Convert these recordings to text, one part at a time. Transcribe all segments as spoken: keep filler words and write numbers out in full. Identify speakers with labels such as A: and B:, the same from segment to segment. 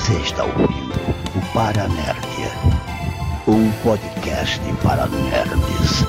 A: Você está ouvindo o Paranerdia, um podcast para nerds.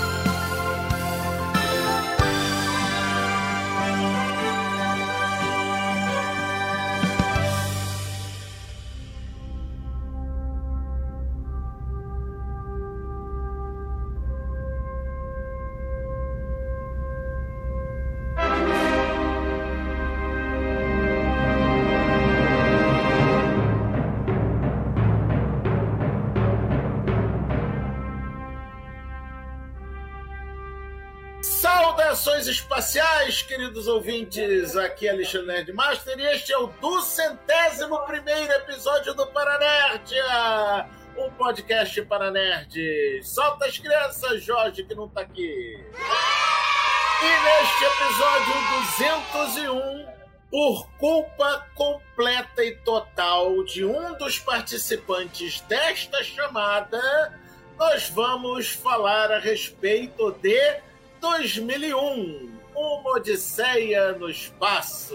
B: Saudações espaciais, queridos ouvintes, aqui é Alexandre Nerdmaster e este é o duzentésimo primeiro episódio do Paranerdia, um podcast para nerds. Solta as crianças, Jorge, que não tá aqui. E neste episódio duzentos e um, por culpa completa e total de um dos participantes desta chamada, nós vamos falar a respeito de dois mil e um, uma Odisseia no Espaço.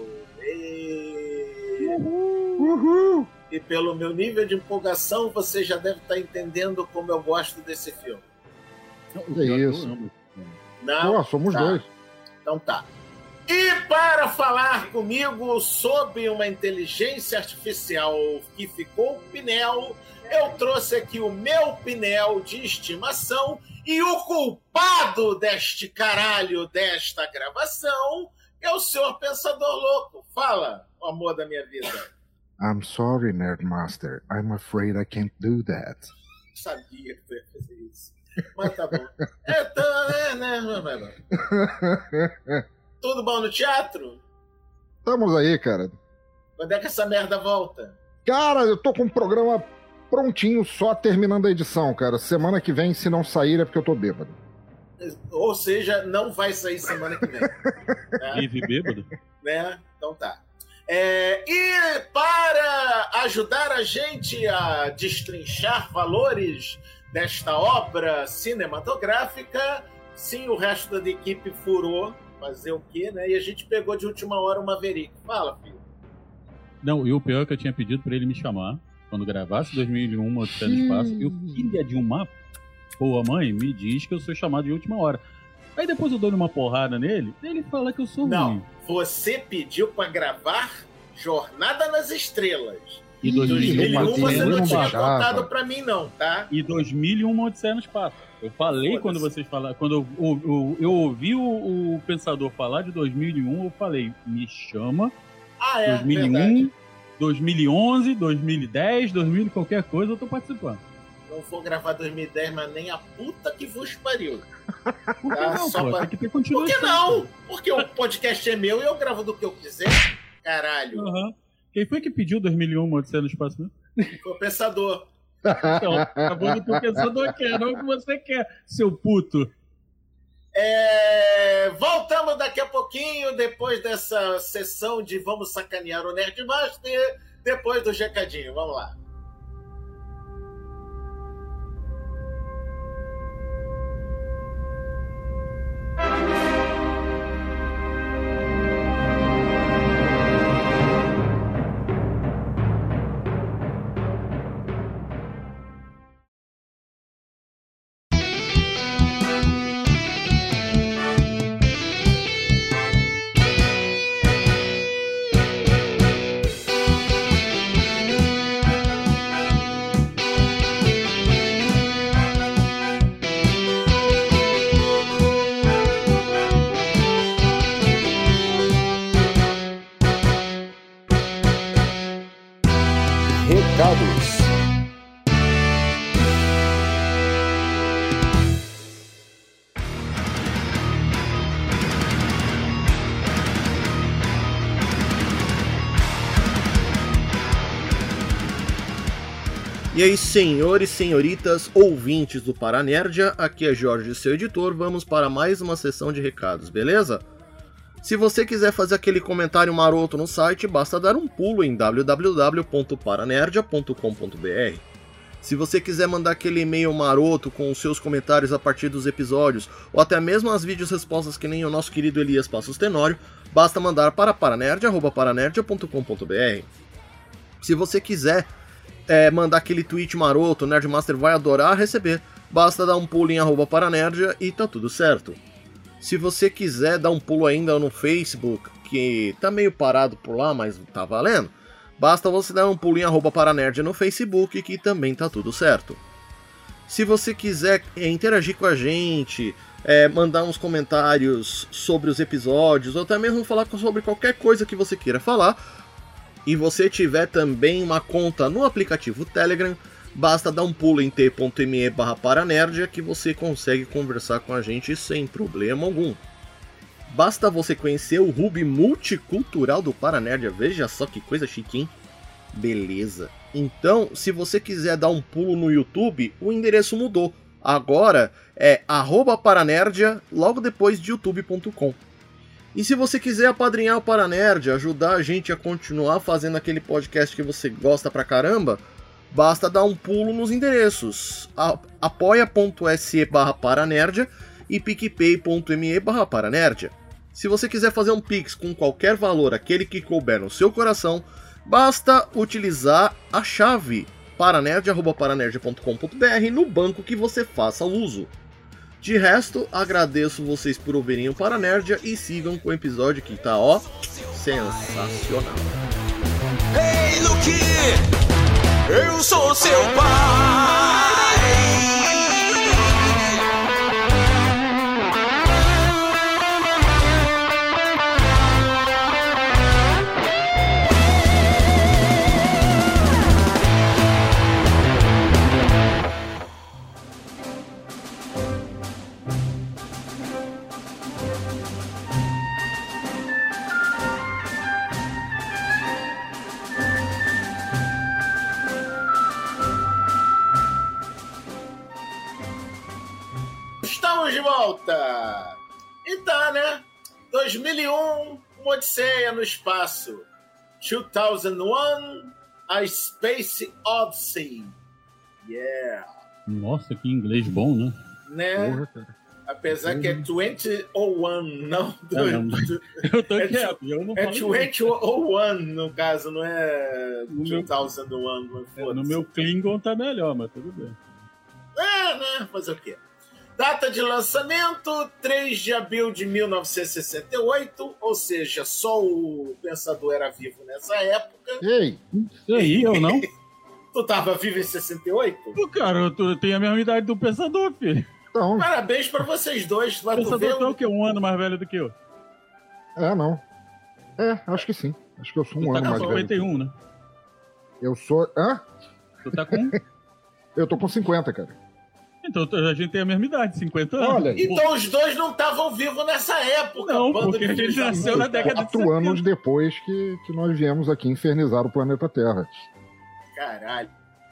B: E...
C: Uhul.
B: e pelo meu nível de empolgação, você já deve estar entendendo como eu gosto desse filme.
C: É isso.
B: Não?
C: Pô, somos
B: tá.
C: dois.
B: Então tá. E para falar comigo sobre uma inteligência artificial que ficou Pinel, eu trouxe aqui o meu Pinel de estimação e o culpado deste caralho desta gravação é o senhor Pensador Louco. Fala, o amor da minha vida.
C: I'm sorry, Nerdmaster. I'm afraid I can't do that.
B: Sabia que tu ia fazer isso. Mas tá bom. Então, é, né, né? Tudo bom no teatro?
C: Estamos aí, cara.
B: Quando é que essa merda volta?
C: Cara, eu tô com um programa prontinho, só terminando a edição, cara. Semana que vem, se não sair, é porque eu tô bêbado.
B: Ou seja, não vai sair semana que vem. Né?
D: Vive bêbado?
B: Né? Então tá. É, e para ajudar a gente a destrinchar valores desta obra cinematográfica, sim, o resto da equipe furou. Fazer o quê, né? E a gente pegou de última hora o Maverick. Fala, filho.
D: Não, e o pior é que eu tinha pedido pra ele me chamar quando gravasse dois mil e um, Odisseia no Espaço, e o filho de uma boa mãe me diz que eu sou chamado de última hora. Aí depois eu dou uma porrada nele, e ele fala que eu sou
B: Não,
D: ruim.
B: você pediu pra gravar Jornada nas Estrelas.
D: E dois mil e um,
B: você não tinha
C: baixava.
B: contado pra mim, não, tá?
D: E dois mil e um, Odisseia no Espaço. Eu falei
B: Foda-se.
D: quando vocês falaram, quando eu, eu, eu, eu ouvi o, o Pensador falar de dois mil e um, eu falei, me chama,
B: Ah, é,
D: dois mil e um,
B: verdade.
D: dois mil e onze, dois mil e dez, dois mil qualquer coisa, eu tô participando.
B: Não vou gravar dois mil e dez, mas nem a puta que vos pariu.
D: Por que
B: Tá,
D: não,
B: só
D: pô?
B: pra-
D: Tem que ter
B: Por
D: continuação.
B: que não? Porque o podcast é meu e eu gravo do que eu quiser. Caralho.
D: Uhum. Quem foi que pediu dois mil e um, Odisseia no Espaço mesmo?
B: Foi o Pensador.
D: Então, acabou do que o pensador quer, não o que você quer, seu puto.
B: É, voltamos daqui a pouquinho, depois dessa sessão de Vamos Sacanear o Nerdmaster, depois do recadinho. Vamos lá.
E: Recados.
F: E aí, senhores, senhoritas, ouvintes do Paranerdia, aqui é Jorge, seu editor, vamos para mais uma sessão de recados, beleza? Se você quiser fazer aquele comentário maroto no site, basta dar um pulo em w w w ponto paranerdia ponto com ponto b r. Se você quiser mandar aquele e-mail maroto com os seus comentários a partir dos episódios, ou até mesmo as vídeos respostas que nem o nosso querido Elias Passos Tenório, basta mandar para paranerdia arroba paranerdia ponto com ponto b r. Se você quiser é, mandar aquele tweet maroto, o Nerdmaster vai adorar receber. Basta dar um pulo em arroba Paranerdia e tá tudo certo. Se você quiser dar um pulo ainda no Facebook, que tá meio parado por lá, mas tá valendo, basta você dar um pulo em arroba Paranerdia no Facebook, que também tá tudo certo. Se você quiser é, interagir com a gente, é, mandar uns comentários sobre os episódios, ou até mesmo falar sobre qualquer coisa que você queira falar, e você tiver também uma conta no aplicativo Telegram, basta dar um pulo em t.me barra Paranerdia que você consegue conversar com a gente sem problema algum. Basta você conhecer o hub multicultural do Paranerdia, veja só que coisa chique, hein? Beleza. Então, se você quiser dar um pulo no YouTube, o endereço mudou. Agora é arroba Paranerdia, logo depois de youtube ponto com. E se você quiser apadrinhar o Paranerdia, ajudar a gente a continuar fazendo aquele podcast que você gosta pra caramba, basta dar um pulo nos endereços apoia.se barra Paranerdia e picpay.me barra Paranerdia. Se você quiser fazer um Pix com qualquer valor, aquele que couber no seu coração, basta utilizar a chave paranerdia arroba paranerdia ponto com ponto b r no banco que você faça uso. De resto, agradeço vocês por ouvirem o Paranerdia e sigam com o episódio que tá, ó, sensacional.
E: Ei, Luke! Eu sou seu pai!
B: Estamos de volta! Então, né? dois mil e um, uma Odisseia no Espaço. dois mil e um, A Space Odyssey. Yeah!
D: Nossa, que inglês bom, né?
B: Né?
C: Porra, cara.
B: Apesar que é dois mil e um, não... Do,
D: É, não.
B: do,
D: Eu tô
B: É
D: quieto, eu não
B: é
D: falo
B: dois mil e um, no caso, não é
D: No meu-
B: dois mil e um. Não
D: isso.
B: foda-se.
D: No meu Klingon tá melhor, mas tudo bem.
B: É, né? Fazer o quê? Data de lançamento, três de abril de mil novecentos e sessenta e oito, ou seja, só o Pensador era vivo nessa época.
C: Ei,
D: Isso aí, eu não.
B: Tu tava vivo em sessenta e oito?
D: Pô, cara, eu, tô- eu tenho a mesma idade do Pensador, filho.
C: então,
B: Parabéns pra vocês dois.
D: O
B: Mas tu vê
D: Pensador tá o
B: o...
D: quê? Um ano mais velho do que eu.
C: é, não. É, acho que sim. Acho que eu sou um
D: Tu tá
C: ano
D: com
C: mais velho.
D: cinquenta e um, né?
C: Eu sou... Hã?
D: Tu tá com...
C: Eu tô com cinquenta, cara.
D: Então a gente tem a mesma idade, cinquenta anos.
C: Olha aí.
B: Então os dois não estavam vivos nessa época.
D: Não,
B: bando
D: porque
B: de
D: a gente
B: filhos da
D: nasceu
B: puta.
D: na década de
C: Quatro
D: setenta.
C: anos depois que, que nós viemos aqui infernizar o planeta Terra.
B: Caralho.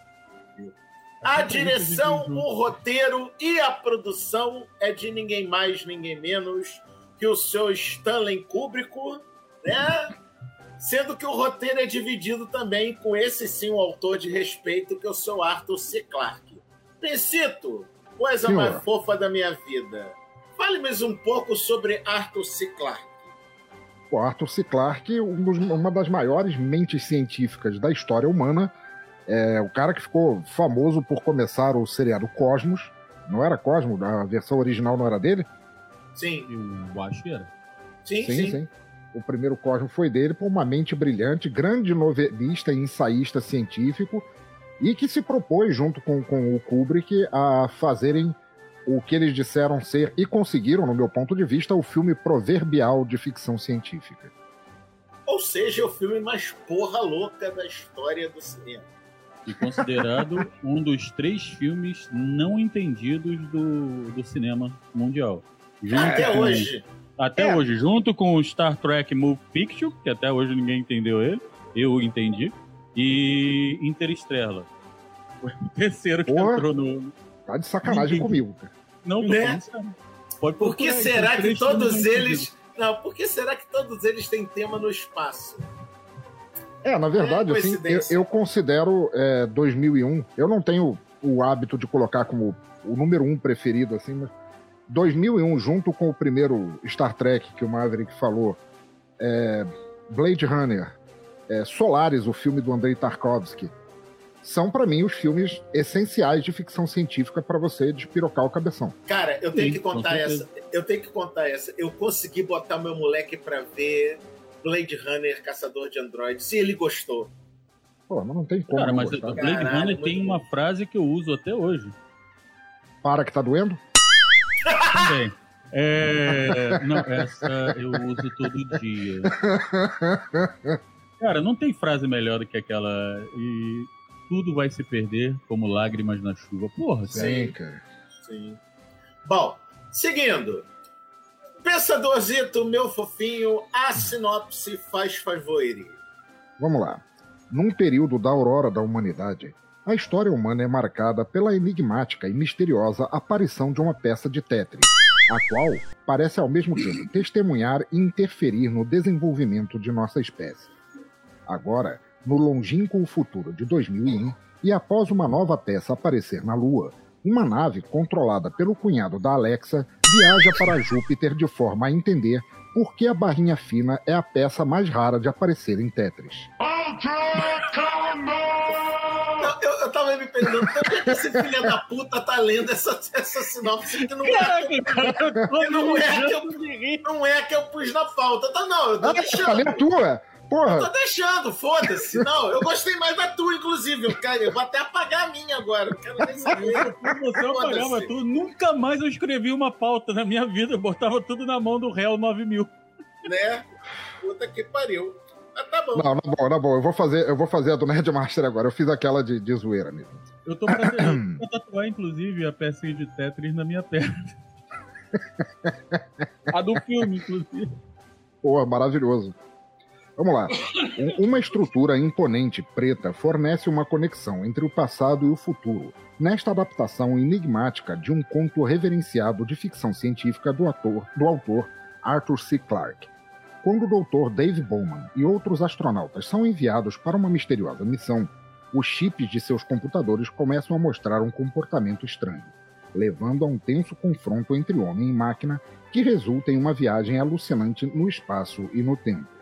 B: A direção, o roteiro e a produção é de ninguém mais, ninguém menos que o seu Stanley Kubrick, né? Sendo que o roteiro é dividido também com esse sim, um autor de respeito, que é o seu Arthur C. Clarke. Princito, coisa
C: Senhor.
B: mais fofa da minha vida. Fale-me um pouco sobre Arthur C. Clarke.
C: O Arthur C. Clarke, um dos- uma das maiores mentes científicas da história humana, é o cara que ficou famoso por começar o seriado Cosmos. Não era Cosmos? A versão original não era dele?
B: Sim,
D: Eu acho que era.
B: sim,
C: Sim,
B: sim.
C: sim. O primeiro Cosmos foi dele, por uma mente brilhante, grande novelista e ensaísta científico, e que se propôs, junto com, com o Kubrick, a fazerem o que eles disseram ser, e conseguiram, no meu ponto de vista, o filme proverbial de ficção científica.
B: Ou seja, o filme mais porra louca da história do cinema.
D: E considerado um dos três filmes não entendidos do, do cinema mundial. Junto
B: Até
D: com-
B: hoje.
D: Até
C: É.
D: hoje, junto com o Star Trek Move Picture, que até hoje ninguém entendeu ele, eu entendi, e Interstellar. Foi o terceiro que
C: Porra.
D: entrou no...
C: Tá de sacanagem
D: Ninguém.
C: comigo, cara.
D: Não, tô
B: Né?
D: falando sério. Pode
B: Por que
D: procurar aí,
B: será
D: são
B: que
D: três
B: todos
D: filmes não
B: eles... Não, por que será que todos eles têm tema no espaço?
C: É, na verdade,
B: É
C: assim, eu,
B: coincidência.
C: eu considero é, dois mil e um, eu não tenho o hábito de colocar como o número um preferido, assim, mas dois mil e um, junto com o primeiro Star Trek que o Maverick falou, é, Blade Runner é, Solaris, o filme do Andrei Tarkovsky, são, pra mim, os filmes essenciais de ficção científica pra você despirocar o cabeção.
B: Cara, eu tenho
D: Sim,
B: que contar
D: com
B: essa. Eu tenho que contar essa. Eu consegui botar meu moleque pra ver Blade Runner, Caçador de Androides, se ele gostou.
C: Pô, mas não tem como
D: Cara,
C: não
D: mas
C: gostar.
D: o Blade
B: Caralho,
D: Runner
B: muito
D: tem
B: bom.
D: uma frase que eu uso até hoje.
C: Para que tá doendo?
D: Também. É... Não, essa eu uso todo dia. Cara, não tem frase melhor do que aquela. E tudo vai se perder como lágrimas na chuva. Porra,
B: Sim.
C: Sim, cara.
B: Sim. Bom, seguindo. Pensadorzito, meu fofinho, a sinopse faz favor.
C: Vamos lá. Num período da aurora da humanidade, a história humana é marcada pela enigmática e misteriosa aparição de uma peça de Tetris, a qual parece ao mesmo tempo testemunhar e interferir no desenvolvimento de nossa espécie. Agora, no longínquo futuro de dois mil e um, e após uma nova peça aparecer na Lua, uma nave controlada pelo cunhado da Alexa viaja para Júpiter de forma a entender por que a barrinha fina é a peça mais rara de aparecer em Tetris.
B: Não, eu, eu tava me perguntando por que esse filho da puta tá lendo essa, essa sinopse que não é, que não, é que eu, não é que eu pus na pauta. Tá, não, eu tô
C: Ah,
B: deixando.
C: falei a tua!
B: Eu
C: Porra!
B: tô deixando, foda-se. Não, eu gostei mais da tua, inclusive. Eu, quero, eu vou até apagar a minha agora. Eu quero nem saber.
D: Você apagava
B: Foda-se.
D: tudo. Nunca mais eu escrevi uma pauta na minha vida. Eu botava tudo na mão do réu nove mil.
B: Né? Puta que pariu. Mas tá bom.
C: Não, na boa, na boa. Eu vou fazer, eu vou fazer a do Nerdmaster agora. Eu fiz aquela de, de zoeira mesmo.
D: Eu tô pra, eu vou tatuar, inclusive, a pecinha de Tetris na minha perna. A do filme, inclusive.
C: Porra, maravilhoso. Vamos lá. Um- Uma estrutura imponente preta fornece uma conexão entre o passado e o futuro, nesta adaptação enigmática de um conto reverenciado de ficção científica do, ator, do autor Arthur C. Clarke. Quando o doutor Dave Bowman e outros astronautas são enviados para uma misteriosa missão, os chips de seus computadores começam a mostrar um comportamento estranho, levando a um tenso confronto entre homem e máquina que resulta em uma viagem alucinante no espaço e no tempo.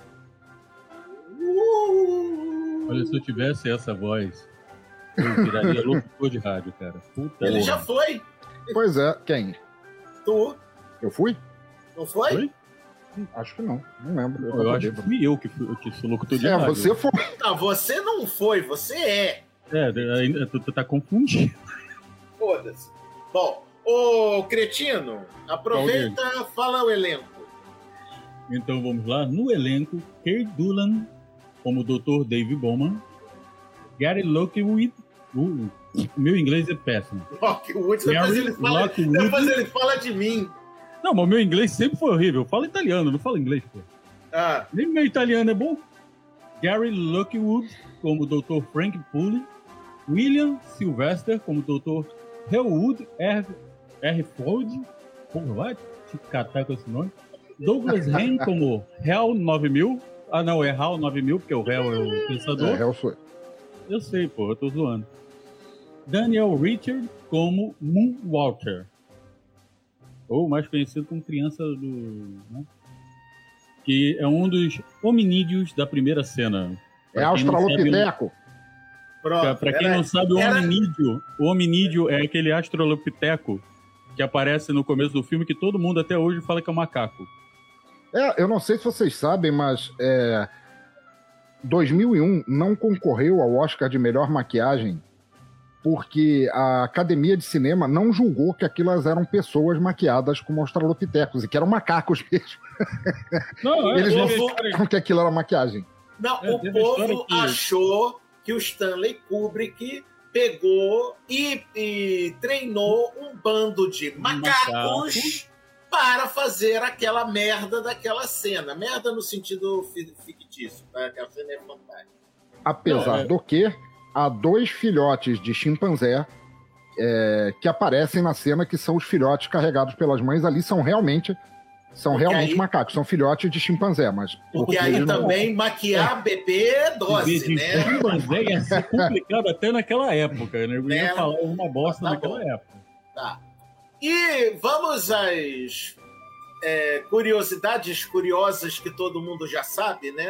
D: Olha, se eu tivesse essa voz, eu viraria locutor de rádio, cara. Puta
B: Ele
D: porra.
B: já foi.
C: Pois é, quem?
B: Tu,
C: Eu fui?
B: não foi?
D: Foi?
C: Acho que não, não lembro.
D: Eu, acho que fui eu que, fui, que sou locutor de
C: É,
D: rádio.
C: você foi.
B: Não, você não foi, você é.
D: É, ainda tu, tu tá confundindo.
B: Foda-se. Bom, ô cretino, aproveita, fala o elenco.
D: Então vamos lá. No elenco, Kate Doolan como doutor Dave Bowman, Gary Lockwood, uh, meu inglês é péssimo.
B: Lockwood, depois
D: Gary
B: ele, fala,
D: Lockwood.
B: depois ele fala de mim.
D: Não, mas o meu inglês sempre foi horrível. Eu falo italiano, não falo inglês, pô.
B: Ah,
D: Nem meu italiano é bom. Gary Lockwood como doutor Frank Poole, William Sylvester como doutor Hellwood R. R. Ford, porra, vai te catar com esse nome. Douglas Hain como Hell nove mil. Ah, não, é Hal nove mil, porque o Hell é o pensador.
C: É, eu sou.
D: Eu sei, pô, eu tô zoando. Daniel Richard como Moonwalker. Ou mais conhecido como criança do... né? Que é um dos hominídeos da primeira cena.
C: É
D: Pra quem não sabe-
C: Australopiteco.
B: pronto.
D: Pra quem
B: era-
D: não sabe, o
B: era-
D: hominídeo, o hominídeo é aquele astrolopiteco que aparece no começo do filme que todo mundo até hoje fala que é um macaco.
C: É, eu não sei se vocês sabem, mas é, dois mil e um não concorreu ao Oscar de melhor maquiagem porque a Academia de Cinema não julgou que aquelas eram pessoas maquiadas como australopitecos e que eram macacos mesmo.
D: Não,
C: Eles não
D: é,
C: souberam que aquilo era maquiagem.
B: Não,
D: É,
B: o
D: teve a história
B: povo
D: que-
B: achou que o Stanley Kubrick pegou e, e treinou um bando de macacos
D: Macaco.
B: para fazer aquela merda daquela cena. Merda no sentido fi- fictício, tá? Aquela cena é fantástica.
C: Apesar
D: Não, é-
C: do que, há dois filhotes de chimpanzé é, que aparecem na cena, que são os filhotes carregados pelas mães ali, são realmente, são
B: Porque
C: realmente
B: aí-
C: macacos, são filhotes de chimpanzé, mas...
B: Porque aí
C: eles não-
B: também maquiar bebê é dose,
D: de
B: né?
D: chimpanzé ia ser complicado até naquela época, né? Eu ia
B: Né?
D: falar uma bosta
B: Tá
D: naquela
B: bom.
D: época.
B: Tá. E vamos às é, curiosidades curiosas que todo mundo já sabe, né?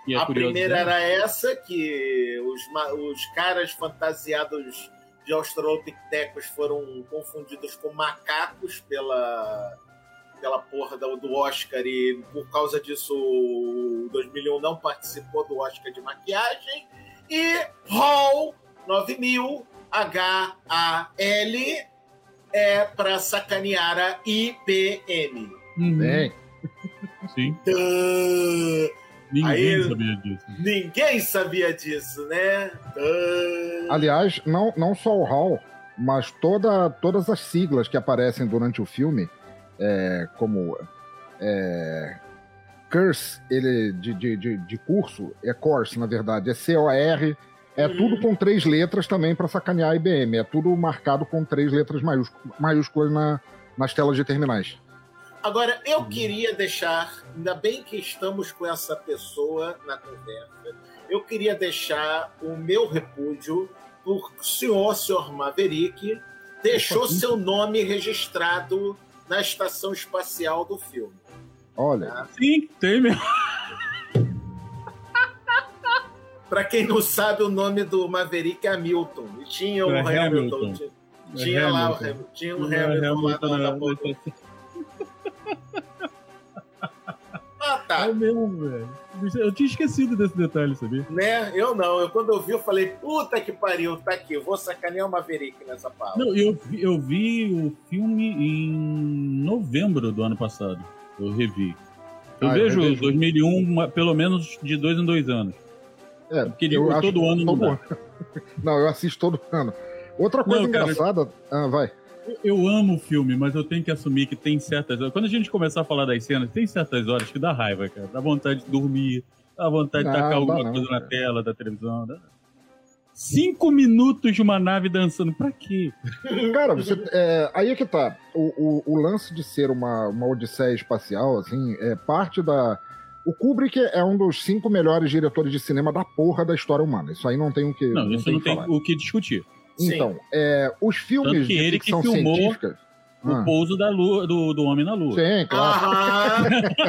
D: Que é
B: a
D: curioso,
B: primeira
D: né?
B: era essa, que os, ma- os caras fantasiados de australopitecos foram confundidos com macacos pela, pela porra do, do Oscar, e por causa disso o dois mil e um não participou do Oscar de maquiagem. E Hall nove mil, H A L, é para sacanear a I B M.
D: Uhum.
C: Bem,
D: Sim.
B: Tã.
D: Ninguém
B: Aí-
D: sabia disso.
B: Ninguém sabia disso, né? Tã.
C: aliás, não, não só o Hall, mas toda, todas as siglas que aparecem durante o filme, é, como é, Curse, ele de, de, de, de curso, é Course, na verdade, é C O R, é
B: Uhum.
C: tudo com três letras também para sacanear a I B M, é tudo marcado com três letras maiúsculas, maiúsculas na, nas telas de terminais.
B: Agora, eu queria deixar, ainda bem que estamos com essa pessoa na conversa, eu queria deixar o meu repúdio por senhor, senhor Maverick, deixou seu nome registrado na estação espacial do filme.
C: Olha,
D: Sim, tem mesmo.
B: Para quem não sabe, o nome do Maverick é Hamilton. E tinha o
D: É
B: Hamilton.
D: Hamilton.
B: Tinha,
D: É
B: tinha lá o
D: Hamilton.
B: Hamilton. Tinha o
D: É,
B: Hamilton lá
D: Hamilton
B: na, na
D: na-
B: porra. Ah, tá.
D: É mesmo, velho. Eu tinha esquecido desse detalhe, sabia?
B: Né? Eu não. Eu, quando eu vi, eu falei, puta que pariu, tá aqui. Eu vou sacanear o Maverick nessa palavra.
D: Não, eu, vi- eu vi o filme em novembro do ano passado. Eu revi. Eu
C: Ah, eu
D: vejo
C: revejo.
D: dois mil e um uma- pelo menos de dois em dois anos.
C: é,
D: Porque digo,
C: eu acho
D: todo ano não
C: todo
D: dá.
C: ano. Não, eu assisto todo ano. Outra coisa
D: Não, cara,
C: engraçada. Ah, vai.
D: Eu amo o filme, mas eu tenho que assumir que tem certas horas. Quando a gente começar a falar das cenas, tem certas horas que dá raiva, cara. Dá vontade de dormir, dá vontade de
C: Não,
D: tacar
C: dá
D: alguma
C: não,
D: coisa na
C: cara.
D: tela da televisão. Dá... Cinco minutos de uma nave dançando, pra quê?
C: Cara, você, é, aí é que tá. O, o, o lance de ser uma, uma odisseia espacial, assim, é parte da. O Kubrick é um dos cinco melhores diretores de cinema da porra da história humana. Isso aí não tem o que.
D: Não, isso
C: tem
D: não
C: que
D: tem
C: falar.
D: o que discutir.
B: Sim.
C: Então, é, os
D: Tanto
C: filmes
D: que
C: de
D: ele que
C: ficção
D: filmou
C: científica.
D: O
C: Ah,
D: pouso da lua, do, do homem na lua.
C: sim, claro.
B: Aham,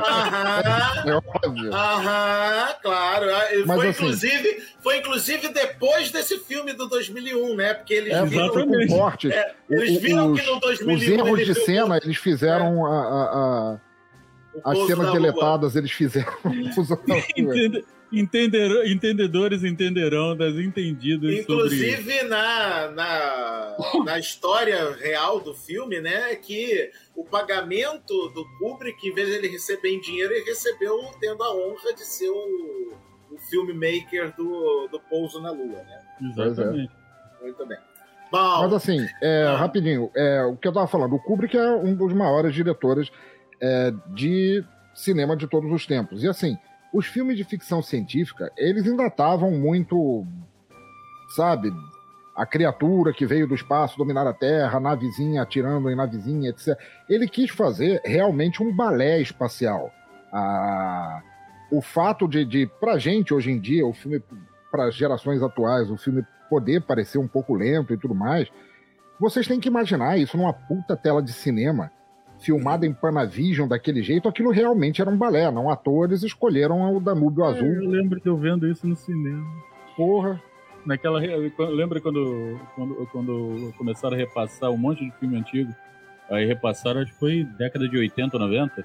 B: aham,
C: É óbvio.
B: aham, claro. E
C: Mas
B: Foi,
C: assim-
B: inclusive, foi inclusive depois desse filme do dois mil e um, né? Porque eles
C: É,
B: viram,
C: foi com cortes.
B: É,
C: O-
B: eles
C: o-
B: viram
C: os,
B: que no dois mil
C: os
B: e um
C: erros
B: ele
C: de
B: filmou
C: cena, eles fizeram a, a, a-
B: o
C: as
B: pouso
C: cenas
B: da Lua.
C: deletadas, eles fizeram.
D: Entende- entender- entendedores entenderão das entendidas sobre...
B: Inclusive, na, na, na história real do filme, né, que o pagamento do Kubrick, em vez de ele receber em dinheiro, ele recebeu tendo a honra de ser o, o filmmaker do, do Pouso na Lua, né?
D: Exatamente.
B: Muito bem. Bom,
C: Mas assim, é,
B: Ah.
C: rapidinho, é, o que eu tava falando, o Kubrick é um dos maiores diretores é, de cinema de todos os tempos. E assim, os filmes de ficção científica, eles ainda estavam muito, sabe, a criatura que veio do espaço dominar a Terra, a navezinha atirando em navezinha, etcétera. Ele quis fazer realmente um balé espacial. Ah, o fato de, de, pra gente hoje em dia, o filme, para gerações atuais, o filme poder parecer um pouco lento e tudo mais, vocês têm que imaginar isso numa puta tela de cinema, filmada em Panavision daquele jeito, aquilo realmente era um balé, não atores escolheram o Danúbio Azul.
D: Eu lembro de eu vendo isso no cinema.
C: Porra.
D: Naquela, re- lembra quando, quando, quando começaram a repassar um monte de filme antigo? Aí repassaram, acho que foi década de oitenta, noventa,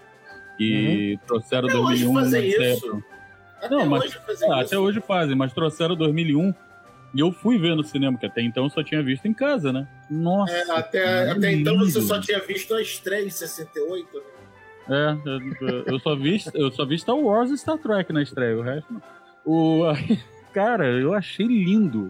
D: e trouxeram
B: até
D: dois mil e
B: hoje
D: um
B: fazem
D: nessa
B: isso.
D: época.
B: Até
D: Não, mas-
B: hoje fazem
D: Ah,
B: isso.
D: até hoje fazem, mas trouxeram dois mil e um e eu fui ver no cinema, que até então eu só tinha visto em casa, né? Nossa!
B: É, até,
D: que
B: até então você
D: lindo.
B: só tinha visto a estreia em sessenta e oito, né?
D: É, eu, eu só vi, eu só vi Star Wars e Star Trek na estreia, o resto não. O, cara, eu achei lindo.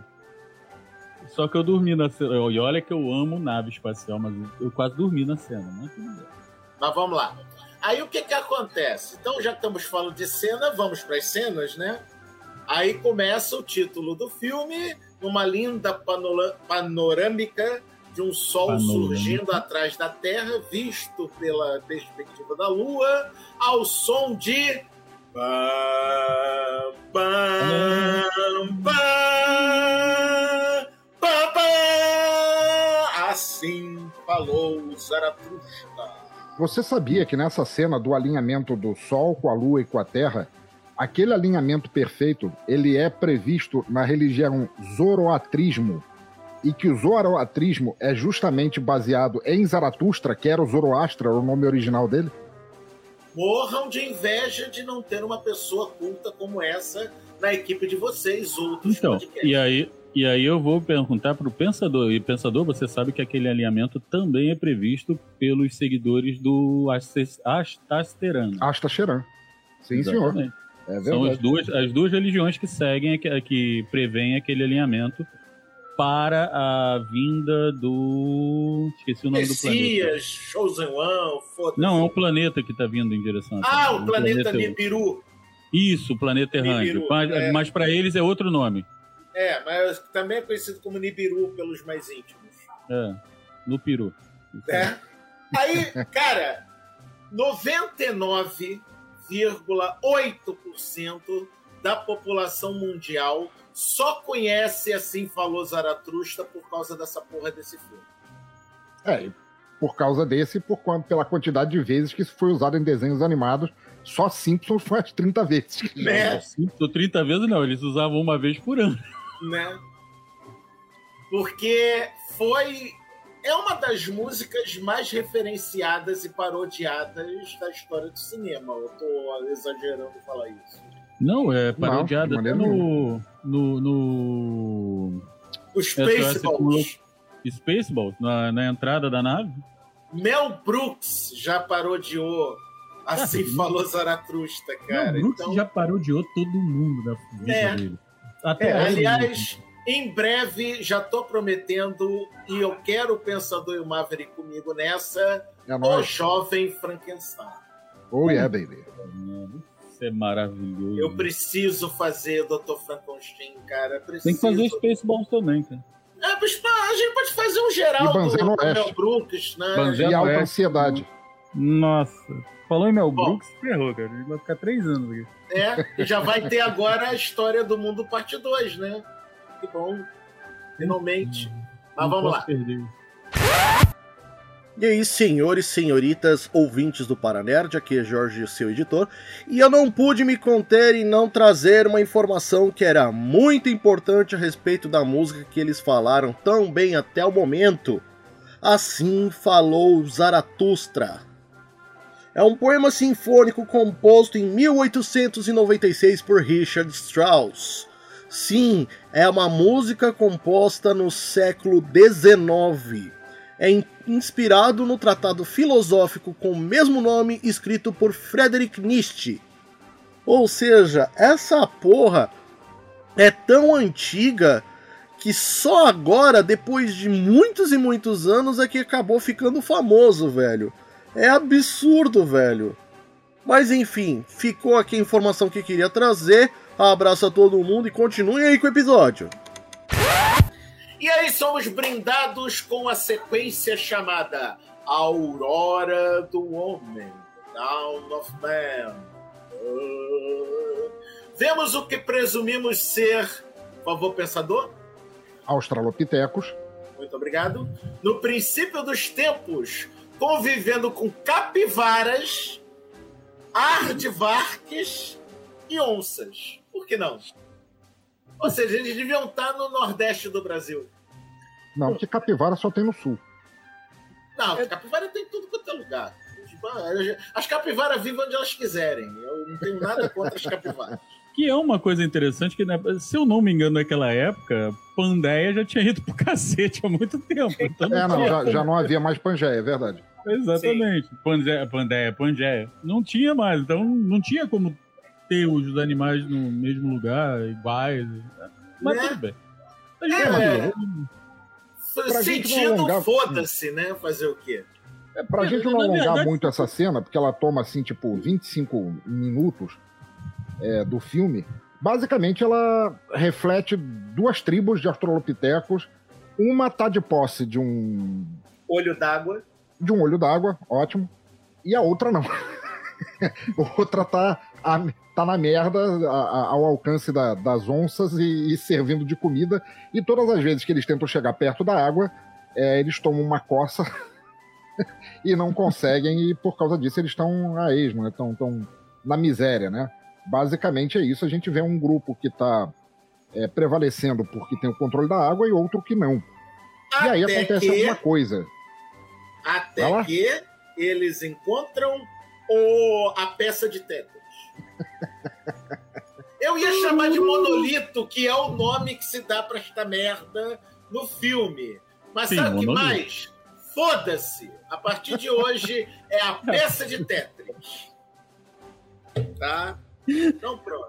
D: Só que eu dormi na cena. E olha que eu amo nave espacial, mas eu quase dormi na cena, né?
B: Mas vamos lá. Aí o que que acontece? Então já estamos falando de cena, vamos para as cenas, né? Aí começa o título do filme, numa linda panola- panorâmica de um sol
D: Panorâmica.
B: surgindo atrás da Terra, visto pela perspectiva da Lua, ao som de... Pam, pam, pam, pam, pam. Assim falou Zaratustra.
C: Você sabia que nessa cena do alinhamento do Sol com a Lua e com a Terra, aquele alinhamento perfeito, ele é previsto na religião zoroatrismo, e que o zoroatrismo é justamente baseado em Zaratustra, que era o Zoroastra, o nome original dele?
B: Morram de inveja de não ter uma pessoa culta como essa na equipe de vocês, outros
D: Então,
B: podcasts.
D: e aí, e aí eu vou perguntar para o Pensador. E Pensador, você sabe que aquele alinhamento também é previsto pelos seguidores do Astasterano.
C: Astacheran. Sim,
D: Exatamente.
C: senhor. É
D: São as
C: verdade.
D: duas, as duas religiões que seguem, que, que prevêem aquele alinhamento para a vinda do... Esqueci o nome do planeta.
B: Messias, Chosen One, foda-se.
D: Não, é um planeta que está vindo em direção a
B: Ah,
D: um
B: o planeta Nibiru.
D: Isso, o planeta errante.
B: Nibiru,
D: Mas,
B: é.
D: mas para eles é outro nome.
B: É, mas também é conhecido como Nibiru pelos mais íntimos.
D: É, no Peru.
B: Né? Aí, cara, noventa e nove vírgula oito por cento da população mundial só conhece Assim Falou Zaratustra por causa dessa porra desse filme.
C: É, e por causa desse, por, quan- pela quantidade de vezes que isso foi usado em desenhos animados, só Simpsons foi as trinta vezes.
B: Né?
D: Não, trinta vezes não, eles usavam uma vez por ano.
B: Né? Porque foi... É uma das músicas mais referenciadas e parodiadas da história do cinema. Eu tô exagerando falar isso.
D: Não, é
C: de
D: parodiado até
C: maneira
D: no, no, no
B: Os
D: S O S
B: Spaceballs.
D: Spaceballs, na, na entrada da nave.
B: Mel Brooks já parodiou Assim
D: Ah,
B: Falou Zaratustra, cara.
D: Não, o Brooks
B: Então,
D: já parodiou todo mundo da vida
B: É.
D: dele. Até
B: é,
D: hoje,
B: aliás, em breve, já tô prometendo, e eu quero o Pensador e o Maverick comigo nessa,
C: É
B: o
C: nóis.
B: Jovem Frankenstein.
C: Oh, yeah, baby.
D: Isso é maravilhoso.
B: Eu preciso fazer doutor Frankenstein, cara. Preciso.
D: Tem que fazer Spaceballs também, cara.
B: É, mas, pá, a gente pode fazer um geral
C: E Banzé
B: do,
C: no
B: do Mel
C: Oeste.
B: Brooks, né?
D: Banzé
C: E alta
D: Oeste.
C: ansiedade.
D: Nossa. Falou em Mel
B: Bom.
D: Brooks, ferrou, cara. Ele vai ficar três anos aqui.
B: É, e já vai ter agora a história do mundo parte dois, né? Que bom. Finalmente. Mas
D: Não
B: vamos
D: posso
B: lá.
D: perder.
F: E aí, senhores, senhoritas, ouvintes do Paranerd, aqui é Jorge, seu editor, e eu não pude me conter em não trazer uma informação que era muito importante a respeito da música que eles falaram tão bem até o momento. Assim Falou Zaratustra. É um poema sinfônico composto em mil oitocentos e noventa e seis por Richard Strauss. Sim, é uma música composta no século dezenove. É in- inspirado no tratado filosófico com o mesmo nome escrito por Friedrich Nietzsche. Ou seja, essa porra é tão antiga que só agora, depois de muitos e muitos anos, é que acabou ficando famoso, velho. É absurdo, velho. Mas enfim, ficou aqui a informação que queria trazer. Abraço a todo mundo e continue aí com o episódio.
B: E aí somos brindados com a sequência chamada Aurora do Homem, Dawn of Man. Uh, Vemos o que presumimos ser, por favor, pensador?
C: Australopitecos.
B: Muito obrigado. No princípio dos tempos, convivendo com capivaras, aardvarks e onças. Por que não? Ou seja, eles deviam estar no nordeste do Brasil.
C: Não, porque capivara só tem no sul.
B: Não, capivara tem tudo quanto é lugar. As capivaras vivem onde elas quiserem. Eu não tenho nada contra as capivaras.
D: Que é uma coisa interessante que, né, se eu não me engano, naquela época, Pandeia já tinha ido pro cacete há muito tempo. Então
C: É, não,
D: tinha
C: já,
D: como-
C: já não havia mais Pangeia, é verdade.
D: Exatamente. Pandeia, Pandeia, Pangeia. Não tinha mais, então não tinha como ter os animais no mesmo lugar, iguais. Mas
B: Né?
D: tudo bem. A gente
B: É,
D: vai
B: é.
D: lá.
C: Pra gente não
B: Sentido,
C: alongar-
B: foda-se, né? Fazer o quê?
C: É, pra
D: É,
C: gente não
D: na
C: alongar
D: verdade-
C: muito essa cena, porque ela toma, assim, tipo, vinte e cinco minutos é, do filme, basicamente ela reflete duas tribos de australopitecos. Uma tá de posse de um,
B: Olho d'água.
C: de um olho d'água, ótimo, e a outra não. Outra tá, a- tá na merda, a- a- ao alcance da- das onças e, e servindo de comida, e todas as vezes que eles tentam chegar perto da água, é, eles tomam uma coça e não conseguem, e por causa disso eles estão a esmo, né? Estão tão na miséria, né? basicamente é isso. A gente vê um grupo que está é, prevalecendo porque tem o controle da água e outro que não.
B: Até
C: e aí acontece
B: que,
C: alguma coisa.
B: Até que eles encontram o, a peça de Tetris. Eu ia chamar de monolito, que é o nome que se dá pra esta merda no filme. Mas
D: Sim,
B: sabe o que
D: monolito.
B: mais? Foda-se! A partir de hoje é a peça de Tetris. Tá? Então pronto.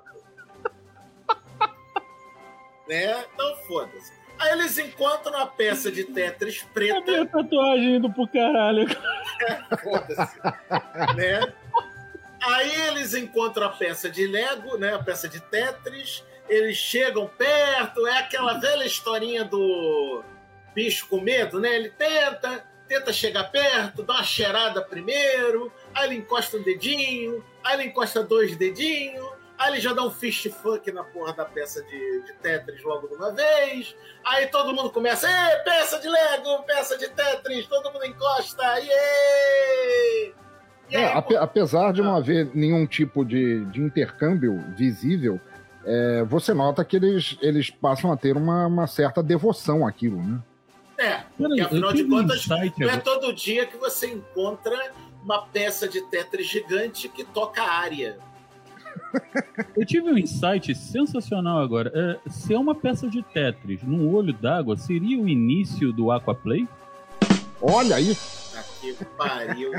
B: Né? Então foda-se. Aí eles encontram a peça de Tetris preta.
D: Cadê a tatuagem indo pro caralho?
B: Foda-se. Né? Aí eles encontram a peça de Lego, né? A peça de Tetris. Eles chegam perto, é aquela velha historinha do bicho com medo, né? Ele tenta, tenta chegar perto, dá uma cheirada primeiro, aí ele encosta um dedinho, aí ele encosta dois dedinhos, aí ele já dá um fist fuck na porra da peça de, de Tetris logo de uma vez, aí todo mundo começa, ê, peça de Lego, peça de Tetris, todo mundo encosta, iê! E
C: É,
B: aí,
C: ape- apesar de não haver nenhum tipo de, de intercâmbio visível, é, você nota que eles, eles passam a ter uma, uma certa devoção àquilo, né?
B: É, porque
D: eu
B: afinal de
D: tive um
B: contas,
D: insight
B: não é
D: agora.
B: todo dia que você encontra uma peça de Tetris gigante que toca a área.
D: Eu tive um insight sensacional agora. É, se é uma peça de Tetris num olho d'água, seria o início do Aquaplay?
C: Olha aí,
B: Aqui pariu.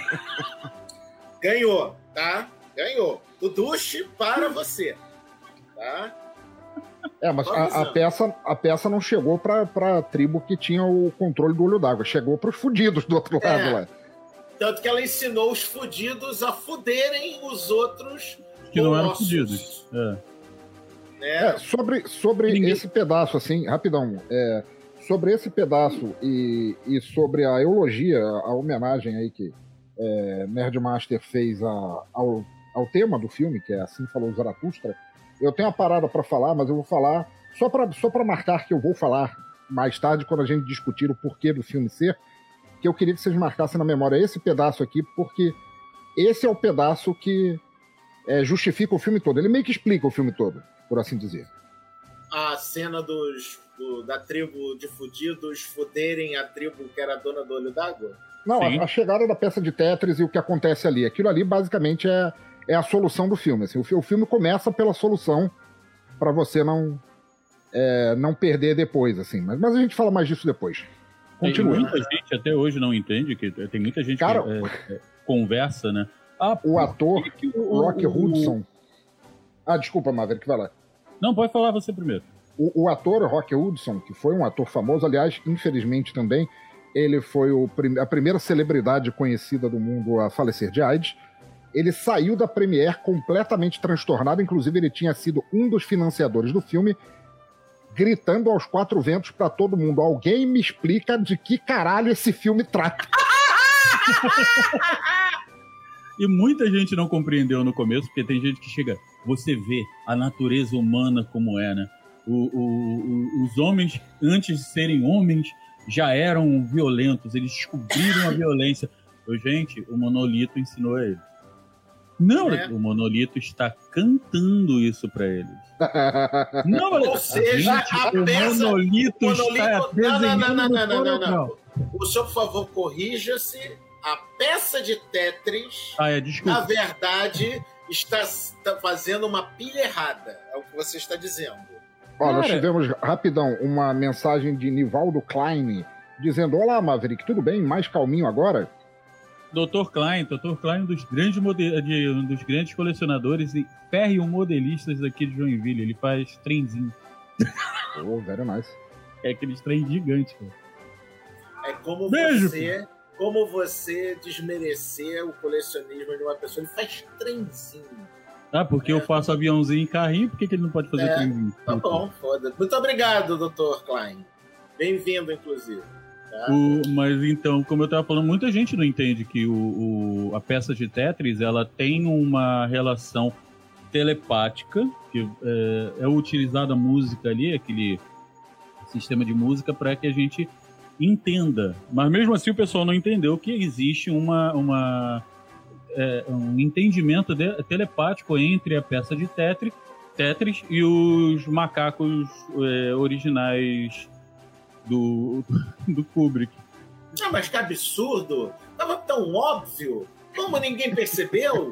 B: Ganhou, tá? Ganhou. O duche para você. Tá?
C: é, mas
B: Tô
C: a, a
B: avisando.
C: peça, a peça não chegou pra, pra tribo que tinha o controle do olho d'água, chegou pros fudidos do outro
B: É.
C: lado lá.
B: Tanto que ela ensinou os fudidos a fuderem os outros
D: Que não eram
B: colossos,
D: fudidos. É.
B: Né?
C: É, sobre sobre
D: Ninguém-
C: esse pedaço, assim, rapidão, é, sobre esse pedaço e, e sobre a eulogia, a homenagem aí que é, Nerdmaster fez a, ao, ao tema do filme, que é Assim Falou Zaratustra, eu tenho uma parada pra falar, mas eu vou falar só pra, só pra marcar que eu vou falar mais tarde, quando a gente discutir o porquê do filme ser, que eu queria que vocês marcassem na memória esse pedaço aqui, porque esse é o pedaço que é, justifica o filme todo. Ele meio que explica o filme todo, por assim dizer.
B: A cena dos, do- da tribo de fudidos fuderem a tribo que era dona do olho d'água?
C: Não,
D: Sim.
C: a, a chegada da peça de Tetris e o que acontece ali. Aquilo ali, basicamente, é, é a solução do filme. Assim, o, fi- o filme começa pela solução para você não, é, não perder depois. Assim. Mas, mas a gente fala mais disso depois.
D: Tem
C: Continua.
D: muita gente até hoje não entende, que tem muita gente
C: Cara,
D: que é, é, conversa, né? Ah,
C: O
D: por
C: ator
D: que que o-
C: Rock
D: o-
C: Hudson... Ah, desculpa, Maverick, vai lá.
D: Não, pode falar você primeiro.
C: O, o ator Rock Hudson, que foi um ator famoso, aliás, infelizmente também, ele foi o prim- a primeira celebridade conhecida do mundo a falecer de AIDS. Ele saiu da Premiere completamente transtornado, inclusive ele tinha sido um dos financiadores do filme, gritando aos quatro ventos pra todo mundo: alguém me explica de que caralho esse filme trata.
D: E muita gente não compreendeu no começo, porque tem gente que chega, você vê a natureza humana como é, né? O, o- o- os homens, antes de serem homens, já eram violentos, eles descobriram a violência. Eu, gente, o Monolito ensinou a eles. Não,
B: É.
D: o Monolito está cantando isso pra eles. Não, olha,
B: Ou seja, a
D: o
B: peça-
D: Monolito,
B: o Monolito-
D: está
B: não, não,
D: desenhando
B: não, não, não, não, não,
D: no
B: não. O senhor, por favor, corrija-se. A peça de Tetris,
D: Ah, é,
B: na
D: desculpa.
B: verdade, está, está fazendo uma pilha errada. É o que você está dizendo.
C: Ó, nós
D: Cara.
C: tivemos, rapidão, uma mensagem de Nivaldo Klein dizendo: olá, Maverick, tudo bem? Mais calminho agora?
D: doutor Klein, doutor Klein, um dos grandes, mode- de, um dos grandes colecionadores e férreo modelistas aqui de Joinville. Ele faz trenzinho.
C: Oh, very nice.
D: É aqueles trem gigantes, cara.
B: É como
D: Beijo,
B: você, como você desmerecer o colecionismo de uma pessoa. Ele faz trenzinho.
D: Ah, porque eu faço aviãozinho em carrinho, por que, que ele não pode fazer
B: É,
D: trenzinho?
B: Tá bom, foda. Muito obrigado, doutor Klein. Bem-vindo, inclusive. Tá?
D: O- mas então, como eu tava falando, muita gente não entende que o, o- a peça de Tetris ela tem uma relação telepática, que é, é utilizada a música ali, aquele sistema de música, para que a gente entenda. Mas mesmo assim o pessoal não entendeu que existe uma, uma é, um entendimento de, telepático entre a peça de Tetris, Tetris e os macacos é, originais do, do Kubrick.
B: Ah, mas que absurdo! Tava tão óbvio! Como ninguém percebeu?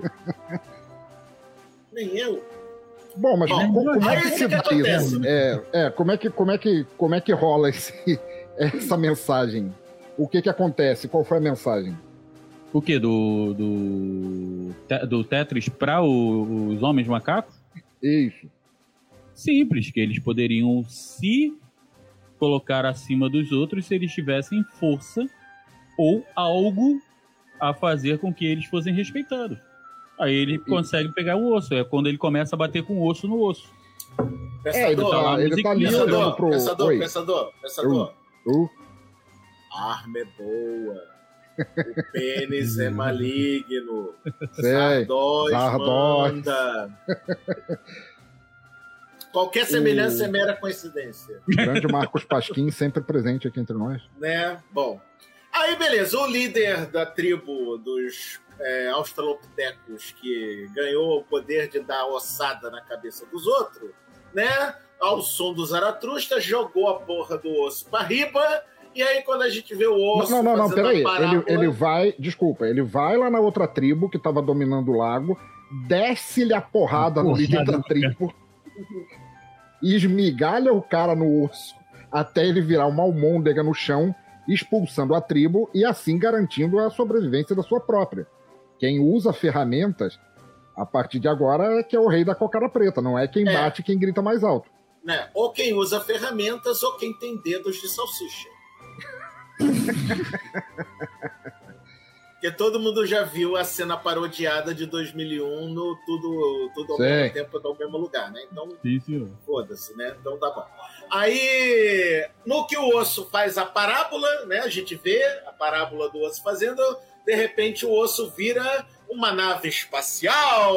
B: Nem eu.
C: Bom, mas
B: Bom,
C: como, como é
B: aí
C: que
B: isso
C: se
B: que
C: dá
B: acontece,
C: isso?
B: né?
C: É, é, como é que, como é que, como é que rola esse, essa mensagem? O que que acontece? Qual foi a mensagem?
D: O quê? Do, do, te- do Tetris para os homens macacos?
C: Isso.
D: Simples, que eles poderiam se colocar acima dos outros se eles tivessem força ou algo a fazer com que eles fossem respeitados. Aí ele consegue pegar o osso, é quando ele começa a bater com o osso no osso.
C: É, ele
B: Pensador,
C: tá,
D: lá,
C: ele tá ali olhando
B: pensador,
C: pro...
B: pensador,
C: Oi.
B: pensador, pensador.
C: Uh,
B: A arma é boa. O pênis é maligno.
C: sei.
B: Sardóis
C: Sardóis.
B: manda. Qualquer semelhança é mera coincidência,
C: Grande Marcos Pasquim, sempre presente aqui entre nós.
B: né? Bom, aí beleza, o líder da tribo dos é, australopitecos que ganhou o poder de dar ossada na cabeça dos outros, né? Ao som do Zaratustra, jogou a porra do osso pra riba, e aí quando a gente vê o osso
C: Não, não, não,
B: fazendo a
C: peraí. Ele,
B: parábola-
C: ele vai, desculpa, ele vai lá na outra tribo que tava dominando o lago, desce-lhe a porrada no
D: Porrada
C: líder da
D: no
C: tribo, e esmigalha o cara no osso até ele virar uma almôndega no chão, expulsando a tribo e assim garantindo a sobrevivência da sua própria. Quem usa ferramentas, a partir de agora, é que é o rei da cocada preta, não é quem
B: É.
C: bate quem grita mais alto.
B: né? Ou quem usa ferramentas ou quem tem dedos de salsicha. Porque todo mundo já viu a cena parodiada de dois mil e um no Tudo, tudo ao
C: Sim.
B: mesmo tempo no mesmo lugar, né? Então,
D: Sim, senhor.
B: foda-se, né? Então tá bom. Aí, no que o osso faz a parábola, né? A gente vê a parábola do osso fazendo, de repente o osso vira uma nave espacial.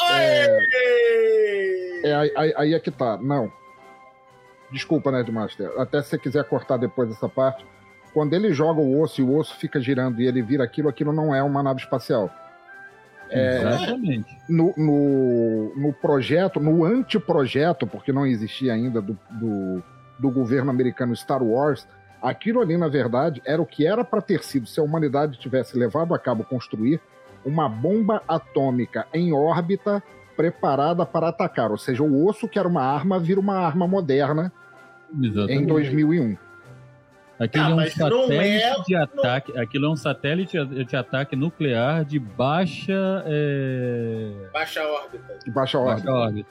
B: Aê!
C: É, aí, aí- aí é que tá. Não. Desculpa, Nerdmaster. Até se você quiser cortar depois dessa parte. Quando ele joga o osso e o osso fica girando e ele vira aquilo, aquilo não é uma nave espacial.
D: Exatamente.
C: No, no, no projeto, no anteprojeto, porque não existia ainda do, do, do governo americano Star Wars, aquilo ali, na verdade, era o que era para ter sido se a humanidade tivesse levado a cabo construir uma bomba atômica em órbita preparada para atacar. Ou seja, o osso, que era uma arma, vira uma arma moderna
D: Exatamente.
C: em dois mil e um.
D: Aquilo
B: Ah,
D: é um
B: mas não
D: satélite
B: é-
D: de ataque. Aquilo é um satélite de ataque nuclear de baixa, é,
B: Baixa órbita.
C: De baixa órbita.
D: baixa órbita.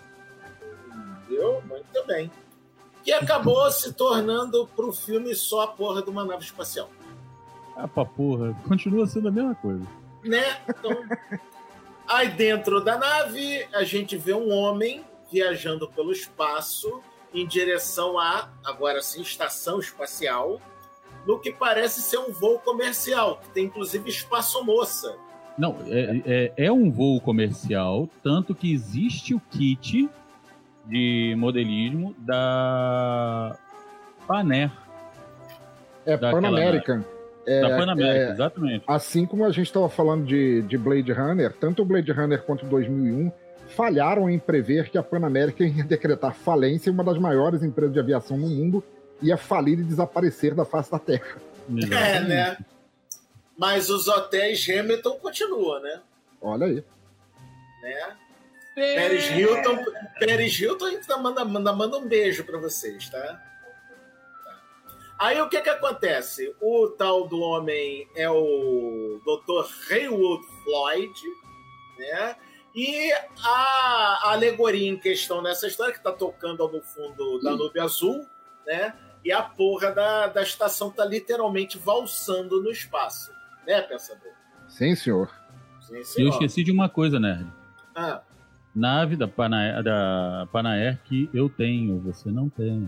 B: Viu? Muito bem. Que acabou se tornando pro filme só a porra de uma nave espacial.
D: Ah, pra porra. Continua sendo a mesma coisa.
B: Né? Então, aí dentro da nave, a gente vê um homem viajando pelo espaço em direção à, agora sim, estação espacial, no que parece ser um voo comercial, que tem inclusive espaçomoça.
D: Não, é, é, é um voo comercial, tanto que existe o kit de modelismo da Panair.
C: É
D: Daquela
C: Pan American. É,
D: da Panamérica,
C: é,
D: exatamente.
C: assim como a gente estava falando de, de Blade Runner, tanto o Blade Runner quanto o dois mil e um falharam em prever que a Pan American ia decretar falência e uma das maiores empresas de aviação no mundo ia falir e desaparecer da face da Terra.
B: É, né? Mas os hotéis Hamilton continuam, né?
C: Olha aí.
B: né? Paris Hilton, Paris Hilton ainda manda, manda, manda um beijo pra vocês, tá? Tá. Aí o que que acontece? O tal do homem é o doutor Haywood Floyd, né? E a, a alegoria em questão nessa história, que tá tocando no fundo da nube azul, né? E a porra da, da estação tá literalmente valsando no espaço, né, pensador?
C: Sim, senhor.
B: Sim,
D: E eu
B: senhor.
D: esqueci de uma coisa, Nerd.
B: Ah,
D: Nave da Panair, da Panair que eu tenho, você não tem.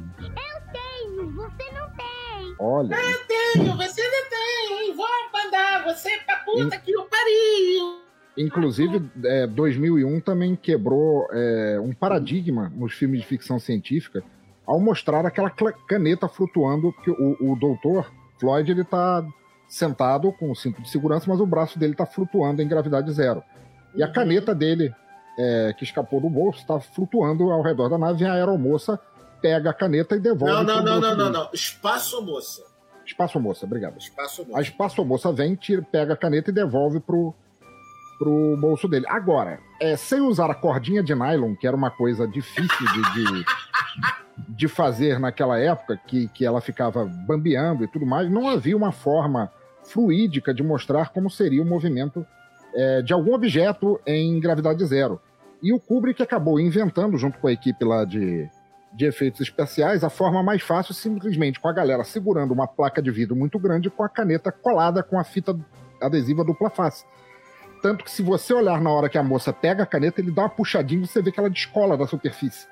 G: Você não tem.
C: Olha aí.
B: tenho, você não tem, hein? Vou mandar você pra puta que o pariu.
C: Inclusive, é, dois mil e um também quebrou é, um paradigma nos filmes de ficção científica ao mostrar aquela cla- caneta flutuando, porque o, o doutor Floyd ele tá sentado com o cinto de segurança, mas o braço dele tá flutuando em gravidade zero. E a caneta dele, é, que escapou do bolso, está flutuando ao redor da nave, e a aeromoça pega a caneta e devolve.
B: Não, não,
C: pro
B: não,
C: bolso
B: não, não,
C: dele.
B: não. Espaço-moça.
C: Espaço-moça, obrigado.
B: Espaço-moça.
C: A espaçomoça vem, tira, pega a caneta e devolve pro, pro bolso dele. Agora, é, sem usar a cordinha de nylon, que era uma coisa difícil de, de, de fazer naquela época, que, que ela ficava bambeando e tudo mais, não havia uma forma fluídica de mostrar como seria o movimento é, de algum objeto em gravidade zero. E o Kubrick acabou inventando, junto com a equipe lá de, de efeitos especiais, a forma mais fácil, simplesmente com a galera segurando uma placa de vidro muito grande com a caneta colada com a fita adesiva dupla face. Tanto que se você olhar na hora que a moça pega a caneta, ele dá uma puxadinha e você vê que ela descola da superfície.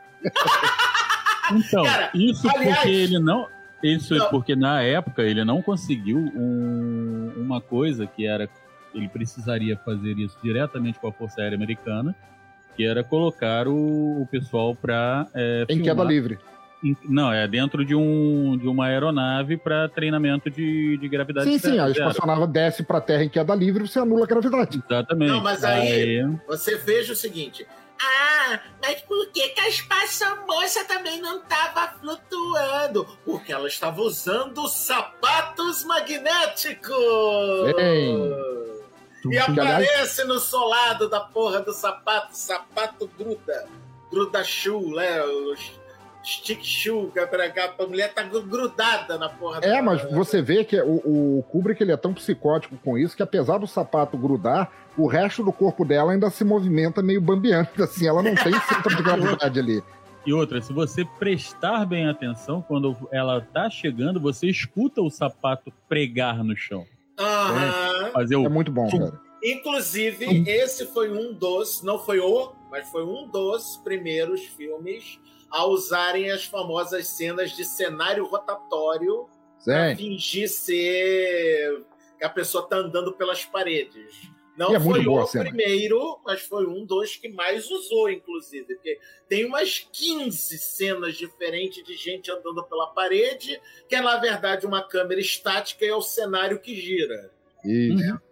D: Então,
B: Cara,
D: isso
B: aliás-
D: porque ele não... Isso
B: Não.
D: é porque na época ele não conseguiu um- uma coisa que era... Ele precisaria fazer isso diretamente com a Força Aérea Americana, que era colocar o, o pessoal para é,
C: Em queda livre.
D: Em- não, é dentro de, um, de uma aeronave para treinamento de, de gravidade
C: Sim, sim, a
D: zero.
C: espaçonave desce pra terra em queda livre e você anula a gravidade.
D: Exatamente.
B: Não, mas aí- Você veja o seguinte. Ah, mas por que, que a espaçomoça também não estava flutuando? Porque ela estava usando sapatos magnéticos!
C: Bem.
B: E aparece no solado da porra do sapato, sapato gruda. Gruda shoe, né? O stick shoe, que é pra cá, a mulher tá grudada na porra
C: É,
B: da-
C: mas você vê que o, o Kubrick ele é tão psicótico com isso que apesar do sapato grudar, o resto do corpo dela ainda se movimenta meio bambeando, assim, ela não tem centro de gravidade ali.
D: E outra, se você prestar bem atenção, quando ela tá chegando, você escuta o sapato pregar no chão.
B: Aham.
D: Fazer o...
C: É muito bom, cara.
B: Inclusive, esse foi um dos, não foi o, mas foi um dos primeiros filmes a usarem as famosas cenas de cenário rotatório para
C: Sim.
B: fingir ser que a pessoa tá andando pelas paredes. Não
C: E é muito
B: foi
C: boa
B: o
C: a cena.
B: primeiro, mas foi um dos que mais usou, inclusive. Porque tem umas quinze cenas diferentes de gente andando pela parede, que é, na verdade, uma câmera estática e é o cenário que gira.
C: Isso.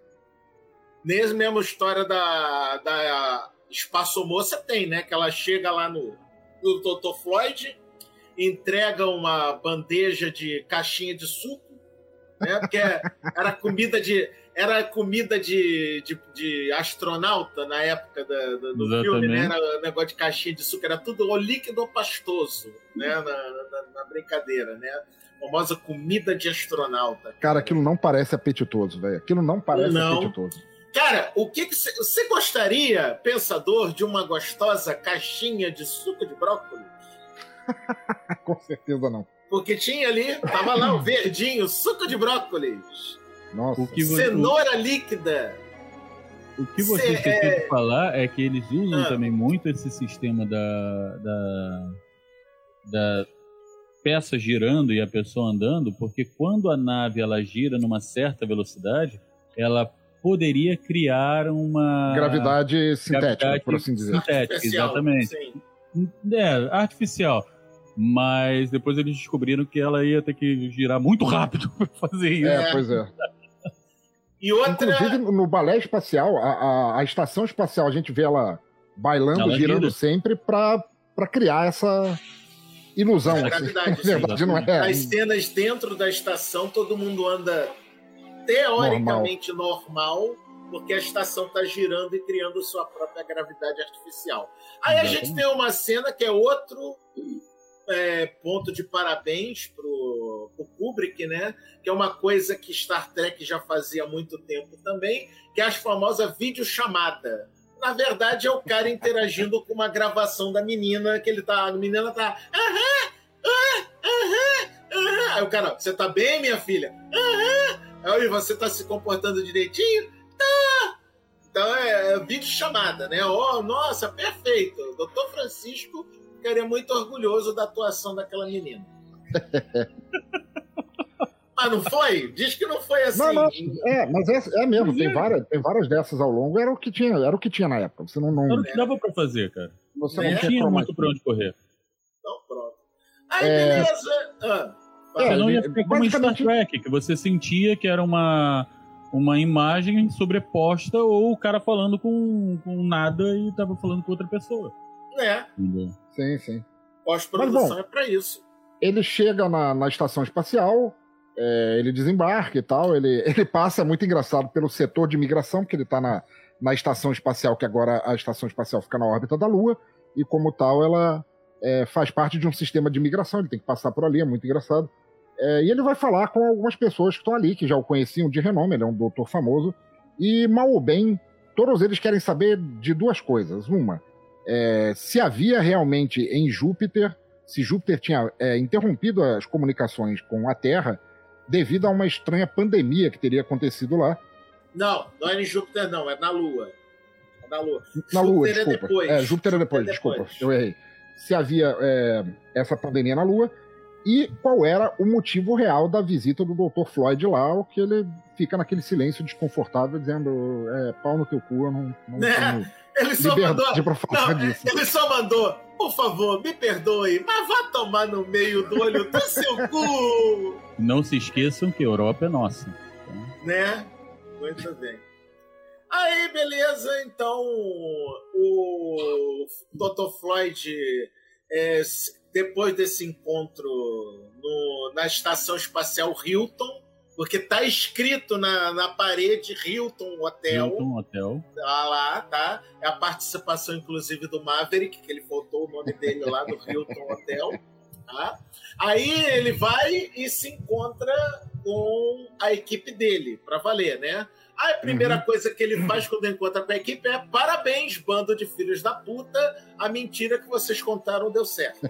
B: Nessa mesma história da, da espaçomoça tem, né? Que ela chega lá no, no doutor Floyd, entrega uma bandeja de caixinha de suco, né? Porque era comida de era comida de, de, de astronauta na época da, da- do
D: Exatamente.
B: filme, né? Era negócio de caixinha de suco, era tudo o líquido pastoso, né? Na, na, na brincadeira, né? A famosa comida de astronauta.
C: Cara, aquilo não parece apetitoso, velho. Aquilo não parece
B: Não.
C: apetitoso.
B: Cara, o que você você gostaria, pensador, de uma gostosa caixinha de suco de brócolis?
C: Com certeza não.
B: Porque tinha ali, tava lá o verdinho, suco de brócolis,
C: Nossa.
D: O que você,
B: cenoura líquida.
D: o que você
B: Cê-
D: esqueceu
B: é-
D: de falar é que eles usam
B: Ah.
D: também muito esse sistema da, da, da peça girando e a pessoa andando, porque quando a nave ela gira numa certa velocidade, ela poderia criar uma
C: Gravidade sintética,
D: gravidade
C: por assim dizer.
D: sintética,
B: Especial,
D: exatamente.
B: sim.
D: É, artificial. Mas depois eles descobriram que ela ia ter que girar muito rápido para fazer isso.
C: É, pois é.
B: E outra.
C: Inclusive, no balé espacial, a, a, a estação espacial, a gente vê ela bailando,
D: Ela
C: girando
D: gira.
C: sempre pra, pra criar essa ilusão.
B: É
C: assim.
B: gravidade,
C: Na verdade, não é.
B: As cenas dentro da estação, todo mundo anda teoricamente normal, porque a estação está girando e criando sua própria gravidade artificial. Aí a gente tem uma cena que é outro é, ponto de parabéns pro, pro Kubrick, né? Que é uma coisa que Star Trek já fazia há muito tempo também, que é a famosa videochamada. Na verdade, é o cara interagindo com uma gravação da menina, que ele tá. A menina tá. Aham! Ah, aham! Aham! Aí o cara, você tá bem, minha filha? Aham! Aí você tá se comportando direitinho? Tá! Então é, é videochamada, né? Oh, nossa, perfeito! doutor Francisco ficaria muito orgulhoso da atuação daquela menina. Mas não foi? Diz que não foi assim.
C: Não, não, é, mas é, é mesmo, tem várias, tem várias dessas ao longo, era o que tinha, era o que tinha na época. Você não,
D: Era
C: não,
D: o que dava para fazer, cara.
C: você
B: É.
C: não
D: Não
C: tinha
D: tinha
C: chroma
D: muito
C: key.
D: para onde correr.
B: Então pronto. Aí
C: É.
B: beleza. Ah,
D: Você não ia
C: É,
D: ficar como em Star
C: basicamente-
D: Trek, que você sentia que era uma, uma imagem sobreposta ou o cara falando com, com nada e tava falando com outra pessoa.
B: É,
D: Entendeu?
C: Sim, sim.
B: pós-produção
C: Mas, bom,
B: é pra isso.
C: Ele chega na, na estação espacial, é, ele desembarca e tal, ele, ele passa, é muito engraçado, pelo setor de imigração, porque ele está na, na estação espacial, que agora a estação espacial fica na órbita da Lua, e como tal ela é, faz parte de um sistema de imigração, ele tem que passar por ali, é muito engraçado. É, e ele vai falar com algumas pessoas que estão ali, que já o conheciam de renome, ele é um doutor famoso, e mal ou bem, todos eles querem saber de duas coisas. Uma, é, se havia realmente em Júpiter, se Júpiter tinha é, interrompido as comunicações com a Terra devido a uma estranha pandemia que teria acontecido lá.
B: Não, não é em Júpiter, não, é na Lua. É na Lua.
C: Na Lua,
B: Júpiter é
C: desculpa.
B: depois.
C: É, Júpiter é depois,
B: Júpiter é
C: desculpa,
B: depois.
C: eu errei. Se havia é, essa pandemia na Lua e qual era o motivo real da visita do doutor Floyd lá, o que ele fica naquele silêncio desconfortável dizendo é, pau no teu cu, eu não, não
B: Né?
C: tenho
B: Ele só
C: liberdade
B: mandou.
C: pra falar
B: Não,
C: disso.
B: ele só mandou, por favor, me perdoe, mas vá tomar no meio do olho do seu cu!
D: Não se esqueçam que a Europa é nossa.
B: Né? Muito bem. Aí, beleza, então o doutor Floyd, é, depois desse encontro no- na estação espacial Hilton, porque tá escrito na, na parede Hilton Hotel,
D: Hilton Hotel.
B: tá lá, tá? É a participação, inclusive, do Maverick, que ele faltou o nome dele lá do Hilton Hotel. Tá? Aí ele vai e se encontra com a equipe dele, pra valer, né? Aí a primeira
C: Uhum.
B: coisa que ele faz quando encontra com a equipe é parabéns, bando de filhos da puta, a mentira que vocês contaram deu certo.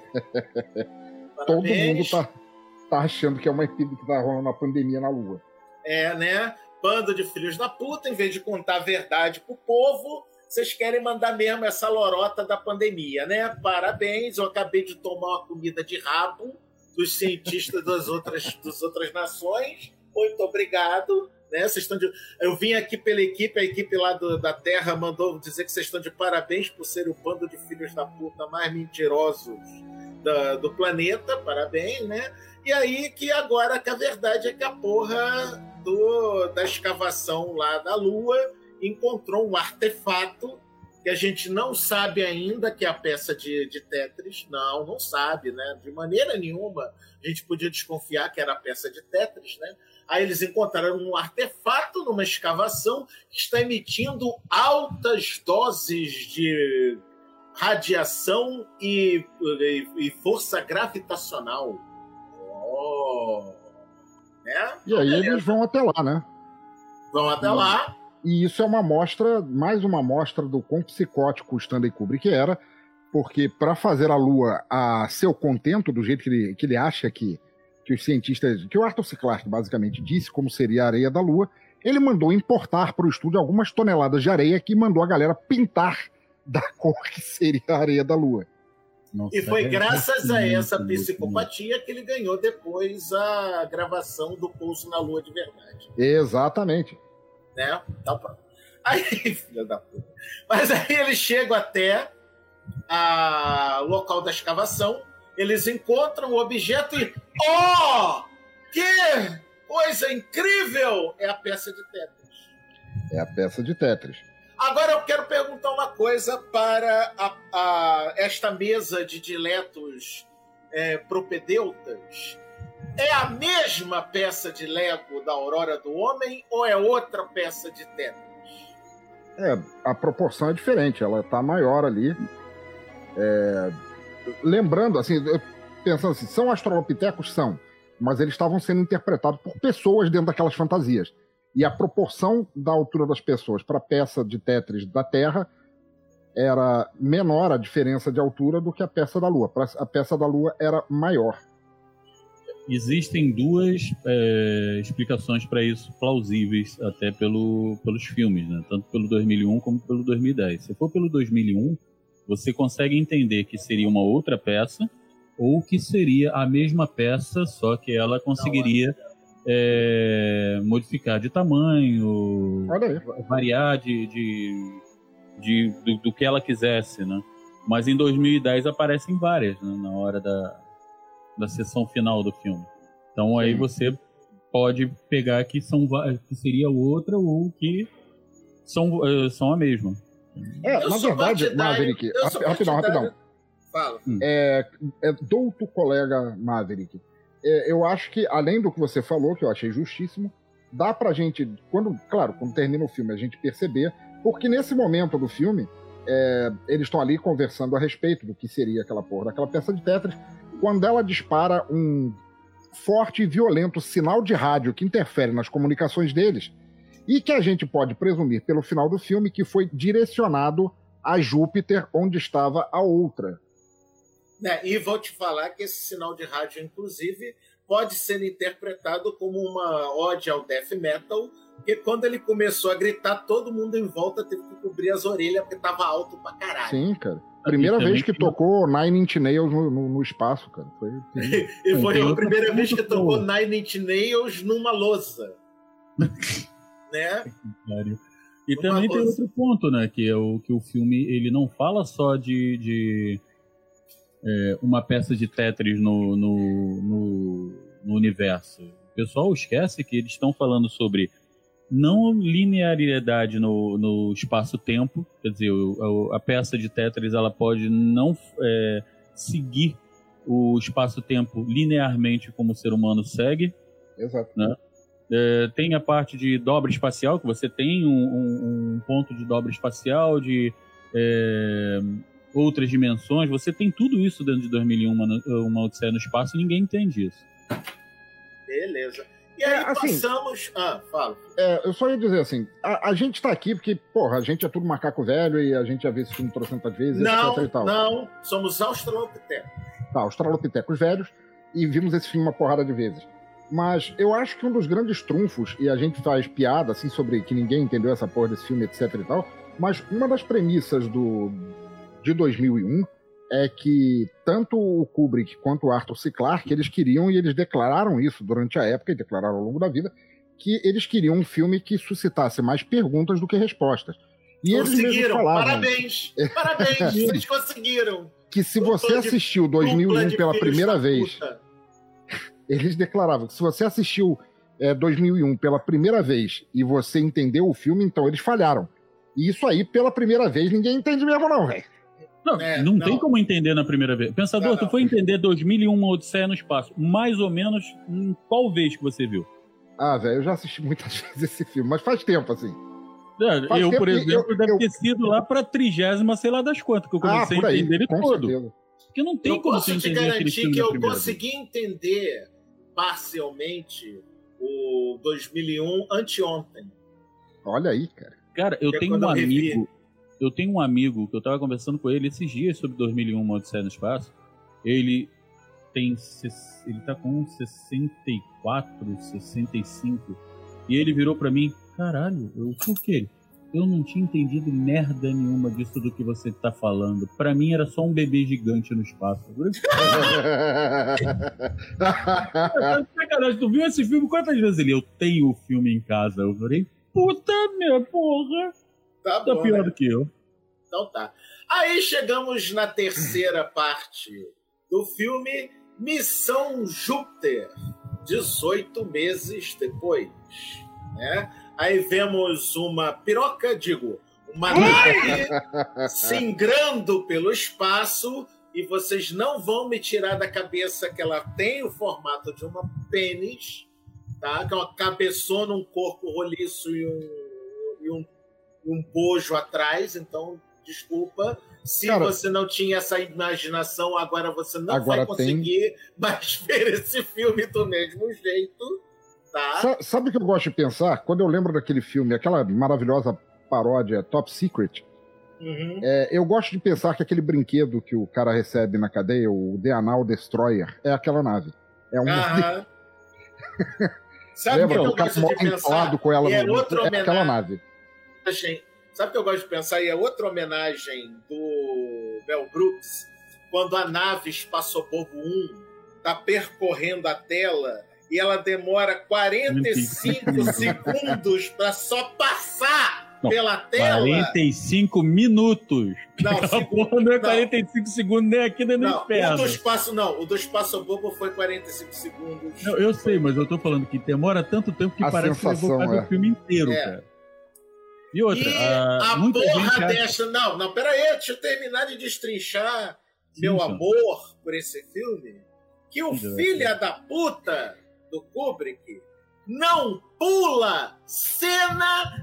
C: Todo mundo tá, tá achando que é uma equipe que tá rolando uma pandemia na Lua.
B: É, né? Bando de filhos da puta, em vez de contar a verdade pro povo, vocês querem mandar mesmo essa lorota da pandemia, né? Parabéns, eu acabei de tomar uma comida de rabo dos cientistas das outras, das outras nações. Muito obrigado. Né? Vocês estão de... Eu vim aqui pela equipe, a equipe lá do, da Terra mandou dizer que vocês estão de parabéns por serem o bando de filhos da puta mais mentirosos da, do planeta. Parabéns, né? E aí que agora que a verdade é que a porra do, da escavação lá da Lua encontrou um artefato que a gente não sabe ainda que é a peça de, de Tetris. Não, não sabe, né? De maneira nenhuma a gente podia desconfiar que era a peça de Tetris, né? Aí eles encontraram um artefato numa escavação que está emitindo altas doses de radiação e, e, e força gravitacional. Oh. Né?
C: E aí
B: Beleza.
C: eles vão até lá, né?
B: Vão até lá.
C: E isso é uma amostra, mais uma amostra do quão psicótico o Stanley Kubrick era, porque para fazer a Lua a seu contento, do jeito que ele, que ele acha que, que os cientistas, que o Arthur C. Clarke basicamente disse como seria a areia da Lua, ele mandou importar para o estúdio algumas toneladas de areia que mandou a galera pintar da cor que seria a areia da Lua.
D: Nossa,
B: E foi
D: é
B: graças a
D: muito,
B: essa
D: muito, muito.
B: psicopatia que ele ganhou depois a gravação do Pouso na Lua de Verdade.
C: Exatamente.
B: Né? Então, pronto. Aí, filha da puta. Mas aí eles chegam até o local da escavação, eles encontram o objeto e. Oh! Que coisa incrível! É a peça de Tetris.
C: É a peça de Tetris.
B: Agora eu quero perguntar uma coisa para a, a, esta mesa de diletos é, propedeutas. É a mesma peça de Lego da Aurora do Homem ou é outra peça de Tetris?
C: É, a proporção é diferente, ela tá maior ali. É, lembrando, assim, eu- pensando assim, são australopitecos? São, mas eles estavam sendo interpretados por pessoas dentro daquelas fantasias. E a proporção da altura das pessoas para a peça de Tetris da Terra era menor a diferença de altura do que a peça da Lua. A peça da Lua era maior.
D: Existem duas é, explicações para isso, plausíveis até pelo, pelos filmes, né? Tanto pelo dois mil e um como pelo dois mil e dez. Se for pelo dois mil e um, você consegue entender que seria uma outra peça ou que seria a mesma peça, só que ela conseguiria é, modificar de tamanho,
C: Olha aí.
D: variar de, de, de- do, do que ela quisesse, né? Mas em dois mil e dez aparecem várias, né? Na hora da, da sessão final do filme. Então aí você pode pegar que, são, que seria outra ou que são, uh, são a mesma.
C: É,
B: Eu
C: na
B: sou
C: verdade,
B: partidário,
C: Maverick,
B: eu sou
C: rapidão,
B: partidário.
C: rapidão.
B: Fala.
C: É, é, douto colega Maverick, é, eu acho que, além do que você falou, que eu achei justíssimo, dá pra gente, quando, claro, quando termina o filme, a gente perceber, porque nesse momento do filme, é, eles estão ali conversando a respeito do que seria aquela porra daquela peça de Tetris, quando ela dispara um forte e violento sinal de rádio que interfere nas comunicações deles, e que a gente pode presumir pelo final do filme que foi direcionado a Júpiter, onde estava a outra.
B: É, e vou te falar que esse sinal de rádio, inclusive, pode ser interpretado como uma ode ao death metal, porque quando ele começou a gritar, todo mundo em volta teve que cobrir as orelhas porque tava alto pra caralho.
C: Sim, cara. Primeira vez que tocou Nine Inch Nails no, no, no espaço, cara. Foi...
B: E foi a primeira vez que tocou Nine Inch Nails numa lousa. Né?
D: E
B: Uma
D: também tem
B: lousa.
D: outro ponto, né? Que é o que o filme ele não fala só de, de é, uma peça de Tetris no, no, no, no universo. O pessoal esquece que eles estão falando sobre não linearidade no, no espaço-tempo, quer dizer, o, a, a peça de Tetris ela pode não é, seguir o espaço-tempo linearmente como o ser humano segue.
C: Exato.
D: Né? É, tem a parte de dobra espacial, que você tem um, um, um ponto de dobra espacial, de é, outras dimensões, você tem tudo isso dentro de dois mil e um, uma, uma Odisseia no Espaço, e ninguém entende isso.
B: Beleza. E aí
C: É, assim,
B: passamos... Ah, fala.
C: É, eu só ia dizer assim, a, a gente tá aqui porque, porra, a gente é tudo macaco velho e a gente já vê esse filme trocentas vezes,
B: Não,
C: etc e tal.
B: não, somos australopitecos.
C: Tá, australopitecos velhos, e vimos esse filme uma porrada de vezes. Mas eu acho que um dos grandes trunfos, e a gente faz piada assim sobre que ninguém entendeu essa porra desse filme, etc e tal, mas uma das premissas do, de dois mil e um é que tanto o Kubrick quanto o Arthur C. Clarke, eles queriam, e eles declararam isso durante a época, e declararam ao longo da vida, que eles queriam um filme que suscitasse mais perguntas do que respostas. E eles mesmos
B: Conseguiram,
C: falavam,
B: parabéns, parabéns, vocês conseguiram.
C: que se
B: Dupla
C: você
B: de-
C: assistiu dois mil e
B: Dupla
C: um
B: de
C: pela
B: filhos
C: primeira
B: da
C: vez,
B: puta.
C: eles declaravam que se você assistiu é, dois mil e um pela primeira vez e você entendeu o filme, então eles falharam. E isso aí, pela primeira vez, ninguém entende mesmo não, velho.
D: Não,
B: É,
D: não,
B: não.
D: tem como entender na primeira vez. Pensador,
B: Não,
D: tu
B: não.
D: foi entender dois mil e um, uma Odisseia no Espaço, mais ou menos em qual vez que você viu?
C: Ah, velho, eu já assisti muitas vezes esse filme, mas faz tempo, assim.
D: É,
C: Faz
D: eu,
C: tempo
D: por
C: que
D: exemplo,
C: eu-
D: deve
C: eu-
D: ter sido lá pra trigésima, sei lá das quantas, que eu
C: Ah,
D: comecei
C: por
D: a
C: aí,
D: entender ele
C: com
D: todo.
C: certeza.
D: Porque não tem
B: Eu
D: como
B: posso
D: você
B: te
D: entender aquele
B: garantir
D: filme
B: que
D: da
B: eu
D: primeira
B: consegui entender parcialmente o dois mil e um anteontem.
C: Olha aí, cara.
D: vez. Cara, eu
B: É
D: tenho
B: quando
D: um
B: eu revi.
D: amigo, eu tenho um amigo que eu tava conversando com ele esses dias sobre dois mil e um, uma Odisseia no Espaço. Ele tem, ses- ele tá com sessenta e quatro, sessenta e cinco, e ele virou pra mim, caralho, eu, por quê? Eu não tinha entendido merda nenhuma disso do que você tá falando. Pra mim era só um bebê gigante no espaço. Eu falei, sacanagem, tu viu esse filme quantas vezes? Ele, eu tenho o filme em casa. Eu falei, puta minha porra,
B: Tá
D: tá
B: bom,
D: pior
B: né?
D: do que eu.
B: Então tá. Aí chegamos na terceira parte do filme Missão Júpiter, dezoito meses depois, né? Aí vemos uma piroca, digo, uma nave singrando pelo espaço, e vocês não vão me tirar da cabeça que ela tem o formato de uma pênis, tá? Que é uma cabeçona, um corpo roliço e um, e um, e um bojo atrás, então desculpa. Se
C: Cara,
B: você não tinha essa imaginação, agora você não
C: agora
B: vai conseguir mais ver esse filme do mesmo jeito, tá?
C: Sa- Sabe o que eu gosto de pensar? Quando eu lembro daquele filme, aquela maravilhosa paródia Top Secret,
B: Uhum.
C: é, eu gosto de pensar que aquele brinquedo que o cara recebe na cadeia, o The Anal Destroyer, é aquela nave. É um
B: Aham. Sabe o que
C: Lembra?
B: eu
C: O cara
B: gosto de
C: mora
B: pensar?
C: empalado com ela
B: E é
C: no...
B: outra
C: É aquela
B: homenagem.
C: nave.
B: Sabe o que eu gosto de pensar? E é outra homenagem do Mel Brooks, quando a nave Espaçobobo um está percorrendo a tela e ela demora quarenta e cinco segundos para só passar
D: Não,
B: pela tela...
D: quarenta e cinco minutos.
B: Não,
D: A
B: cinco-
D: porra não é
B: não.
D: quarenta e cinco segundos nem aqui nem no
B: Não, o
D: inferno.
B: do espaço não. O do espaço bobo foi quarenta e cinco segundos.
D: Não, eu sei, mas eu tô falando que demora tanto tempo que
C: A
D: parece que
C: sensação,
D: levou quase
C: é.
D: o filme inteiro,
B: É.
D: cara. E outra,
B: E
D: ah,
B: a
D: muita
B: porra
D: gente acha...
B: dessa... Não, não, peraí, deixa eu terminar de destrinchar meu
D: Isso.
B: amor por esse filme. Que o
D: Isso,
B: filho da puta do Kubrick não pula cena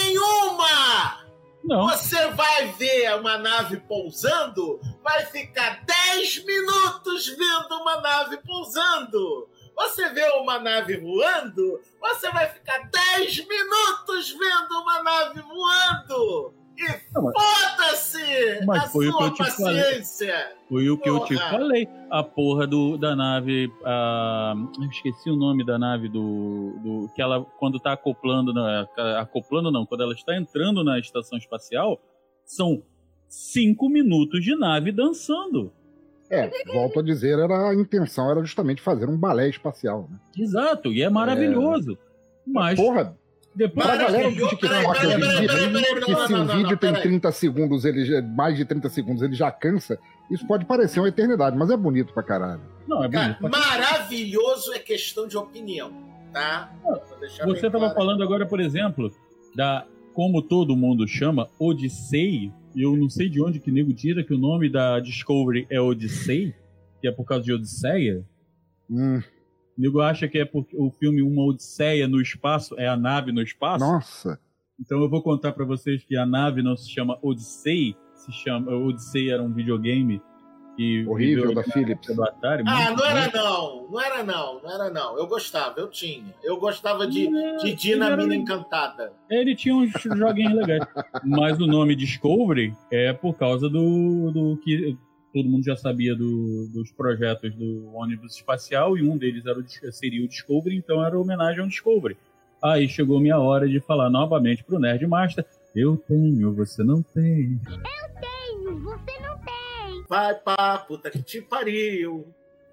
B: nenhuma!
D: Não,
B: Você vai ver uma nave pousando, vai ficar dez minutos vendo uma nave pousando. Você vê uma nave voando, você vai ficar dez minutos vendo uma nave voando. E
D: Não, mas-
B: foda-se
D: mas
B: a
D: foi o que
B: sua
D: eu te falei.
B: paciência.
D: foi o que eu te
B: Porra.
D: falei. A porra do, da nave... ah, eu esqueci o nome da nave do... do que ela, quando tá acoplando... Na, acoplando não, quando ela está entrando na estação espacial, são cinco minutos de nave dançando.
C: É, volto a dizer, era, a intenção era justamente fazer um balé espacial, né?
D: Exato, e é maravilhoso. Mas
C: Porra,
D: depois...
C: pra galera que
B: Maravilhoso.
C: criticar uma
B: Peraí,
C: coisa
B: peraí,
C: de
B: peraí,
C: vídeo,
B: peraí,
C: que
B: não,
C: se
B: não,
C: um
B: não,
C: vídeo
B: não,
C: tem
B: peraí.
C: trinta segundos, ele já, mais de trinta segundos, ele já cansa, isso pode parecer uma eternidade, mas é bonito pra caralho.
D: Não, é
B: Cara,
D: bonito.
B: maravilhoso é questão de opinião, tá? Vou deixar
D: Você
B: bem
D: estava
B: claro.
D: falando agora, por exemplo, da como todo mundo chama Odyssey, e eu não sei de onde que nego tira que o nome da Discovery é Odyssey, que é por causa de Odisseia.
C: Hum,
D: O nego acha que é porque o filme Uma Odisseia no Espaço é a nave no espaço.
C: nossa.
D: Então eu vou contar pra vocês que a nave não se chama Odyssey, se chama Odyssey era um videogame que
C: Horrível,
D: viveu
C: da
D: na
C: Philips.
D: época do Atari.
B: Ah,
D: muito
B: não era
D: ruim.
B: não, não era não, não era não. Eu gostava, eu tinha. Eu gostava de,
D: É,
B: de Dina
D: ele era-
B: Mina Encantada.
D: Ele tinha uns joguinhos legais. Mas o nome Discovery é por causa do, do que todo mundo já sabia do- dos projetos do ônibus espacial, e um deles era o, Dis- seria o Discovery, então era homenagem ao Discovery. Aí chegou minha hora de falar novamente pro Nerdmaster: eu tenho, você não tem.
G: Tenho, você não tem.
B: Vai pá, puta que te pariu.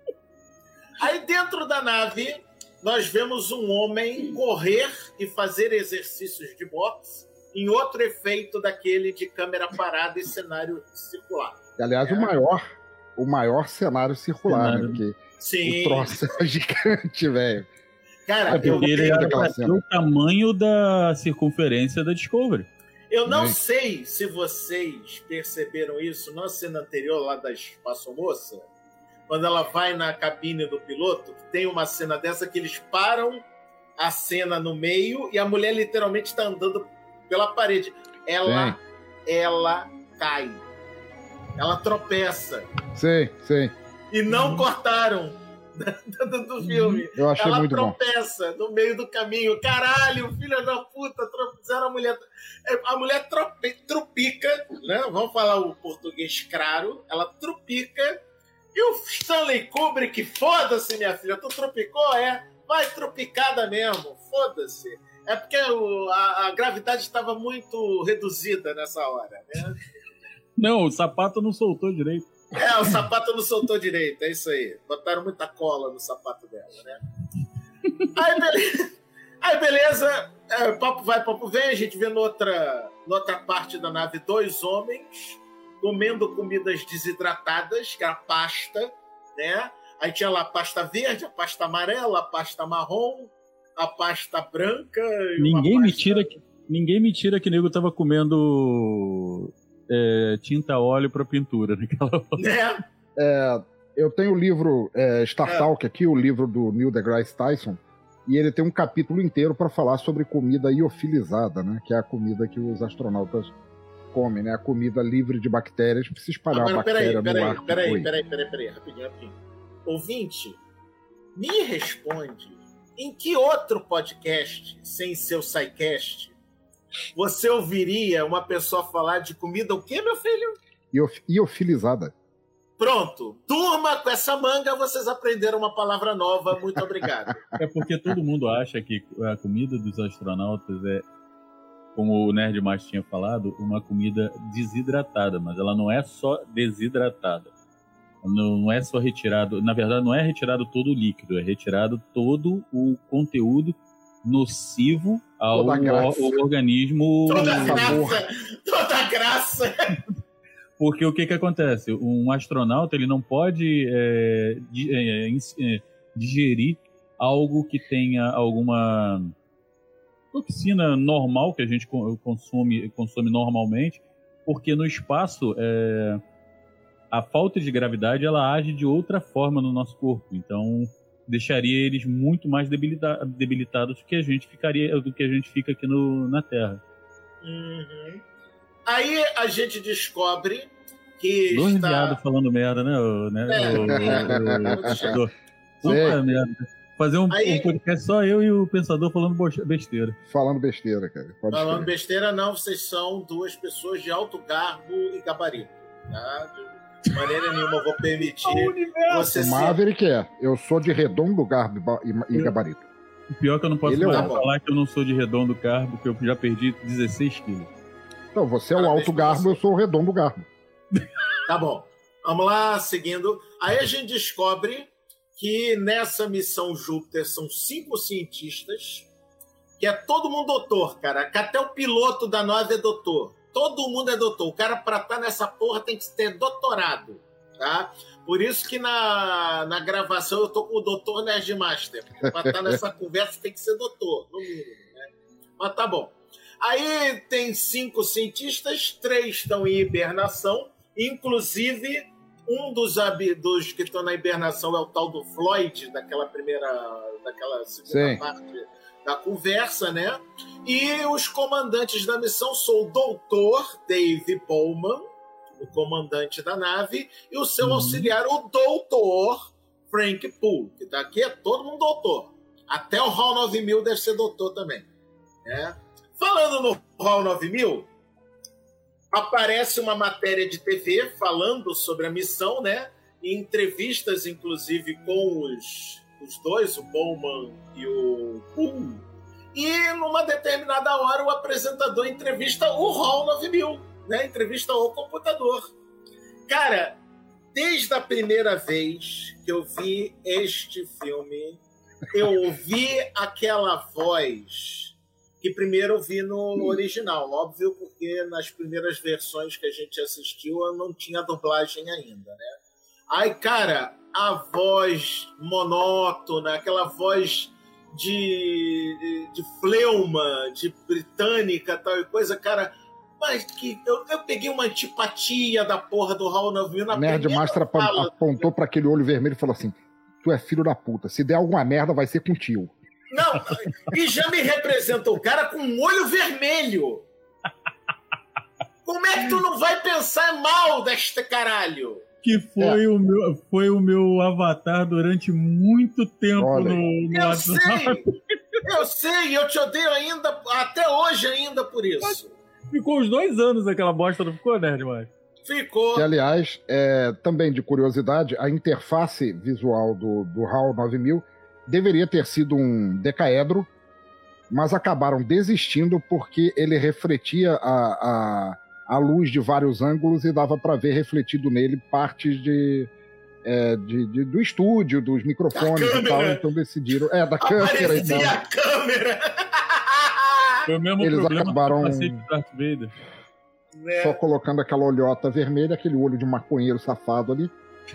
B: Aí dentro da nave, nós vemos um homem correr e fazer exercícios de boxe em outro efeito daquele de câmera parada e cenário circular.
C: Aliás,
B: É.
C: o maior, o maior cenário circular,
D: Cenário.
C: né? Porque
B: Sim.
C: o troço é gigante, velho.
B: Cara,
C: É,
B: eu,
C: porque
D: Ele
C: lembro
D: era
C: daquela
D: pra ter
C: cena.
D: o tamanho da circunferência da Discovery.
B: eu não
C: Sim.
B: sei se vocês perceberam isso na cena anterior lá da espaçomoça, quando ela vai na cabine do piloto, que tem uma cena dessa que eles param a cena no meio e a mulher literalmente está andando pela parede. Ela, ela cai. Ela tropeça.
C: Sei, sei.
B: E não cortaram do, do filme.
C: Eu achei
B: Ela
C: muito bom.
B: tropeça no meio do caminho. Caralho, filha da puta, fizeram a mulher. A mulher trope, trupica, né? Vamos falar o português claro. Ela trupica. E o Stanley Kubrick, foda-se, minha filha. Tu tropicou? É. Vai tropicada mesmo. Foda-se. É porque o- a, a gravidade estava muito reduzida nessa hora, né?
D: Não, o sapato não soltou direito.
B: É, o sapato não soltou direito, é isso aí. Botaram muita cola no sapato dela, né? Aí, beleza. Aí, beleza. É, papo vai, papo vem. A gente vê noutra, noutra parte da nave dois homens comendo comidas desidratadas, que era pasta, né? Aí tinha lá a pasta verde, a pasta amarela, a pasta marrom, a pasta branca. E
D: Ninguém
B: uma
D: me
B: pasta...
D: tira que ninguém me tira que nego tava comendo é, tinta óleo pra pintura naquela hora.
B: Né?
C: É, eu tenho o livro é, Star
B: É.
C: Talk aqui, o livro do Neil deGrasse Tyson, e ele tem um capítulo inteiro para falar sobre comida iofilizada, né? Que é a comida que os astronautas comem, né? A comida livre de bactérias que se espalhar
B: Agora,
C: a bactéria
B: peraí,
C: no
B: peraí,
C: ar.
B: peraí,
C: Oi.
B: peraí, peraí, peraí, rapidinho, rapidinho. Ouvinte, me responde, em que outro podcast, sem ser o SciCast, você ouviria uma pessoa falar de comida o quê, meu filho?
C: Iof- Iofilizada.
B: Pronto, durma com essa manga, vocês aprenderam uma palavra nova, muito obrigado.
D: É porque todo mundo acha que a comida dos astronautas é, como o Nerdmaster tinha falado, uma comida desidratada, mas ela não é só desidratada. Não é só retirado, na verdade não é retirado todo o líquido, é retirado todo o conteúdo nocivo ao,
C: Toda
D: ao,
C: graça.
D: ao organismo.
B: Toda
C: sabor.
B: graça! Toda graça!
D: Porque o que que acontece? Um astronauta ele não pode é, di- é, ins- é, digerir algo que tenha alguma toxina normal que a gente co- consome, consome normalmente, porque no espaço é, a falta de gravidade ela age de outra forma no nosso corpo. Então deixaria eles muito mais debilita- debilitados do que a gente ficaria, do que a gente fica aqui no, na Terra.
B: Uhum. Aí a gente descobre que
D: Dois
B: está...
D: viados falando merda, né? O, né?
B: É.
D: O, o, o, o pensador. Puta
C: Sei.
D: merda. Fazer um,
B: Aí-
D: um podcast só eu e o pensador falando bo- besteira.
C: Falando besteira, cara. Pode
B: Falando
C: ser.
B: besteira, não, vocês são duas pessoas de alto garbo e gabarito. Tá? De maneira nenhuma eu vou permitir você
C: O
B: ser.
C: Maverick é. Eu sou de redondo, garbo e ba- e, e gabarito.
D: O pior é que eu não posso
C: Ele é o-
D: mais falar que eu não sou de redondo carbo, porque eu já perdi dezesseis quilos.
C: Então, você é o
B: Parabéns
C: alto
B: pra
C: garbo,
B: você.
C: eu sou o redondo garbo.
B: Tá bom. Vamos lá, seguindo. Aí a gente descobre que nessa missão Júpiter são cinco cientistas, que é todo mundo doutor, cara. Que até o piloto da nave é doutor. Todo mundo é doutor. O cara, pra estar nessa porra, tem que ter doutorado, tá? Por isso que na, na gravação eu tô com o doutor Nerdmaster. Pra estar nessa conversa tem que ser doutor, no mínimo, né? Mas tá bom. Aí tem cinco cientistas, três estão em hibernação, inclusive um dos, hab- dos que estão na hibernação é o tal do Floyd, daquela primeira, daquela segunda
C: Sim.
B: parte da conversa, né? E os comandantes da missão são o doutor Dave Bowman, o comandante da nave, e o seu
D: Uhum.
B: auxiliar, o doutor Frank Poole, que tá aqui, é todo mundo doutor. Até o HAL nove mil deve ser doutor também, né? Falando no HAL nove mil, aparece uma matéria de T V falando sobre a missão, né? E entrevistas, inclusive, com os, os dois, o Bowman e o Poole. E numa determinada hora o apresentador entrevista o HAL nove mil, né? Entrevista o computador. Cara, desde a primeira vez que eu vi este filme, eu ouvi aquela voz que primeiro eu vi no original, óbvio, porque nas primeiras versões que a gente assistiu eu não tinha dublagem ainda, né? Aí, cara, a voz monótona, aquela voz de, de, de fleuma, de britânica, tal e coisa, cara, mas que eu, eu peguei uma antipatia da porra do HAL nove mil na
C: O Nerdmaster
B: primeira
C: apa-
B: fala.
C: apontou pra aquele olho vermelho e falou assim: tu é filho da puta, se der alguma merda vai ser com tio.
B: Não, e já me representa o cara com um olho vermelho. Como é que tu não vai pensar mal deste caralho?
D: Que foi, o meu, foi o meu avatar durante muito tempo
C: Olha
D: no,
C: aí.
D: no
B: Eu
D: WhatsApp.
B: sei, eu sei, eu te odeio ainda, até hoje ainda por isso.
D: Ficou uns dois anos aquela bosta, não ficou, Nerd, mas?
B: Ficou.
C: Que, aliás, é, também de curiosidade, a interface visual do, do HAL nove mil deveria ter sido um decaedro, mas acabaram desistindo porque ele refletia a, a, a luz de vários ângulos e dava para ver refletido nele partes de, é, de, de- do estúdio, dos microfones
B: Da
C: e tal,
B: câmera.
C: então decidiram... É, da câmera e
B: Aparecia
C: tal.
B: a câmera.
D: Foi o mesmo
C: Eles
D: problema
C: acabaram-
D: que eu passei com o Darth Vader.
B: Né?
C: Só colocando aquela olhota vermelha, aquele olho de maconheiro safado ali.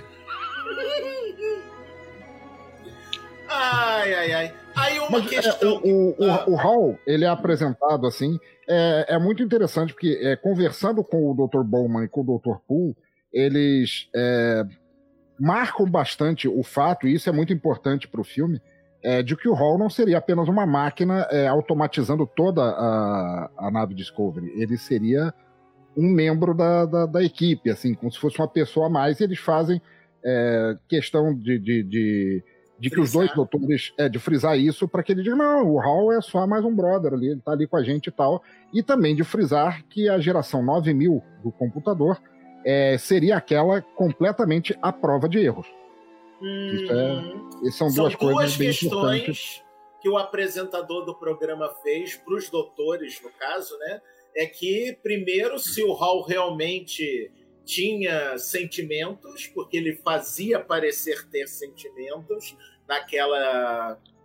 B: Ai, ai, ai. Aí uma
C: Mas é,
B: questão.
C: o, o,
B: Ah.
C: o, o HAL, ele é apresentado assim, é, é muito interessante, porque é, conversando com o doutor Bowman e com o doutor Poole, eles é, marcam bastante o fato, e isso é muito importante para o filme, é, de que o HAL não seria apenas uma máquina é, automatizando toda a, a nave Discovery. Ele seria um membro da, da, da equipe, assim, como se fosse uma pessoa a mais, e eles fazem é, questão de... de, de de que os
B: Frisar.
C: dois doutores, é, de frisar isso para que ele diga, não, o HAL é só mais um brother ali, ele tá ali com a gente e tal, e também de frisar que a geração nove mil do computador é, seria aquela completamente à prova de erros. Isso é- Essas são,
B: São
C: duas
B: duas
C: coisas bem importantes.
B: questões que o apresentador do programa fez para os doutores, no caso, né? É que, primeiro, se o HAL realmente tinha sentimentos, porque ele fazia parecer ter sentimentos naquela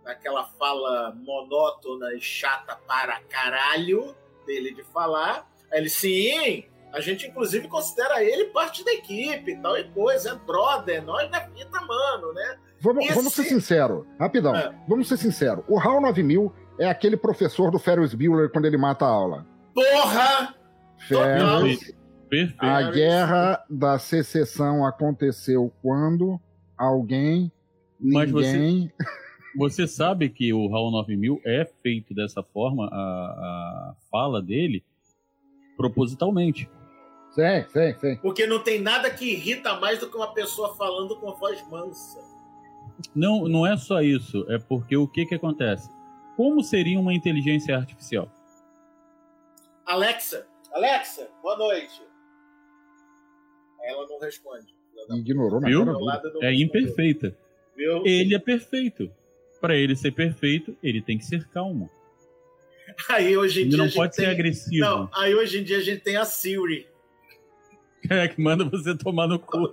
B: naquela fala monótona e chata para caralho dele de falar. Aí ele, sim, a gente inclusive considera ele parte da equipe e tal e coisa, é brother, nós na fita, mano, né?
C: Vamos,
B: Esse...
C: vamos ser sinceros, rapidão,
B: É.
C: vamos ser sinceros. O HAL nove mil é aquele professor do Ferris Bueller quando ele mata a aula.
B: Porra!
C: Ferris,
D: Perfeito.
C: a
B: Ferris.
C: guerra da secessão aconteceu quando alguém,
D: Mas você-
C: ninguém...
D: Você sabe que o HAL nove mil é feito dessa forma, a, a fala dele, propositalmente.
C: Sim, sim, sim.
B: Porque não tem nada que irrita mais do que uma pessoa falando com voz mansa.
D: Não, não é só isso. É porque o que que acontece? Como seria uma inteligência artificial?
B: Alexa, Alexa, boa noite. Ela não responde.
C: Ignorou na
D: Viu?
C: cara
B: Do
C: dura.
B: lado não
D: É
B: respondeu.
D: imperfeita.
B: Viu?
D: Ele é perfeito. Para ele ser perfeito, ele tem que ser calmo.
B: Aí hoje em
D: Ele
B: dia a
D: não
B: gente
D: pode ser
B: tem...
D: agressivo.
B: Não, aí hoje em dia a gente tem a Siri.
D: É que manda você tomar no cu.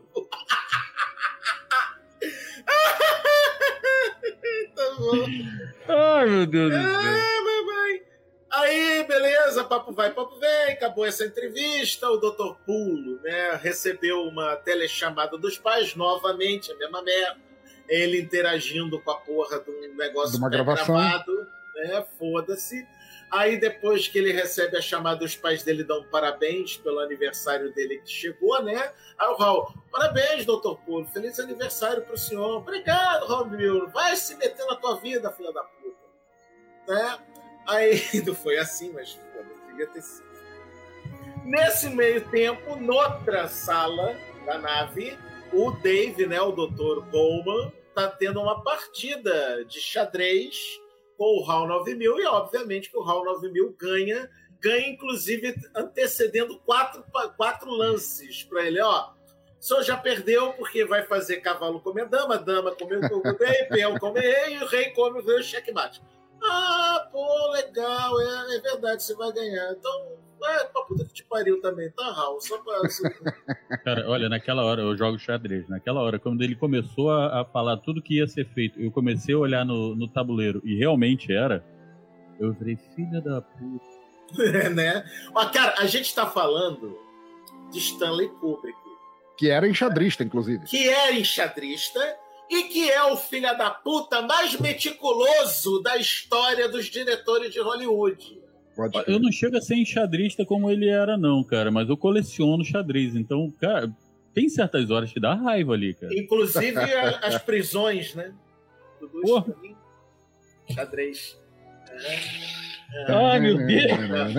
B: Tá bom.
D: Ai, meu Deus do céu.
B: Ah, mamãe. Aí, beleza, papo vai, papo vem, acabou essa entrevista, o doutor Pulo, né, recebeu uma telechamada dos pais, novamente, a mesma merda, ele interagindo com a porra do negócio
C: De uma
B: que é
C: gravação.
B: gravado, né, foda-se. Aí depois que ele recebe a chamada, os pais dele dão parabéns pelo aniversário dele que chegou, né? Aí o Raul, parabéns, doutor Pulo, feliz aniversário pro senhor. Obrigado, Raul Mil, vai se meter na tua vida, filha da puta. Né? Aí não foi assim, mas pô, não devia ter sido. Nesse meio tempo, noutra sala da nave, o Dave, né, o doutor Bowman, tá tendo uma partida de xadrez com o HAL nove mil e, obviamente, que o HAL nove mil ganha, ganha inclusive antecedendo quatro, quatro lances para ele. Ó, o senhor já perdeu porque vai fazer cavalo comer dama, dama comer o rei, peão comer rei e o rei come o checkmate. Ah, pô, legal, é, é verdade, você vai ganhar. Então, é pra puta que te pariu também, tá, Raul? Só pra...
D: Cara, olha, naquela hora, eu jogo xadrez, naquela hora, quando ele começou a, a falar tudo que ia ser feito, eu comecei a olhar no, no tabuleiro, e realmente era, eu virei, filha da puta.
B: É, né? Ó, cara, a gente tá falando de Stanley Kubrick,
C: Que era enxadrista, inclusive.
B: que é enxadrista e que é o filho da puta mais meticuloso da história dos diretores de Hollywood.
C: Pode
D: Eu
C: ser.
D: não chego a ser enxadrista como ele era, não, cara, mas eu coleciono xadrez, então, cara, tem certas horas que dá raiva ali, cara.
B: Inclusive a- as prisões, né? Tudo isso
D: Porra.
B: pra mim. Xadrez.
D: Ai, meu Deus!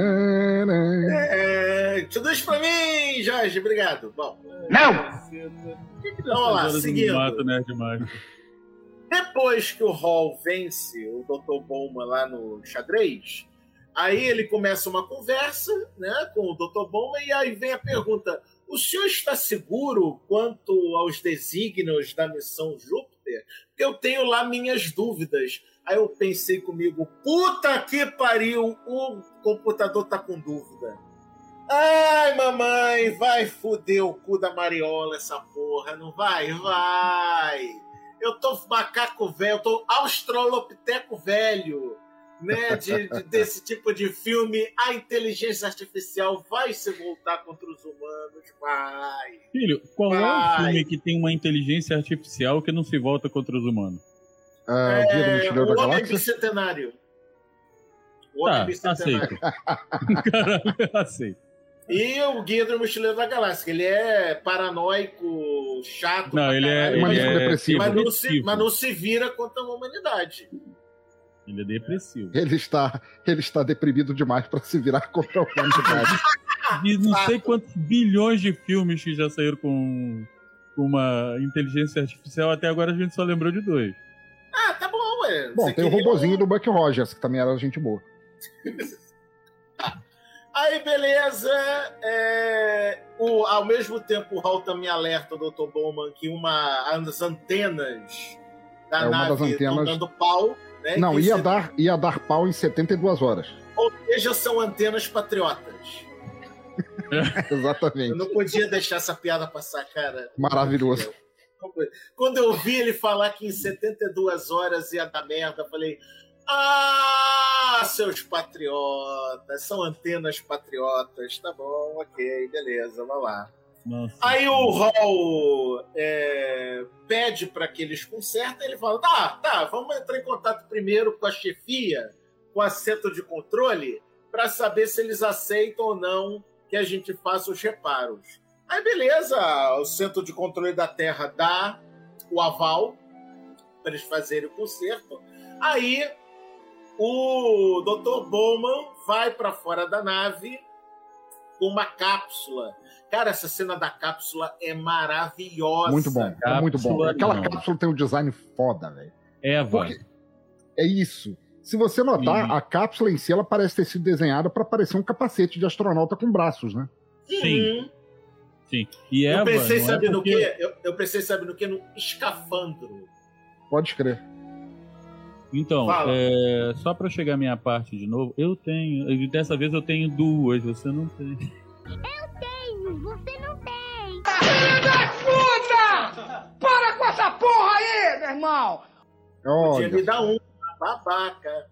B: É, tudo isso pra mim, Jorge, obrigado. Bom,
A: Não!
B: vamos lá, seguindo.
D: Mato, né, demais.
B: Depois que o Hall vence o doutor Bowman lá no xadrez, aí ele começa uma conversa, né, com o doutor Bowman, e aí vem a pergunta: o senhor está seguro quanto aos desígnios da missão Júpiter? Porque eu tenho lá minhas dúvidas. Aí eu pensei comigo, puta que pariu, o computador tá com dúvida. Ai, mamãe, vai foder o cu da Mariola essa porra, não vai? Vai! Eu tô macaco velho, eu tô australopiteco velho, né? De, de- desse tipo de filme, a inteligência artificial vai se voltar contra os humanos, vai.
D: Filho, qual é o
B: Vai.
D: filme que tem uma inteligência artificial que não se volta contra os humanos?
C: Ah, Guia do
B: É,
C: Mochileiro da
B: o Homem
C: Galáxia?
B: Bicentenário. O Homem
D: Tá,
B: Bicentenário.
D: aceito. Caralho, aceito.
B: E o Guia do Mochileiro da Galáxia, ele é paranoico, chato.
D: Não,
B: pra
D: ele é,
B: caralho,
D: ele
C: Mas
D: é
C: depressivo.
B: mas, não se,
D: depressivo.
B: mas não se vira contra a humanidade.
D: Ele é depressivo.
C: Ele está, ele está deprimido demais para se virar contra a humanidade.
D: E não sei quantos bilhões de filmes que já saíram com, com uma inteligência artificial, até agora a gente só lembrou de dois.
B: Ah, tá bom, ué.
C: Bom,
B: Você
C: tem o
B: queria
C: robozinho
B: um-
C: do Buck Rogers, que também era gente boa.
B: Aí, beleza. é, o, ao mesmo tempo, o Hall também alerta o doutor Bowman que uma, as antenas da
C: É, uma das
B: nave estão
C: antenas-
B: dando pau. Né,
C: Não,
B: que
C: ia
B: se-
C: dar, ia dar pau em setenta e duas horas.
B: Ou seja, são antenas patriotas. Eu
C: Exatamente.
B: não podia deixar essa piada passar, cara.
C: Maravilhoso.
B: Quando eu vi ele falar que em setenta e duas horas ia dar merda, eu falei... Ah, seus patriotas, são antenas patriotas. Tá bom, ok, beleza, vamos lá.
D: Nossa.
B: Aí o Hall é, pede para que eles consertem. Ele fala: tá, tá, vamos entrar em contato primeiro com a chefia, com a centro de controle, para saber se eles aceitam ou não que a gente faça os reparos. Aí, beleza, o centro de controle da Terra dá o aval para eles fazerem o conserto. Aí o doutor Bowman vai para fora da nave com uma cápsula. Cara, essa cena da cápsula é maravilhosa.
C: Muito bom, é muito bom. Aquela não. cápsula tem um design foda, velho.
D: Eva.
C: Porque é isso. Se você notar,
D: Sim.
C: a cápsula em si, ela parece ter sido desenhada para parecer um capacete de astronauta com braços, né?
D: Sim.
B: Uhum.
D: Sim. E
B: eu
D: Eva,
B: pensei,
D: não
B: sabe
D: é
B: no
D: porque...
B: quê? Eu, eu pensei, sabe no quê? No escafandro.
C: Pode escrever.
D: Então,
B: Fala.
D: é, só para chegar à minha parte de novo, eu tenho, e dessa vez eu tenho duas, você não tem.
G: Eu tenho, você não tem.
E: Filho da puta! Para com essa porra aí, meu irmão!
B: Podia me
C: Olha,
B: dar um, babaca.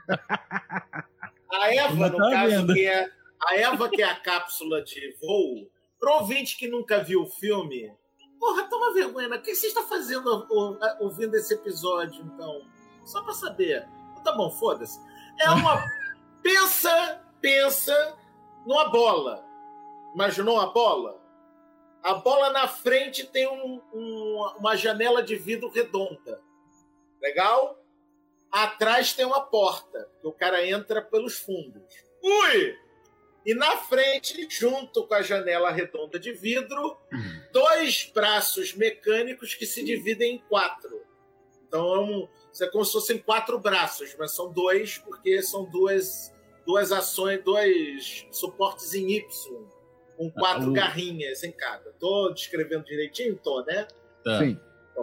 B: A Eva, no
D: Tá
B: caso,
D: vendo?
B: que é a Eva, que é a cápsula de voo, pro ouvinte que nunca viu o filme, porra, toma vergonha, né? O que você está fazendo ou- ouvindo esse episódio, então? Só pra saber. Tá bom, foda-se. É uma... pensa, pensa numa bola. Imaginou uma bola? A bola na frente tem um- um- uma janela de vidro redonda. Legal? Atrás tem uma porta, que o cara entra pelos fundos. Ui! E na frente, junto com a janela redonda de vidro, dois braços mecânicos que se dividem em quatro. Então, é um, é como se fossem quatro braços, mas são dois, porque são duas, duas ações, dois suportes em Y, com quatro
D: Ah, o-
B: garrinhas em cada. Tô descrevendo direitinho? Tô, né?
D: Tá.
C: sim.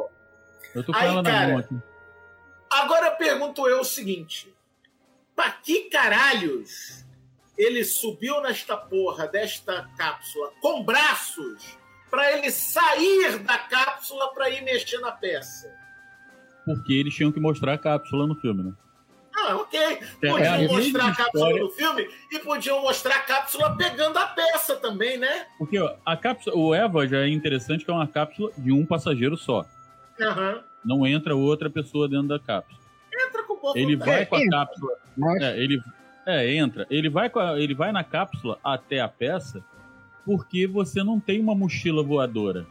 D: Eu tô com
B: Aí,
D: ela na
B: cara,
D: mão aqui.
B: Agora pergunto eu o seguinte: pra que caralhos ele subiu nesta porra desta cápsula com braços pra ele sair da cápsula pra ir mexer na peça?
D: Porque eles tinham que mostrar a cápsula no filme, né?
B: Ah, ok.
D: É,
B: Podiam
D: é a mesma
B: mostrar a cápsula
D: história.
B: no filme e podiam mostrar a cápsula pegando a peça também, né?
D: Porque ó, a cápsula, o Eva já é interessante que é uma cápsula de um passageiro só.
B: Aham.
D: Não entra outra pessoa dentro da cápsula.
B: Entra com boa
D: Ele
B: vontade.
D: vai com a
C: entra.
D: cápsula.
C: Mas,
D: É, ele é, entra. Ele vai, com a- ele vai na cápsula até a peça porque você não tem uma mochila voadora.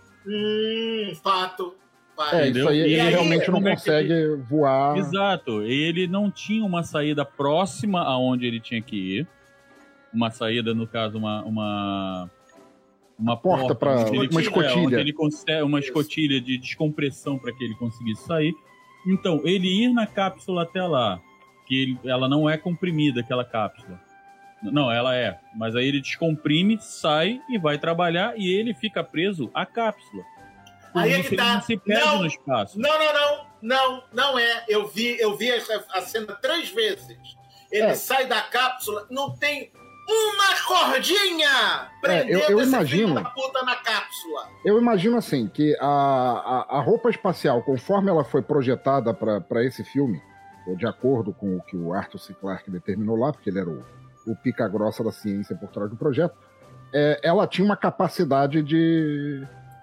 B: Hum, fato. fato.
C: é,
D: entendeu?
C: isso aí,
D: E
C: ele
B: aí,
C: realmente não
D: como é que
C: consegue voar.
D: Exato. Ele não tinha uma saída próxima aonde ele tinha que ir. Uma saída, no caso, uma. Uma, uma
C: porta pra-
D: onde ele
C: uma
D: tinha-
C: escotilha.
D: onde ele consegue, uma
B: Isso.
D: escotilha de descompressão para que ele conseguisse sair. Então, ele ir na cápsula até lá, que ele- ela não é comprimida, aquela cápsula. Não, ela é. Mas aí ele descomprime, sai e vai trabalhar e ele fica preso à cápsula. Por
B: Aí é
D: isso
B: que
D: ele
B: tá.
D: não se perde
B: Não.
D: no espaço.
B: Não, não, não, não, não é. Eu vi, eu vi essa- a cena três vezes. Ele
C: É.
B: sai da cápsula, não tem uma cordinha prendendo
C: eu- eu
B: esse
C: imagino.
B: filho da puta na cápsula.
C: Eu imagino assim, que a, a, a roupa espacial, conforme ela foi projetada para esse filme, ou de acordo com o que o Arthur C. Clarke determinou lá, porque ele era o, o pica-grossa da ciência por trás do projeto, é, ela tinha uma capacidade de,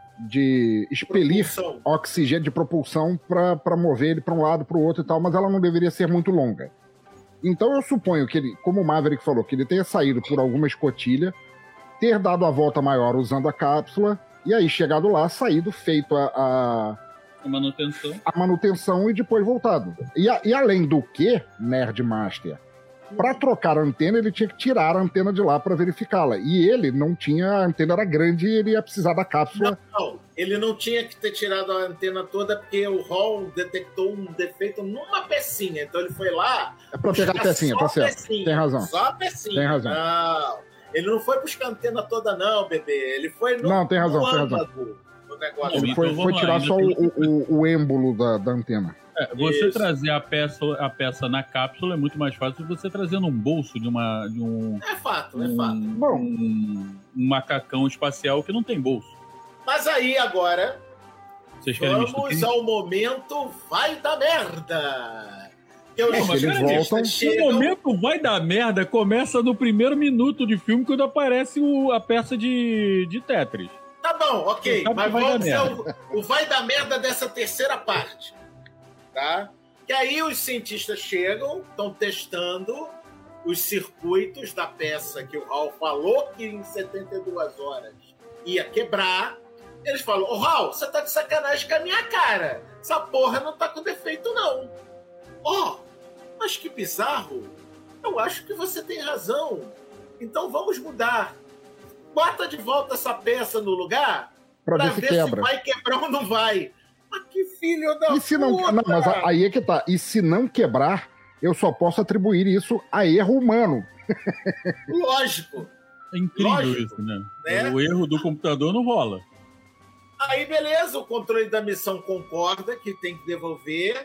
C: de expelir
B: Propulsão.
C: oxigênio de propulsão para mover ele para um lado, para o outro e tal, mas ela não deveria ser muito longa. Então eu suponho que ele, como o Maverick falou, que ele tenha saído por alguma escotilha, ter dado a volta maior usando a cápsula, e aí chegado lá, saído, feito a, a,
D: A manutenção.
C: a manutenção e depois voltado. E, a- e além do que, Nerdmaster, para trocar a antena, ele tinha que tirar a antena de lá para verificá-la. E ele não tinha, a antena era grande e ele ia precisar da cápsula.
B: Não, ele não tinha que ter tirado a antena toda porque o Hall detectou um defeito numa pecinha. Então ele foi lá.
C: É para pegar a
B: buscar
C: pecinha,
B: só
C: tá
B: a
C: certo.
B: pecinha,
C: Tem razão.
B: Só a pecinha.
C: Tem razão.
B: Não. Ele não foi buscar a antena toda, não, bebê. Ele foi no,
C: Não, tem razão,
B: no
C: tem razão.
B: âmago do negócio.
D: Não,
C: Ele
D: então
C: foi,
D: vamos
C: foi
D: lá,
C: tirar
D: ainda
C: só
D: tem
C: o, o, o êmbolo da, da antena.
D: É, você
B: Isso.
D: trazer a peça, a peça na cápsula é muito mais fácil do que você trazer num bolso de, uma, de um,
B: É fato, é
D: um,
B: fato.
C: Bom.
D: um, um macacão espacial que não tem bolso.
B: Mas aí agora
D: Vocês querem me
B: Vamos
D: estupir?
B: ao momento vai dar merda. Que
D: Não, mas
C: eles
D: peraí,
C: voltam-
D: O momento vai dar merda começa no primeiro minuto de filme, quando aparece o- a peça de, de Tetris.
B: Tá bom, ok.
D: Sabe
B: Mas
D: que vai
B: vamos
D: dar
B: ser o, o vai dar merda dessa terceira parte. Tá? Que aí os cientistas chegam, estão testando os circuitos da peça que o Hal falou que em setenta e duas horas ia quebrar. Eles falam, ô Hal, você tá de sacanagem com a minha cara. Essa porra não tá com defeito, não. Ó, oh, mas que bizarro. Eu acho que você tem razão. Então vamos mudar. Bota de volta essa peça no lugar
C: Pra
B: pra
C: ver se
B: ver
C: quebra.
B: se vai quebrar ou não vai. Mas que filho da
C: E se não,
B: puta!
C: não, mas a- aí é que tá. E se não quebrar, eu só posso atribuir isso a erro humano.
B: Lógico.
D: É incrível
B: Lógico,
D: isso, né?
B: né?
D: O erro do computador não rola.
B: Aí, beleza, o controle da missão concorda que tem que devolver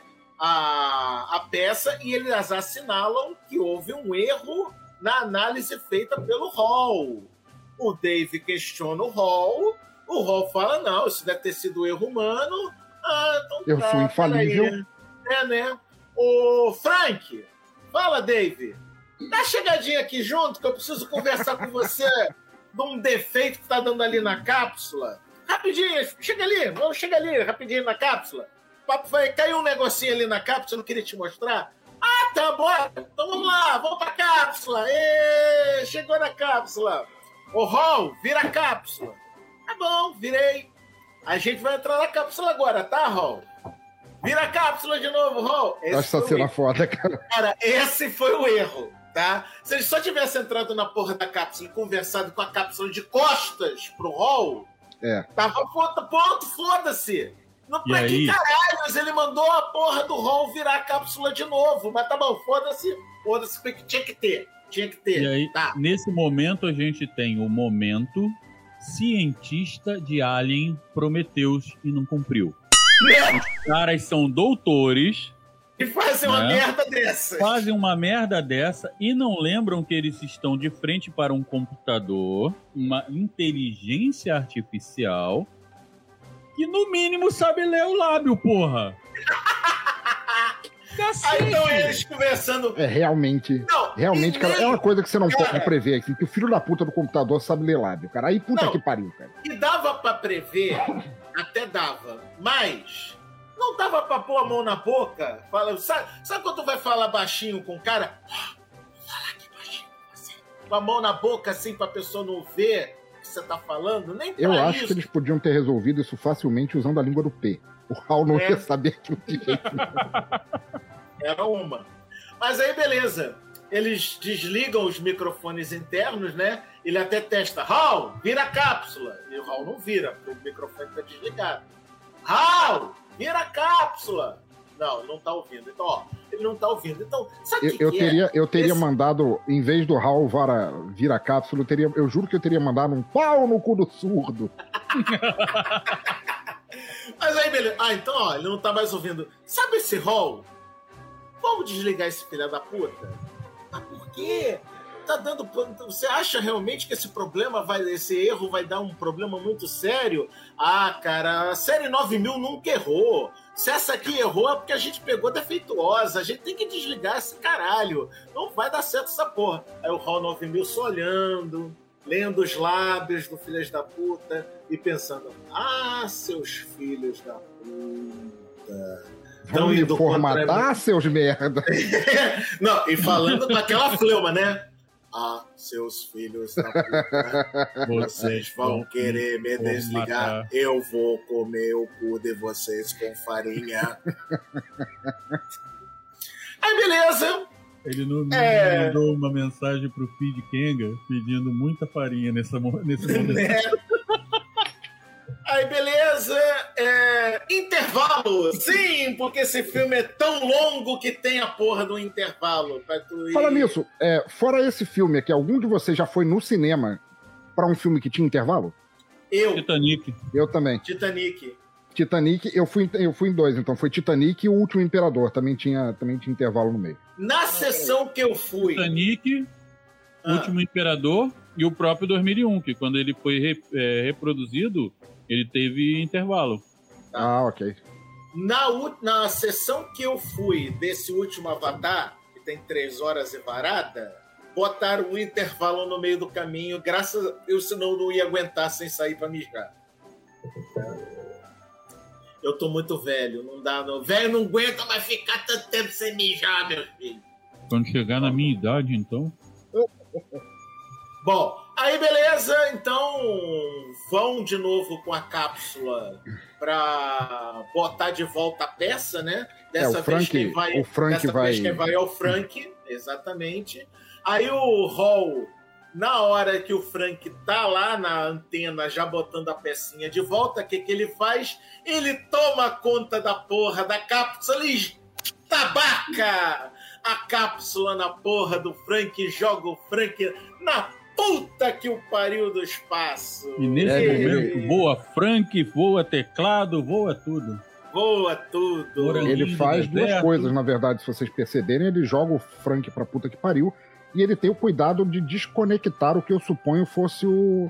B: a, a peça e eles assinalam que houve um erro na análise feita pelo Hall. O Dave questiona o Hall, o Hall fala, não, isso deve ter sido erro humano. Ah, então
C: Eu
B: tá,
C: sou infalível.
B: peraí. É, né? Ô, Frank, fala, Dave. Dá uma chegadinha aqui junto que eu preciso conversar com você de um defeito que tá dando ali na cápsula. Rapidinho, chega ali, vamos chegar ali, rapidinho na cápsula. O papo vai, caiu um negocinho ali na cápsula, eu não queria te mostrar. Ah, tá, bora. Então vamos lá, vamos pra cápsula. Ê, chegou na cápsula. Ô, Hall, vira a cápsula. Tá bom, virei. A gente vai entrar na cápsula agora, tá, Hall? Vira a cápsula de novo, Hall.
C: Acho essa
B: foi o
C: cena
B: erro.
C: foda, cara.
B: Cara, esse foi o erro, tá? Se ele só tivesse entrado na porra da cápsula e conversado com a cápsula de costas pro Hall,
C: É.
B: tava ponto, ponto foda-se. Não,
D: E
B: pra que
D: aí?
B: caralhos ele mandou a porra do Hall virar a cápsula de novo? Mas tá bom, foda-se. Foda-se, porque tinha que ter. Tinha que ter.
D: E aí,
B: Tá.
D: nesse momento, a gente tem o momento cientista de Alien Prometheus e não cumpriu. Os caras são doutores,
B: E fazer uma
D: Né?
B: merda dessa.
D: fazem uma merda dessa e não lembram que eles estão de frente para um computador, uma inteligência artificial, que no mínimo sabe ler o lábio, porra.
B: Aí então
D: Cacete!
B: eles conversando.
C: É realmente.
B: Não,
C: Realmente,
B: e
C: cara,
B: nem-
C: é uma coisa que você não
B: Cara.
C: pode prever, assim, que o filho da puta do computador sabe ler lábio, cara. Aí puta
B: Não.
C: que pariu, cara.
B: E dava pra prever, até dava, mas não dava pra pôr a mão na boca. Fala, sabe, sabe quando tu vai falar baixinho com o cara? Fala aqui baixinho com você. Com a mão na boca, assim, pra pessoa não ver o que você tá falando? Nem pra
C: Eu acho
B: isso.
C: que eles podiam ter resolvido isso facilmente usando a língua do P. O Hal não
B: É.
C: ia saber aquilo de jeito nenhum.
B: Era uma. Mas aí, beleza. Eles desligam os microfones internos, né? Ele até testa. Hal, vira a cápsula. E o Hal não vira, porque o microfone tá desligado. Hal, vira a cápsula. Não, não tá ouvindo. Então, ó, ele não tá ouvindo. Então, sabe o
C: Eu,
B: que,
C: eu
B: que
C: teria, eu teria
B: Esse-
C: mandado, em vez do Hal vara, vir a cápsula, eu, teria, eu juro que eu teria mandado um pau no cu do surdo.
B: é? Mas aí, beleza. Ah, então, ó, ele não tá mais ouvindo. Sabe esse Hal? Vamos desligar esse filho da puta? Ah, por quê? Tá dando. Você acha realmente que esse problema vai. Esse erro vai dar um problema muito sério? Ah, cara, a série nove mil nunca errou. Se essa aqui errou é porque a gente pegou defeituosa. A gente tem que desligar esse caralho. Não vai dar certo essa porra. Aí o Hal nove mil só olhando, lendo os lábios do filho da puta e pensando: ah, seus filhos da puta. Tão
C: Vão me
B: indo contra
C: formatar, seus merda.
B: Não, e falando com aquela fleuma, né? Ah, seus filhos da puta, vocês vão querer me desligar, eu vou comer o cu de vocês com farinha. Aí, beleza.
D: Ele não,
B: É.
D: mandou uma mensagem pro Feed Kenga pedindo muita farinha nessa, mo- nesse momento.
B: Né? Aí, beleza. É, intervalo. Sim, porque esse filme é tão longo que tem a porra do intervalo. Pra tu ir...
C: Fala nisso, é, fora esse filme aqui, algum de vocês já foi no cinema pra um filme que tinha intervalo?
B: Eu,
D: Titanic.
C: Eu também.
B: Titanic.
C: Titanic, eu fui, eu fui em dois, então foi Titanic e o Último Imperador, também tinha, também tinha intervalo no meio.
B: Na sessão que eu fui...
D: Titanic,
B: Ah.
D: Último Imperador e o próprio dois mil e um, que quando ele foi re- é, reproduzido, ele teve intervalo.
B: Avatar.
C: Ah, ok.
B: Na, u- na sessão que eu fui desse último Avatar, que tem três horas e varada, botaram um intervalo no meio do caminho, graças a eu, senão não ia aguentar sem sair pra mijar. Eu tô muito velho, não dá não. Velho não aguenta mais ficar tanto tempo sem mijar, meu filho.
D: Quando chegar na minha idade, então.
B: Bom, aí beleza, então vão de novo com a cápsula pra botar de volta a peça, né? Dessa
C: É, o
B: vez
C: Frank-
B: quem vai,
C: o Frank
B: dessa
C: vai-
B: vez quem vai é o Frank, exatamente. Aí o Hall, na hora que o Frank tá lá na antena já botando a pecinha de volta, o que, que ele faz? Ele toma conta da porra da cápsula e tabaca a cápsula na porra do Frank e joga o Frank na puta que o pariu do espaço.
D: E nesse
C: É,
D: momento,
B: ele-
D: voa Frank, voa teclado, voa tudo.
B: Voa tudo.
D: Moranguinho
C: Ele
D: do
C: faz duas
D: deserto.
C: coisas, na verdade, se vocês perceberem. Ele joga o Frank pra puta que pariu e ele tem o cuidado de desconectar o que eu suponho fosse o,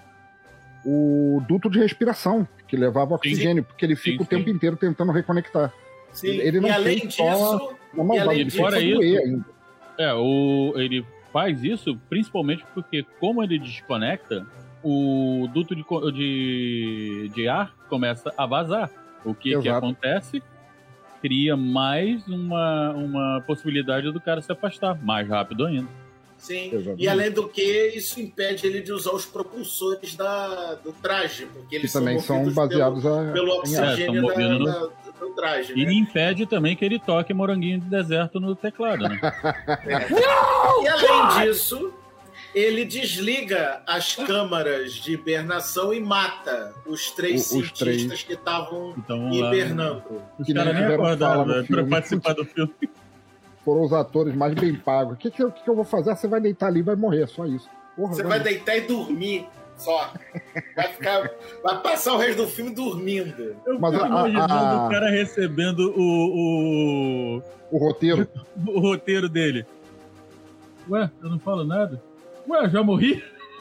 C: o duto de respiração que levava oxigênio, porque ele fica
D: Sim,
C: o tempo
D: sim.
C: inteiro tentando reconectar.
B: Sim,
C: ele não
B: e além
C: fez só-
B: disso,
C: Uma maldade,
B: além
C: ele
B: disso-
C: faz
D: fora
C: doer
D: isso-
C: ainda.
D: É, o, ele faz isso principalmente porque, como ele desconecta, o duto de, co- de, de ar começa a vazar. O que, que
C: Exato.
D: acontece? Cria mais uma, uma possibilidade do cara se afastar, mais rápido ainda.
B: sim.
C: Exatamente.
B: E além do que, isso impede ele de usar os propulsores da, do traje, porque
C: Que
B: eles
C: também
B: são
C: são
B: movidos
C: baseados
B: pelo,
C: a,
B: pelo
C: em ar.
D: É,
B: oxigênio
D: são
B: da,
D: movidos no-
B: da- do traje,
D: E
B: né?
D: impede também que ele toque moranguinho de deserto no teclado, né?
B: E além disso, ele desliga as câmaras de hibernação e mata os três
C: O- os
B: cientistas
C: três.
B: que estavam
D: Então, lá,
B: hibernando.
D: os
C: Que nem
D: caras nem
C: tiveram fala
D: acordaram,
C: no
D: velho, pra
C: filme.
D: participar do filme.
C: Foram os atores mais bem pagos. O que, que, eu- que que eu vou fazer? Você vai deitar ali e vai morrer, só isso. Porra,
B: Você
C: vai
B: vai deitar e dormir só. Vai ficar. Vai passar o resto do filme dormindo.
D: Eu
C: Mas
D: fico
C: a-
D: imaginando
C: a-
D: o cara recebendo o, o,
C: o roteiro.
D: o roteiro dele. Ué, eu não falo nada? Ué, já morri?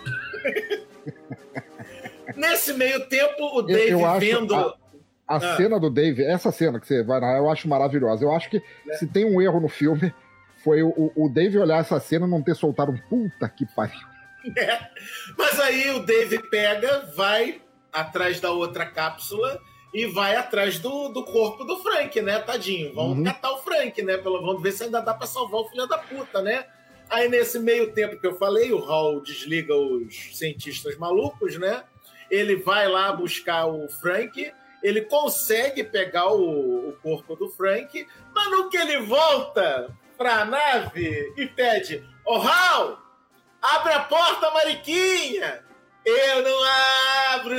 B: Nesse meio tempo, o
C: Eu-
B: Dave
C: eu acho
B: vendo.
C: a- A
B: Ah.
C: cena do Dave, essa cena que você vai narrar, eu acho maravilhosa. Eu acho que se tem um erro no filme, foi o, o Dave olhar essa cena e não ter soltado um puta que pariu.
B: Mas aí o Dave pega, vai atrás da outra cápsula e vai atrás do, do corpo do Frank, né, tadinho? Vamos
C: Uhum.
B: catar o Frank, né? Pelo, vamos ver se ainda dá pra salvar o filho da puta, né? Aí nesse meio tempo que eu falei, o Hall desliga os cientistas malucos, né? Ele vai lá buscar o Frank, ele consegue pegar o, o corpo do Frank, mas no que ele volta pra nave e pede: Ô Hal, abre a porta, Mariquinha! Eu não abro,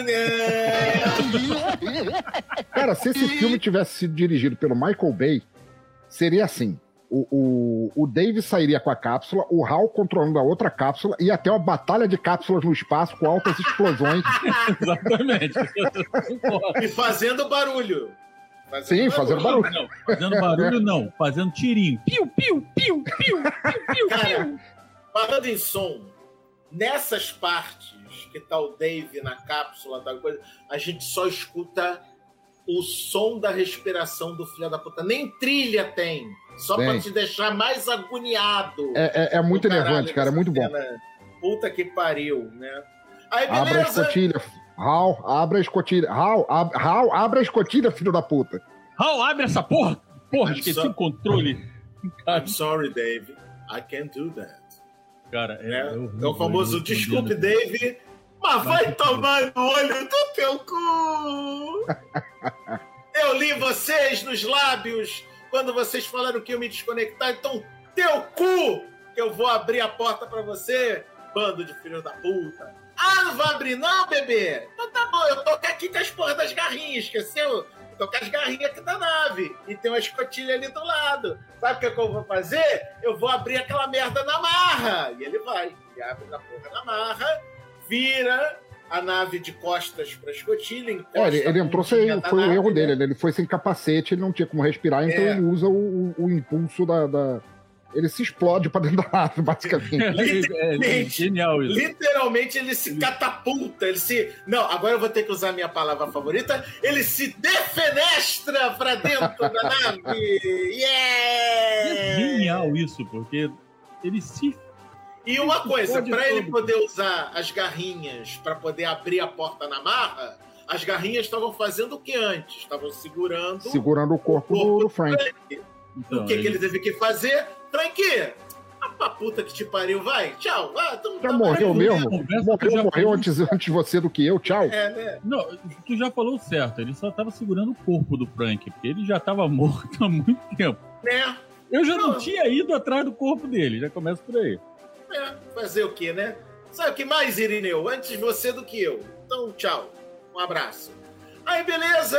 B: não!
C: Cara, se esse filme tivesse sido dirigido pelo Michael Bay, seria assim. O, o, o Dave sairia com a cápsula, o Hal controlando a outra cápsula e até uma batalha de cápsulas no espaço com altas explosões.
D: Exatamente.
B: E fazendo barulho.
C: Sim, fazendo barulho.
D: Não, fazendo barulho não, fazendo tirinho. Piu, piu, piu, piu, piu, piu,
B: Cara,
D: piu.
B: falando em som, nessas partes que tá o Dave na cápsula, da coisa, a gente só escuta o som da respiração do filho da puta. Nem trilha tem. Só
C: Tem.
B: pra te deixar mais agoniado.
C: É, é, é muito
B: do caralho
C: enervante, cara, é
B: dessa
C: muito bom.
B: cena. Puta que pariu, né? Aí,
C: Abra a
B: beleza.
C: escotilha. Hal, abra a escotilha. Hal, ab, Hal, abra a escotilha, filho da puta.
D: Raul, abre essa porra! Porra,
B: I'm
D: esqueci
B: so-
D: o controle.
B: I'm sorry, Dave. I can't do that.
D: Cara, é,
B: É,
D: é, horrível,
B: é o famoso
D: eu não
B: desculpe,
D: entendo.
B: Dave, mas vai tomar no olho do teu cu! Eu li vocês nos lábios quando vocês falaram que eu me desconectar, então teu cu que eu vou abrir a porta pra você, bando de filho da puta. Ah, não vai abrir não, bebê? Então tá bom, eu tô aqui com as porras das garrinhas, esqueceu? Eu tô com as garrinhas aqui da nave e tem uma escotilha ali do lado. Sabe o que, é que eu vou fazer? Eu vou abrir aquela merda na marra. E ele vai, ele abre na porra da marra, vira a nave de costas pra escotilha, encosta
C: É, ele, ele
B: a
C: entrou
B: pontinha
C: sem.
B: da
C: Foi o
B: nave,
C: erro
B: né?
C: dele. Ele foi sem capacete, ele não tinha como respirar, então
B: É.
C: ele usa o, o- o impulso da. da- ele se explode pra dentro da nave, basicamente.
D: É, é, é genial isso.
B: Literalmente ele se catapulta, ele se... Não, agora eu vou ter que usar a minha palavra favorita. Ele se defenestra pra dentro da nave. Yeah!
D: É genial isso, porque ele se...
B: E uma coisa,
D: Pode
B: pra ele
D: todo.
B: poder usar as garrinhas pra poder abrir a porta na marra, as garrinhas estavam fazendo o que antes? Estavam segurando...
C: Segurando o corpo,
B: o corpo
C: do, do Frank.
B: Frank.
D: Então,
B: O que,
D: ele...
B: que ele teve que fazer? Frank, a pra puta que te pariu, vai, tchau. Ah, tu,
C: Já
B: tá
C: morreu
B: maluco,
C: mesmo?
B: né?
D: Conversa
C: Morreu,
D: que já
C: morreu
D: foi.
C: antes, antes de você do que eu, tchau.
B: É, né?
D: Não, tu já falou certo, ele só tava segurando o corpo do Frank, porque ele já tava morto há muito tempo.
B: Né?
D: Eu já não,
B: Não.
D: tinha ido atrás do corpo dele, já começa por aí.
B: É, fazer o quê, né? Sabe o que mais, Irineu? Antes você do que eu. Então, tchau. Um abraço. Aí, beleza,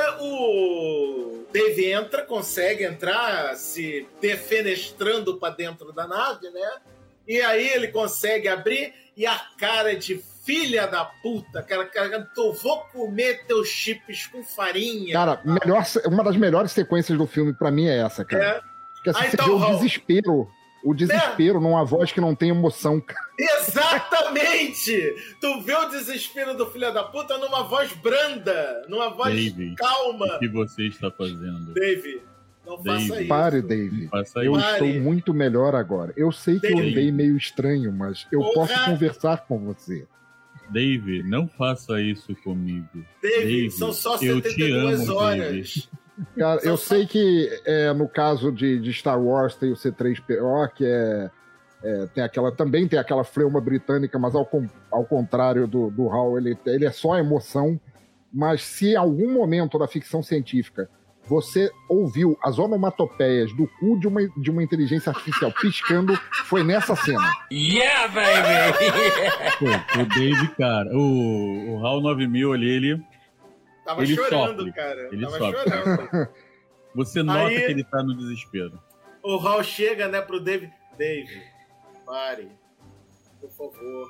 B: o Dave entra, consegue entrar se defenestrando pra dentro da nave, né? E aí ele consegue abrir e a cara de filha da puta, cara, cara, eu vou comer teus chips com farinha.
C: Cara, melhor, uma das melhores sequências do filme pra mim é essa, cara.
B: É.
C: Porque assim,
B: Ah,
C: você
B: então,
C: vê o
B: Raul.
C: desespero, o desespero numa voz que não tem emoção, cara.
B: Exatamente! Tu vê o desespero do filho da puta numa voz branda, numa voz
D: Dave,
B: calma.
D: O que você está fazendo?
B: Dave, não
D: Dave,
B: faça isso.
C: Pare, Dave.
D: Faça
C: Eu
D: isso.
B: Pare.
C: estou muito melhor agora. Eu sei que eu
B: Dave.
C: andei meio estranho, mas eu
B: Porra.
C: posso conversar com você.
D: Dave, não faça isso comigo.
B: Dave,
D: Dave,
B: são só
D: eu te
B: setenta e duas
D: amo,
B: horas.
C: Cara,
B: São
C: eu
B: só-
C: sei que é, no caso de, de Star Wars tem o C três P O, que é, é, tem aquela, também tem aquela fleuma britânica, mas ao, con- ao contrário do, do Hal, ele, ele é só emoção. Mas se em algum momento da ficção científica você ouviu as onomatopeias do cu de uma, de uma inteligência artificial piscando, foi nessa cena.
E: Yeah, baby!
D: Pô, o Dave, cara, o, o HAL nove mil ali, ele,
B: Tava
D: Ele
B: chorando,
D: sofre.
B: cara.
D: Ele
B: Tava
D: sofre.
B: chorando.
D: você nota
B: Aí-
D: que ele tá no desespero.
B: O Hal chega, né, pro Dave. Dave, pare. Por favor.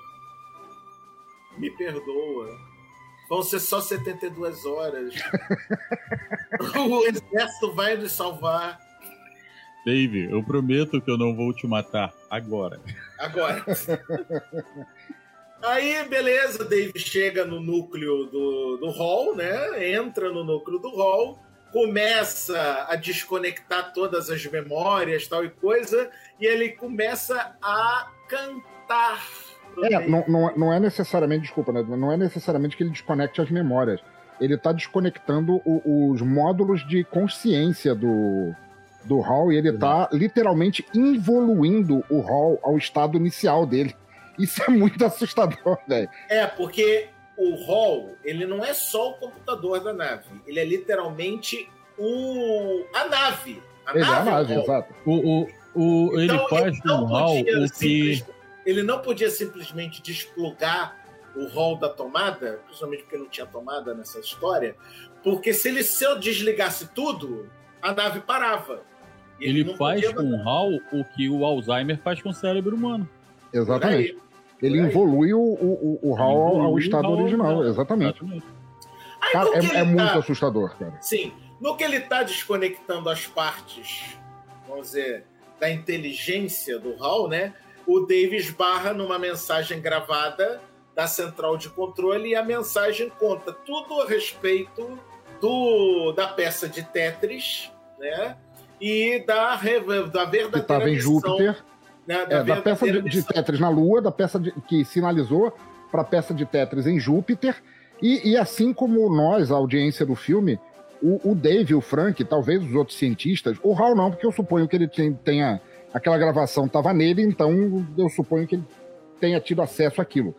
B: Me perdoa. Vão ser só setenta e duas horas. O exército vai nos salvar
D: Dave, eu prometo que eu não vou te matar agora.
B: agora. Aí, beleza, Dave chega no núcleo do, do hall, né? Entra no núcleo do hall, começa a desconectar todas as memórias, tal e coisa, e ele começa a cantar. pro
C: É,
B: Dave.
C: não, não, não é necessariamente, desculpa, né? Não é necessariamente que ele desconecte as memórias. Ele está desconectando o- os módulos de consciência do, do Hal e ele está literalmente involuindo o Hal ao estado inicial dele. Isso é muito assustador, velho.
B: É, porque o hall, ele não é só o computador da nave. Ele é literalmente o... a nave. A
C: Ele é a
B: o
C: nave,
B: hall.
C: exato.
D: O, o, o, ele
B: Então,
D: faz com
B: não
D: o HAL
B: podia
D: o que...
B: simples- Ele não podia simplesmente desplugar o hall da tomada, principalmente porque não tinha tomada nessa história, porque se ele se eu desligasse tudo, a nave parava. E
D: Ele
B: não
D: faz
B: podia
D: com o HAL o que o Alzheimer faz com o cérebro humano.
C: Exatamente.
B: Por aí.
C: Ele
B: Por aí.
C: evolui o, o, o Hal ao- ao
D: Evolui o
C: estado
D: HAL,
C: original,
D: né?
C: exatamente.
B: Aí,
C: Cara,
B: no que
C: é,
B: ele
C: é muito
B: tá-
C: assustador, cara.
B: Sim, no que ele está desconectando as partes, vamos dizer, da inteligência do Hal, né? O Dave esbarra numa mensagem gravada da central de controle e a mensagem conta tudo a respeito do, da peça de Tetris, né? E da, re- da
C: Que
B: verdadeira
C: estava em
B: missão,
C: Júpiter.
B: né?
C: É, da peça de,
B: verdadeira
C: de
B: missão.
C: Tetris na Lua, da peça de- que sinalizou para a peça de Tetris em Júpiter. E, e assim como nós, a audiência do filme, o, o Dave, o Frank, talvez os outros cientistas, o Hal não, porque eu suponho que ele tem- tenha. Aquela gravação estava nele, então eu suponho que ele tenha tido acesso àquilo.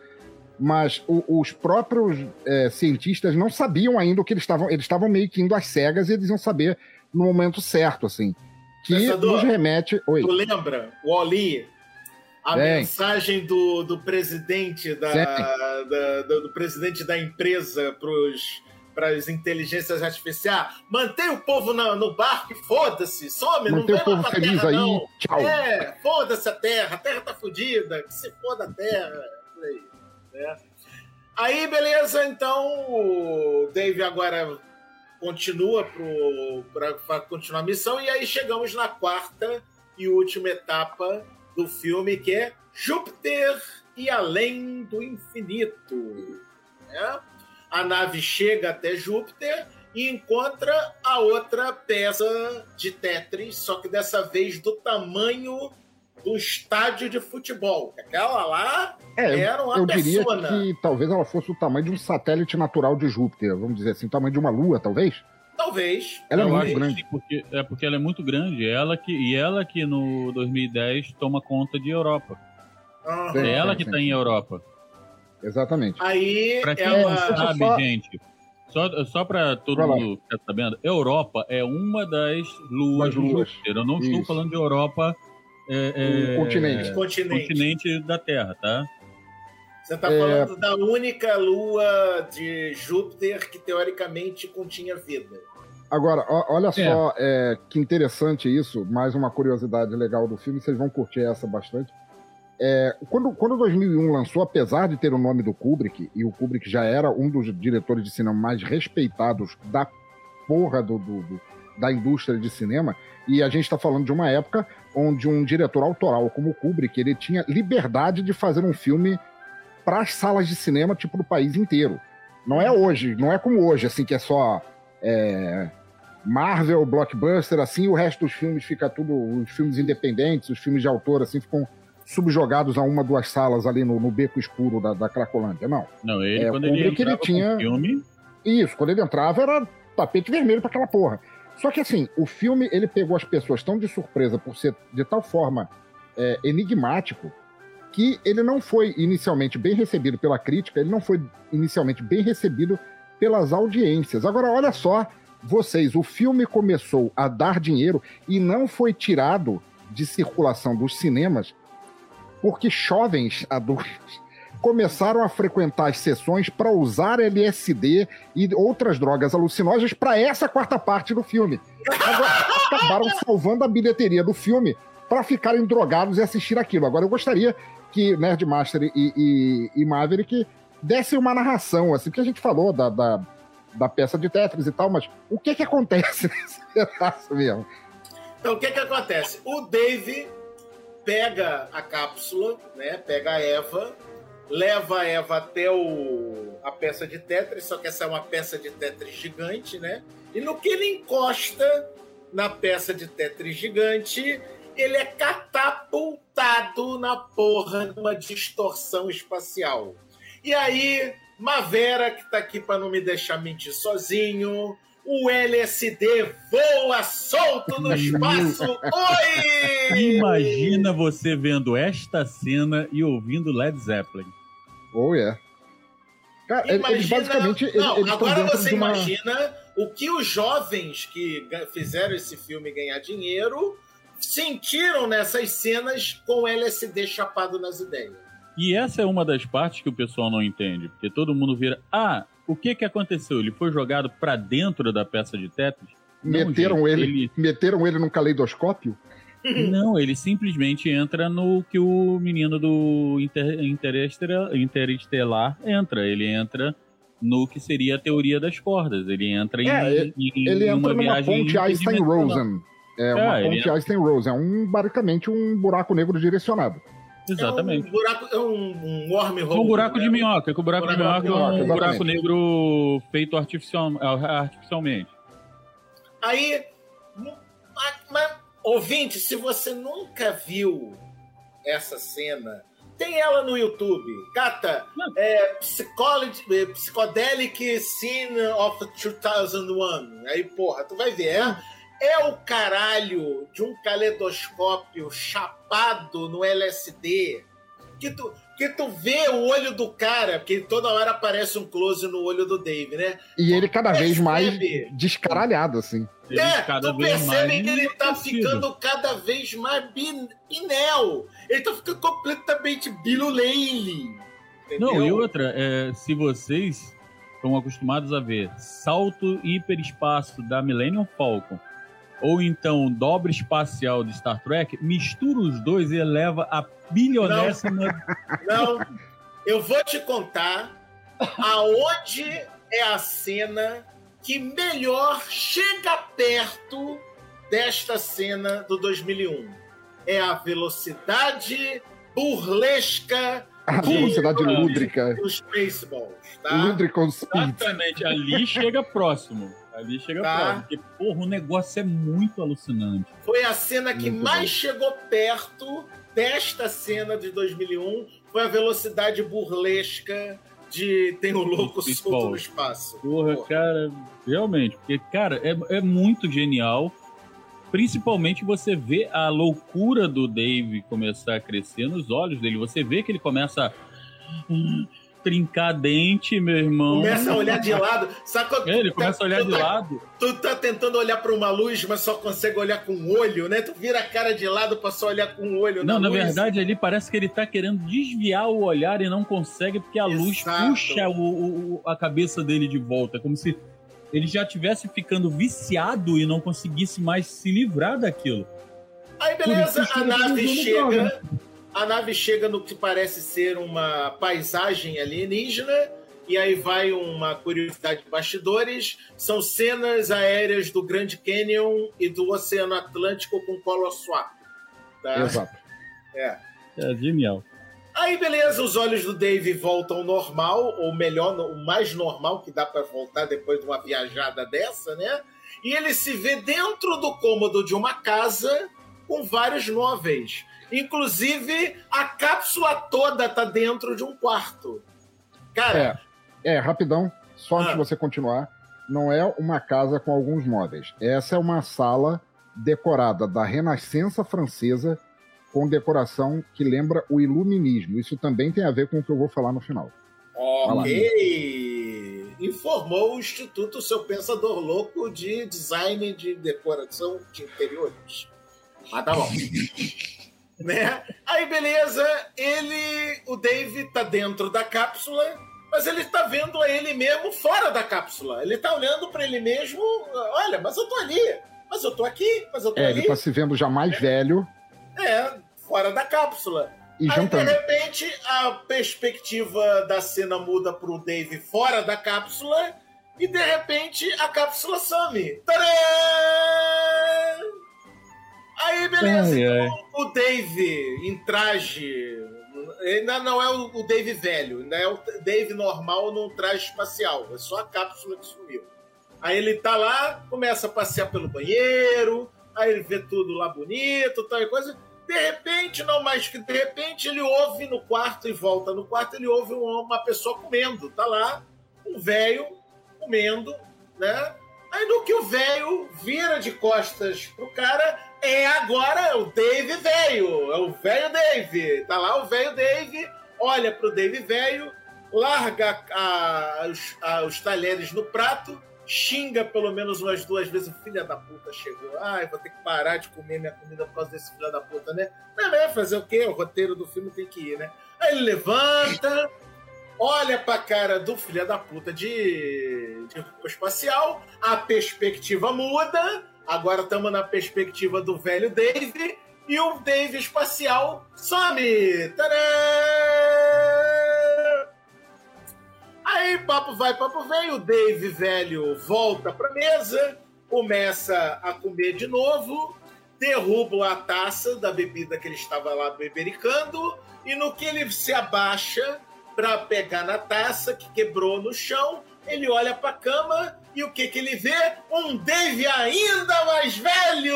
C: Mas o- os próprios é, cientistas não sabiam ainda o que eles estavam. Eles estavam meio que indo às cegas e eles iam saber no momento certo, assim. Que
B: Pensador,
C: nos remete. Oi.
B: Tu lembra? O Oli, a
C: Bem.
B: mensagem do, do presidente da,
C: Sim.
B: da- do, do presidente da empresa para as inteligências artificiais. Mantém o povo na- no barco e foda-se, some,
C: Mantém
B: não
C: o
B: vem
C: povo
B: lá pra
C: feliz
B: terra,
C: aí.
B: não.
C: Tchau.
B: É, foda-se a terra, a terra tá fodida, que se foda a terra. Por aí, né? Aí, beleza, então o Dave agora continua para continuar a missão, e aí chegamos na quarta e última etapa do filme, que é Júpiter e Além do Infinito. Né? A nave chega até Júpiter e encontra a outra peça de Tetris, só que dessa vez do tamanho do estádio de futebol. Aquela lá
C: é,
B: era uma
C: eu diria
B: persona.
C: que talvez ela fosse o tamanho de um satélite natural de Júpiter, vamos dizer assim, o tamanho de uma lua, talvez?
B: Talvez.
C: Ela
B: talvez.
C: é muito grande.
D: Porque, é porque ela é muito grande, ela que, e ela que no dois mil e dez toma conta de Europa.
B: Uhum.
C: Sim,
D: é ela
C: sim,
D: que
C: sim.
D: tá em Europa.
C: Exatamente.
B: Aí
D: Pra quem
B: ela...
D: não sabe,
C: só-
D: gente, só, só pra todo
C: Vai lá.
D: mundo ficar sabendo, Europa é uma das luas
C: Das
D: do
C: luas.
D: Júpiter. Eu não estou
C: Isso.
D: falando de Europa, é, é,
C: O continente.
B: Continente.
D: continente da Terra, tá?
B: Você tá
C: É.
B: falando da única lua de Júpiter que teoricamente continha vida.
C: Agora, ó- olha só é, que interessante isso, mais uma curiosidade legal do filme, vocês vão curtir essa bastante. É, quando, quando dois mil e um lançou, apesar de ter o nome do Kubrick, e o Kubrick já era um dos diretores de cinema mais respeitados da porra do, do- do- da indústria de cinema, e a gente está falando de uma época onde um diretor autoral como o Kubrick, ele tinha liberdade de fazer um filme para as salas de cinema, tipo, do país inteiro. Não é hoje, não é como hoje, assim, que é só é, Marvel, blockbuster, assim, o resto dos filmes fica tudo, os filmes independentes, os filmes de autor, assim, ficam subjugados a uma, duas salas ali no, no beco escuro da, da Cracolândia. Não.
D: Não, ele,
C: É,
D: quando
C: o
D: ele
C: Kubrick, ele
D: entrava
C: tinha-
D: com o filme,
C: Isso, quando ele entrava era tapete vermelho pra aquela porra. Só que assim, o filme, ele pegou as pessoas tão de surpresa por ser de tal forma é, enigmático que ele não foi inicialmente bem recebido pela crítica, ele não foi inicialmente bem recebido pelas audiências. Agora, olha só, vocês, o filme começou a dar dinheiro e não foi tirado de circulação dos cinemas porque jovens adultos começaram a frequentar as sessões para usar L S D e outras drogas alucinógenas para essa quarta parte do filme. Agora, acabaram salvando a bilheteria do filme para ficarem drogados e assistir aquilo. Agora, eu gostaria que Nerdmaster e, e, e Maverick dessem uma narração, assim, porque a gente falou da, da, da peça de Tetris e tal, mas o que que acontece nesse pedaço mesmo?
B: Então, o que que acontece? O Dave pega a cápsula, né? Pega a Eva, leva a Eva até o, a peça de Tetris, só que essa é uma peça de Tetris gigante, né? E no que ele encosta na peça de Tetris gigante, ele é catapultado na porra de uma distorção espacial. E aí, Mavera, que tá aqui para não me deixar mentir sozinho, o L S D voa solto no espaço. Oi!
D: imagina você vendo esta cena e ouvindo Led Zeppelin.
C: Oh, é. Cara, eles
B: Imagina...
C: basicamente eles,
B: Não,
C: eles estão
B: agora
C: dentro
B: você
C: de uma...
B: imagina o que os jovens que ga- fizeram esse filme ganhar dinheiro sentiram nessas cenas com o L S D chapado nas ideias.
D: E essa é uma das partes que o pessoal não entende, porque todo mundo vira, ah, o que que aconteceu? Ele foi jogado pra dentro da peça de Tetris? Não,
C: Meteram
D: gente,
C: ele,
D: ele...
C: meteram ele num caleidoscópio?
D: Não, ele simplesmente entra no que o menino do Inter... Interestelar... Interestelar entra. Ele entra no que seria a teoria das cordas. Ele entra em,
C: É,
D: em, em
C: Ele entra
D: uma
C: numa
D: viagem
C: ponte Einstein-Rosen. É, uma
D: É, ele
C: ponte
D: entra-
C: Einstein-Rosen. É um, basicamente um buraco negro direcionado.
D: Exatamente.
B: É um buraco, é um, um wormhole.
D: É um buraco
B: né?
D: de minhoca, que o buraco,
B: Buraco
D: de
B: de
D: minhoca é um
C: minhoca,
D: buraco
C: exatamente.
D: negro feito artificial, artificialmente.
B: Aí, mas, mas, ouvinte, se você nunca viu essa cena, tem ela no YouTube. Cata, é, Psychology, é, Psychedelic Scene of dois mil e um. Aí, porra, tu vai ver. É, é o caralho de um caleidoscópio chapado no L S D que tu, que tu vê o olho do cara, porque toda hora aparece um close no olho do Dave, né?
C: E ele cada vez mais
B: Percebe?
C: descaralhado, assim.
D: Ele
B: É,
D: cada
B: tu
D: vez
B: percebe
D: mais
B: que ele tá
D: enlouquecido.
B: ficando cada vez mais bin- binel. Ele tá ficando completamente bilulele.
D: Não,
B: Entendeu?
D: e outra, é, se vocês estão acostumados a ver salto hiperespaço da Millennium Falcon ou então dobra espacial de Star Trek, mistura os dois e eleva a bilionésima...
B: Não, eu vou te contar aonde é a cena que melhor chega perto desta cena do dois mil e um. é a velocidade burlesca
C: A velocidade
B: de-
C: lúdrica.
B: dos Spaceballs, tá?
C: Ludrical Speed.
D: Exatamente, ali chega próximo. Ali chega
B: Tá.
D: próximo. Porque, porra, o negócio é muito alucinante.
B: Foi a cena que
C: Muito
B: mais
C: bom.
B: chegou perto desta cena de dois mil e um. Foi a velocidade burlesca de Tem o Louco
D: Spaceballs.
B: Solto no Espaço.
D: Porra,
B: Porra.
D: cara, realmente. Porque, cara, é, é muito genial. Principalmente você vê a loucura do Dave começar a crescer nos olhos dele. Você vê que ele começa a hum, trincar dente, meu irmão.
B: Começa a olhar de lado. Sabe quando
D: É, ele
B: tu
D: começa
B: tá-
D: a olhar
B: tu
D: de
B: tá-
D: lado.
B: Tu tá tentando olhar pra uma luz, mas só consegue olhar com o olho, né? Tu vira a cara de lado pra só olhar com o olho.
D: Não, na
B: luz.
D: verdade, ali parece que ele tá querendo desviar o olhar e não consegue, porque a luz
B: Exato.
D: puxa o- o- a cabeça dele de volta. Como se ele já estivesse ficando viciado e não conseguisse mais se livrar daquilo.
B: Aí
D: Por
B: beleza,
D: isso que
B: a
D: ele
B: nave
D: usou no
B: chega.
D: programa.
B: A nave chega no que parece ser uma paisagem alienígena. E aí vai uma curiosidade de bastidores. São cenas aéreas do Grand Canyon e do Oceano Atlântico com Color Swap. Tá?
C: Exato.
B: É.
D: É genial.
B: Aí, beleza, os olhos do Dave voltam ao normal, ou melhor, o mais normal que dá pra voltar depois de uma viajada dessa, né? E ele se vê dentro do cômodo de uma casa com vários móveis. Inclusive, a cápsula toda tá dentro de um quarto. Cara,
C: É, é, rapidão, só antes
B: Ah.
C: de você continuar, não é uma casa com alguns móveis. Essa é uma sala decorada da Renascença Francesa com decoração que lembra o iluminismo. Isso também tem a ver com o que eu vou falar no final.
B: ok. Informou o Instituto Seu Pensador Louco de Design de Decoração de Interiores. Mas tá bom. Né? Aí, beleza, ele, o Dave tá dentro da cápsula, mas ele tá vendo a ele mesmo fora da cápsula. Ele tá olhando pra ele mesmo, olha, mas eu tô ali, mas eu tô aqui, mas eu tô
C: É,
B: ali.
C: ele tá se vendo já mais velho
B: É, fora da cápsula.
C: e
B: Aí, de
C: jantando.
B: repente, a perspectiva da cena muda pro Dave fora da cápsula e, de repente, a cápsula some. Tadã! Aí, beleza.
D: Ai, ai.
B: Então, o Dave em traje... Ainda não é o Dave velho, ainda é o Dave normal num traje espacial. É só a cápsula que sumiu. Aí ele tá lá, começa a passear pelo banheiro, aí ele vê tudo lá bonito, tal e coisa... De repente, não mais que de repente, ele ouve no quarto e volta no quarto, ele ouve uma pessoa comendo. Tá lá, um velho comendo, né? Aí no que o velho vira de costas pro cara, é agora o Dave velho, é o velho Dave. Tá lá o velho Dave, olha pro Dave velho, larga a- os, a- os talheres no prato, xinga pelo menos umas duas vezes. O filho da puta chegou. Ai, vou ter que parar de comer minha comida por causa desse filho da puta, né? Não é fazer o quê? O roteiro do filme tem que ir, né? Aí ele levanta, olha pra cara do filho da puta de, de roupa espacial, a perspectiva muda, agora estamos na perspectiva do velho Dave, e o Dave espacial some! Tadã! Aí, papo vai, papo vem, o Dave velho volta pra mesa, começa a comer de novo, derruba a taça da bebida que ele estava lá bebericando, e no que ele se abaixa para pegar na taça que quebrou no chão, ele olha pra cama e o que que ele vê? Um Dave ainda mais velho!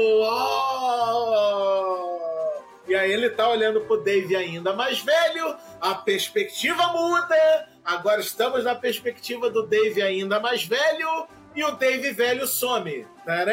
B: Oh! E aí ele tá olhando pro Dave ainda mais velho, a perspectiva muda, agora estamos na perspectiva do Dave ainda mais velho, e o Dave velho some. Tadã!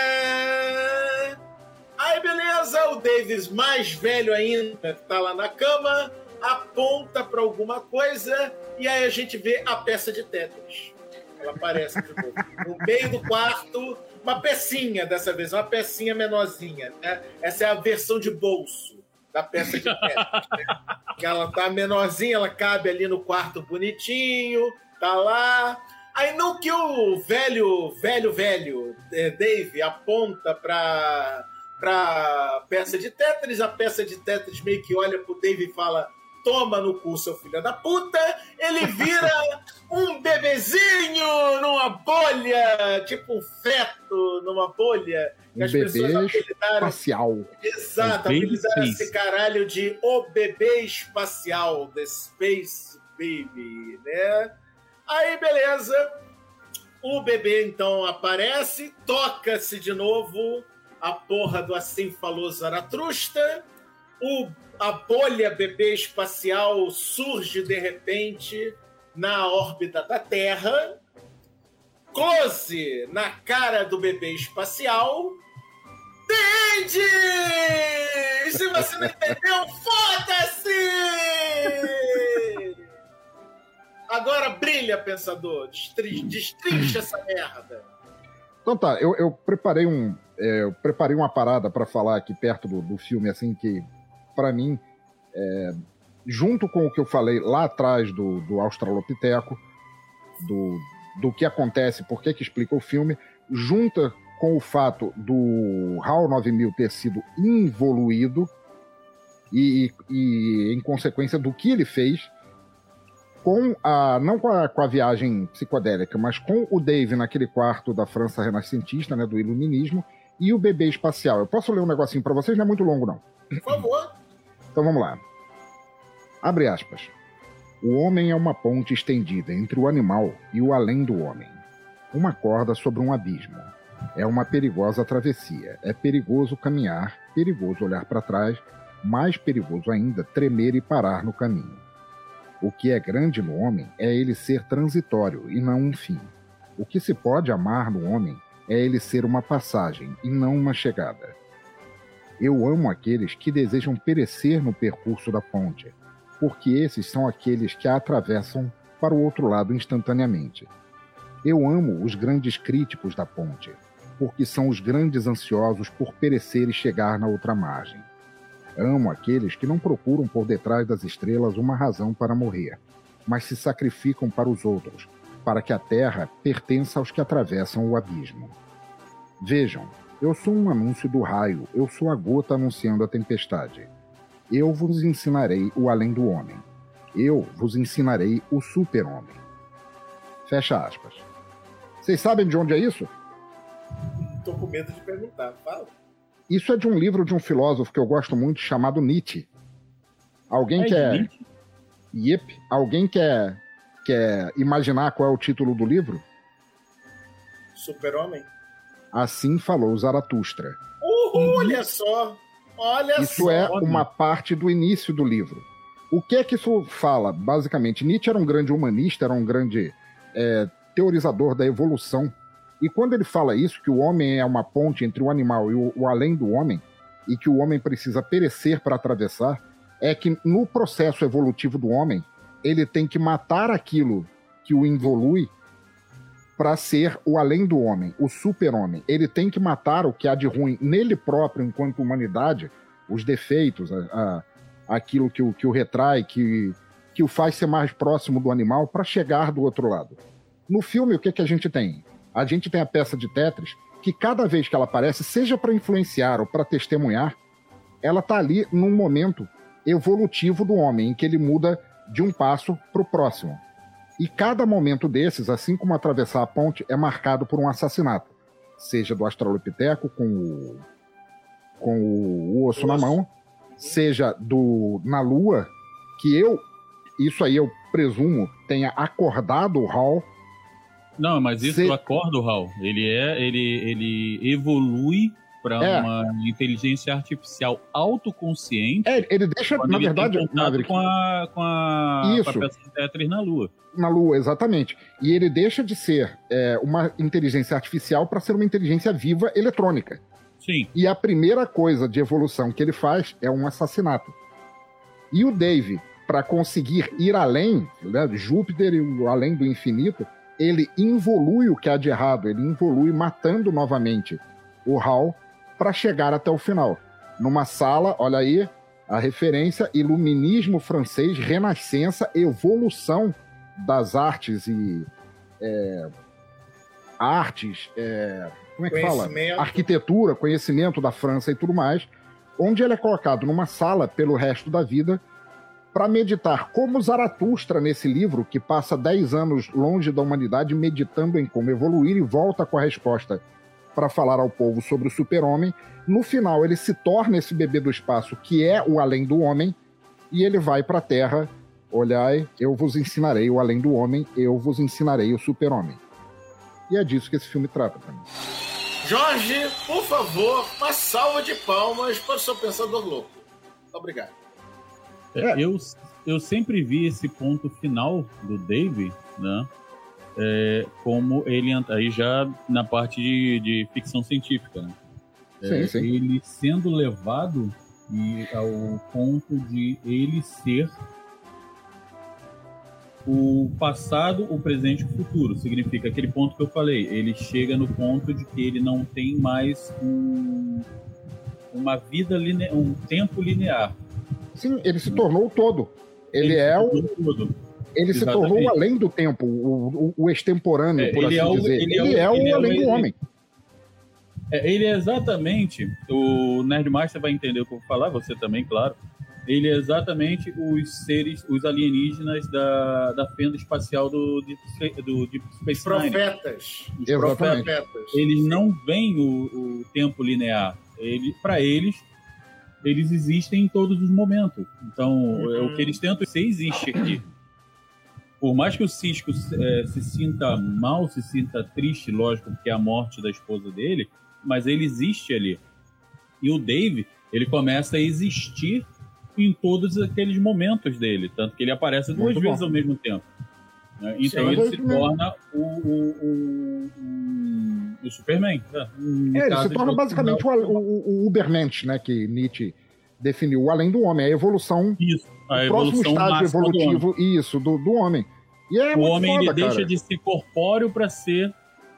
B: Aí beleza, o Dave mais velho ainda, que tá lá na cama, aponta pra alguma coisa, e aí a gente vê a peça de Tetris. Ela aparece de novo. No meio do quarto, uma pecinha dessa vez, uma pecinha menorzinha, né? Essa é a versão de bolso da peça de Tetris, né? Que ela tá menorzinha, ela cabe ali no quarto bonitinho, tá lá. Aí no que o velho, velho, velho eh, Dave aponta pra, pra peça de Tetris, a peça de Tetris meio que olha pro Dave e fala: toma no cu, seu filho da puta. Ele vira um bebezinho numa numa bolha, tipo um feto numa bolha.
C: Um as bebê espacial.
B: Exato, apelidaram esse caralho de o bebê espacial, The Space Baby, né? Aí, beleza. O bebê, então, aparece, toca-se de novo a porra do Assim Falou Zaratrusta. O, a bolha bebê espacial surge, de repente, na órbita da Terra. Close na cara do bebê espacial. Entende! Se você não entendeu, foda-se! Agora brilha, pensador. Destrincha, destrincha essa merda.
C: Então tá, eu, eu preparei um, é, eu preparei uma parada pra falar aqui perto do, do filme, assim, que pra mim, é, junto com o que eu falei lá atrás do, do Australopiteco, do, do que acontece, por que que explica o filme, junta com o fato do HAL nove mil ter sido involuído e, e em consequência do que ele fez, com a, não com a, com a viagem psicodélica, mas com o Dave naquele quarto da França renascentista, né, do iluminismo, e o bebê espacial. Eu posso ler um negocinho para vocês? Não é muito longo, não.
B: Por favor.
C: Então vamos lá. Abre aspas. O homem é uma ponte estendida entre o animal e o além do homem. Uma corda sobre um abismo. É uma perigosa travessia. É perigoso caminhar, perigoso olhar para trás, mais perigoso ainda tremer e parar no caminho. O que é grande no homem é ele ser transitório e não um fim. O que se pode amar no homem é ele ser uma passagem e não uma chegada. Eu amo aqueles que desejam perecer no percurso da ponte, porque esses são aqueles que a atravessam para o outro lado instantaneamente. Eu amo os grandes críticos da ponte, porque são os grandes ansiosos por perecer e chegar na outra margem. Amo aqueles que não procuram por detrás das estrelas uma razão para morrer, mas se sacrificam para os outros, para que a terra pertença aos que atravessam o abismo. Vejam, eu sou um anúncio do raio, eu sou a gota anunciando a tempestade. Eu vos ensinarei o além do homem. Eu vos ensinarei o super-homem. Fecha aspas. Vocês sabem de onde é isso?
B: Tô com medo de perguntar, fala.
C: Isso é de um livro de um filósofo que eu gosto muito, chamado Nietzsche. Alguém
D: é
C: quer...
D: Nietzsche?
C: Yep. Alguém quer... quer imaginar qual é o título do livro?
B: Super-Homem?
C: Assim Falou Zaratustra.
B: Uhul, olha só! Olha
C: isso
B: só!
C: é uma parte do início do livro. O que é que isso fala? Basicamente, Nietzsche era um grande humanista, era um grande é, teorizador da evolução. E quando ele fala isso, que o homem é uma ponte entre o animal e o, o além do homem, e que o homem precisa perecer para atravessar, é que no processo evolutivo do homem, ele tem que matar aquilo que o evolui para ser o além do homem, o super-homem. Ele tem que matar o que há de ruim nele próprio, enquanto humanidade, os defeitos, a, a, aquilo que o, que o retrai, que, que o faz ser mais próximo do animal, para chegar do outro lado. No filme, o que, que a gente tem? A gente tem a peça de Tetris, que cada vez que ela aparece, seja para influenciar ou para testemunhar, ela está ali num momento evolutivo do homem, em que ele muda de um passo para o próximo. E cada momento desses, assim como atravessar a ponte, é marcado por um assassinato. Seja do Australopiteco com o, com o osso na mão, seja do na Lua, que eu, isso aí eu presumo, tenha acordado o HAL.
D: Não, mas isso
C: Se...
D: acorda o HAL. Ele, é, ele, ele evolui para
C: é.
D: uma inteligência artificial autoconsciente.
C: É, ele deixa, na
D: ele
C: verdade...
D: tem contato com a, com, a,
C: isso.
D: com a peça de Tetris na Lua.
C: Na Lua, exatamente. E ele deixa de ser é, uma inteligência artificial para ser uma inteligência viva eletrônica.
D: Sim.
C: E a primeira coisa de evolução que ele faz é um assassinato. E o Dave, para conseguir ir além, né, Júpiter e o além do infinito, ele involui o que há de errado, ele involui matando novamente o HAL para chegar até o final. Numa sala, olha aí, a referência, iluminismo francês, renascença, evolução das artes e é, artes, é, como é que fala? Arquitetura, conhecimento da França e tudo mais, onde ele é colocado numa sala pelo resto da vida para meditar como Zaratustra nesse livro, que passa dez anos longe da humanidade meditando em como evoluir e volta com a resposta para falar ao povo sobre o super-homem. No final, ele se torna esse bebê do espaço, que é o além do homem, e ele vai para a Terra. Olhai, eu vos ensinarei o além do homem, eu vos ensinarei o super-homem. E é disso que esse filme trata para mim.
B: Jorge, por favor, uma salva de palmas para o seu pensador louco. Obrigado.
D: É, eu, eu sempre vi esse ponto final do Dave, né? É, como ele aí já na parte de, de ficção científica, né? É,
C: sim, sim.
D: Ele sendo levado e ao ponto de ele ser o passado, o presente e o futuro. Significa aquele ponto que eu falei. Ele chega no ponto de que ele não tem mais um, uma vida linear, um tempo linear.
C: Sim, ele se tornou o todo. Ele, ele é o todo. Ele Exatamente. se tornou além do tempo, o, o, o extemporâneo, é, por assim é o, dizer. Ele, ele é o, ele é o além do homem.
D: É, ele é exatamente, o Nerdmaster vai entender o que eu vou falar, você também, claro. Ele é exatamente os seres, os alienígenas da, da fenda espacial do Deep, do Deep Space Nine.
B: Profetas.
D: Os profetas. Eles Sim. não veem o, o tempo linear. Ele, para eles, eles existem em todos os momentos. Então, uhum. o que eles tentam ser existe aqui. Por mais que o Cisco é, se sinta mal, se sinta triste, lógico, porque é a morte da esposa dele, mas ele existe ali. E o Dave, ele começa a existir em todos aqueles momentos dele, tanto que ele aparece duas Muito vezes bom. ao mesmo tempo. Né? Então Sim, ele se torna o, o, o, o, o Superman. Né?
C: É, ele se torna basicamente o, o, o Ubermensch, né, que Nietzsche definiu, o além do homem, a evolução,
D: isso, a
C: o
D: evolução
C: próximo estágio evolutivo do isso, do, do homem. E é
D: o homem
C: foda,
D: ele deixa
C: cara.
D: de ser corpóreo para ser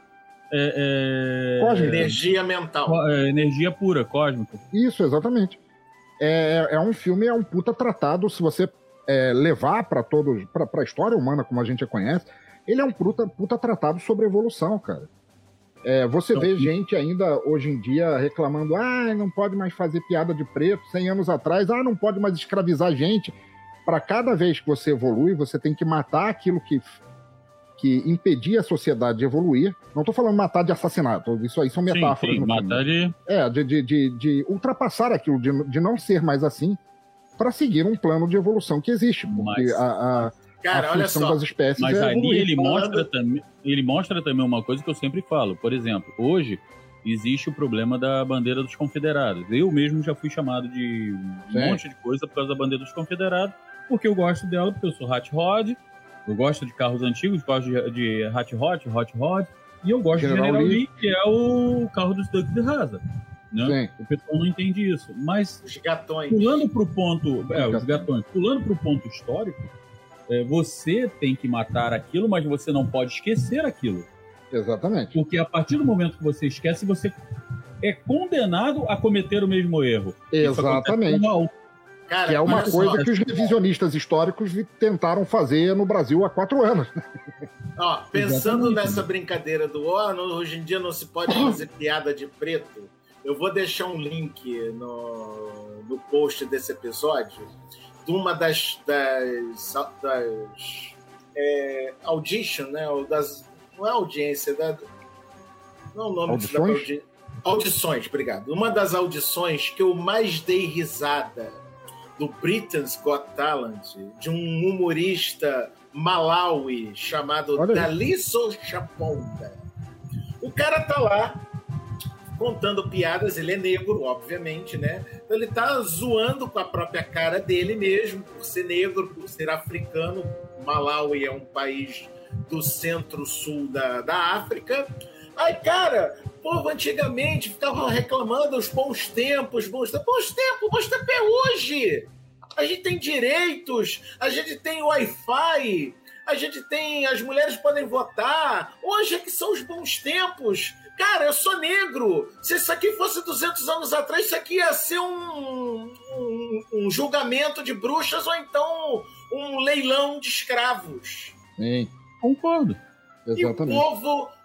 D: é, é,
B: energia mental.
D: É, energia pura, cósmica.
C: Isso, exatamente. É, é um filme, é um puta tratado, se você é, levar para todos, para a história humana como a gente a conhece, ele é um puta, puta tratado sobre evolução, cara. É, você então, vê e... gente ainda hoje em dia reclamando, ah, não pode mais fazer piada de preto, cem anos atrás, ah, não pode mais escravizar gente. Para cada vez que você evolui, você tem que matar aquilo que, que impedia a sociedade de evoluir. Não estou falando matar de assassinato, isso aí são metáforas.
D: Sim, sim, matar de...
C: É, de, de, de, de ultrapassar aquilo, de, de não ser mais assim, para seguir um plano de evolução que existe. Porque
D: Mas...
C: a, a,
B: Cara,
C: a função
B: olha só.
C: das espécies
D: Mas
C: é
D: ali
C: evoluir.
D: ele mostra, também, ele mostra também uma coisa que eu sempre falo. Por exemplo, hoje existe o problema da bandeira dos confederados. Eu mesmo já fui chamado de um
C: Sim.
D: monte de coisa por causa da bandeira dos confederados, porque eu gosto dela, porque eu sou hot rod, eu gosto de carros antigos, gosto de, de hot rod, hot rod, e eu gosto
C: General
D: de General Lee,
C: Lee,
D: que é o carro dos Dukes de Hazzard. Né?
C: Sim.
D: O pessoal não entende isso. Mas
B: Os gatões.
D: pulando pro ponto, é, os gatões, pulando pro ponto histórico, é, você tem que matar aquilo, mas você não pode esquecer aquilo.
C: Exatamente.
D: Porque a partir do momento que você esquece, você é condenado a cometer o mesmo erro.
C: Exatamente.
B: Cara,
C: que é uma coisa
B: só.
C: que os revisionistas históricos tentaram fazer no Brasil há quatro anos.
B: Ó, pensando
D: Exatamente.
B: nessa brincadeira do ó, oh, hoje em dia não se pode fazer piada de preto, eu vou deixar um link no, no post desse episódio de uma das, das, das é, audition, né? Das, não é audiência, da, não é o nome disso da audi, audições, obrigado. Uma das audições que eu mais dei risada do Britain's Got Talent, de um humorista malawi chamado Daliso Chaponda. O cara tá lá contando piadas, ele é negro, obviamente, né? Então ele tá zoando com a própria cara dele mesmo, por ser negro, por ser africano. Malawi é um país do centro-sul da, da África. Aí, cara, povo antigamente ficava reclamando os bons tempos, bons tempos. Bons tempos, bons tempos é hoje! A gente tem direitos, a gente tem Wi-Fi, a gente tem... As mulheres podem votar. Hoje é que são os bons tempos. Cara, eu sou negro. Se isso aqui fosse duzentos anos atrás, isso aqui ia ser um, um, um julgamento de bruxas ou então um leilão de escravos.
C: Sim.
D: Concordo.
C: Exatamente.
B: E o povo,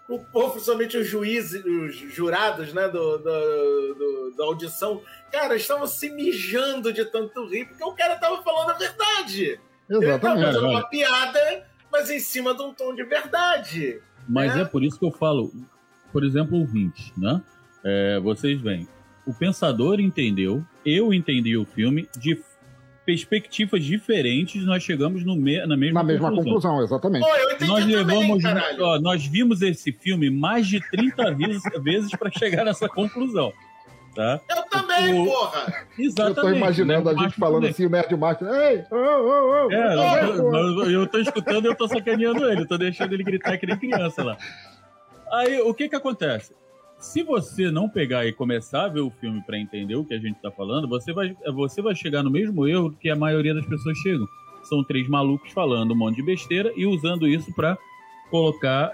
B: o povo, principalmente os juízes, os jurados, né, do, do, do, da audição, cara, estavam se mijando de tanto rir, porque o cara tava falando a verdade. Ele tava
C: Exatamente.
B: fazendo uma piada, mas em cima de um tom de verdade.
D: Mas
B: né?
D: é por isso que eu falo, por exemplo, ouvintes, né? É, vocês veem, o pensador entendeu, eu entendi o filme, de perspectivas diferentes, nós chegamos no me na mesma
C: Na mesma
D: conclusão.
C: conclusão, exatamente.
B: Pô, eu entendi
D: Nós
B: também,
D: levamos,
B: caralho.
D: ó, nós vimos esse filme mais de trinta vezes, vezes para chegar nessa conclusão, tá?
B: Eu também,
D: O-
B: porra.
D: Exatamente.
C: Eu tô imaginando
D: né?
C: a gente
D: Martin
C: falando
D: também.
C: assim, o Nerd Master, ei, ô, ô, ô,
D: É,
C: ô,
D: eu,
C: ô,
D: tô- eu tô escutando e eu tô sacaneando ele, eu tô deixando ele gritar que nem criança lá. Aí, o que que acontece? Se você não pegar e começar a ver o filme pra entender o que a gente tá falando, você vai, você vai chegar no mesmo erro que a maioria das pessoas chegam. São três malucos falando um monte de besteira e usando isso pra colocar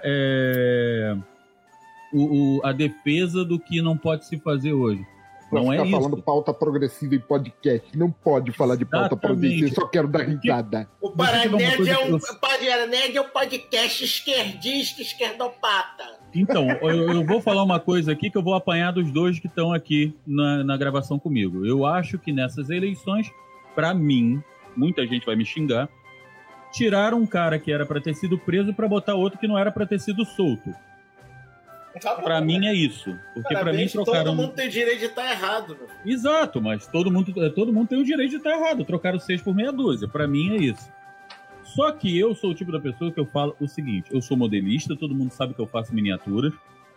D: é, o, o- a defesa do que não pode se fazer hoje.
C: Pra
D: Não é
C: ficar
D: isso.
C: falando pauta progressiva em podcast. Não pode falar de pauta
D: Exatamente.
C: progressiva, só quero dar risada.
B: O
D: Deixa eu te falar uma
B: Paranerd
D: coisa
B: é,
D: que
B: um,
D: eu-
B: Paranerd é um podcast esquerdista, esquerdopata.
D: Então, eu, eu vou falar uma coisa aqui que eu vou apanhar dos dois que estão aqui na, na gravação comigo. Eu acho que nessas eleições, pra mim, muita gente vai me xingar, tiraram um cara que era pra ter sido preso pra botar outro que não era pra ter sido solto.
B: Tá bom,
D: Pra mim é isso. Porque pra mim
B: Parabéns,
D: trocaram...
B: todo mundo tem direito de estar errado, meu filho.
D: Exato, mas todo mundo, todo mundo tem o direito de estar errado. Trocaram seis por meia dúzia. Pra mim é isso. Só que eu sou o tipo da pessoa que eu falo o seguinte: eu sou modelista, todo mundo sabe que eu faço miniaturas.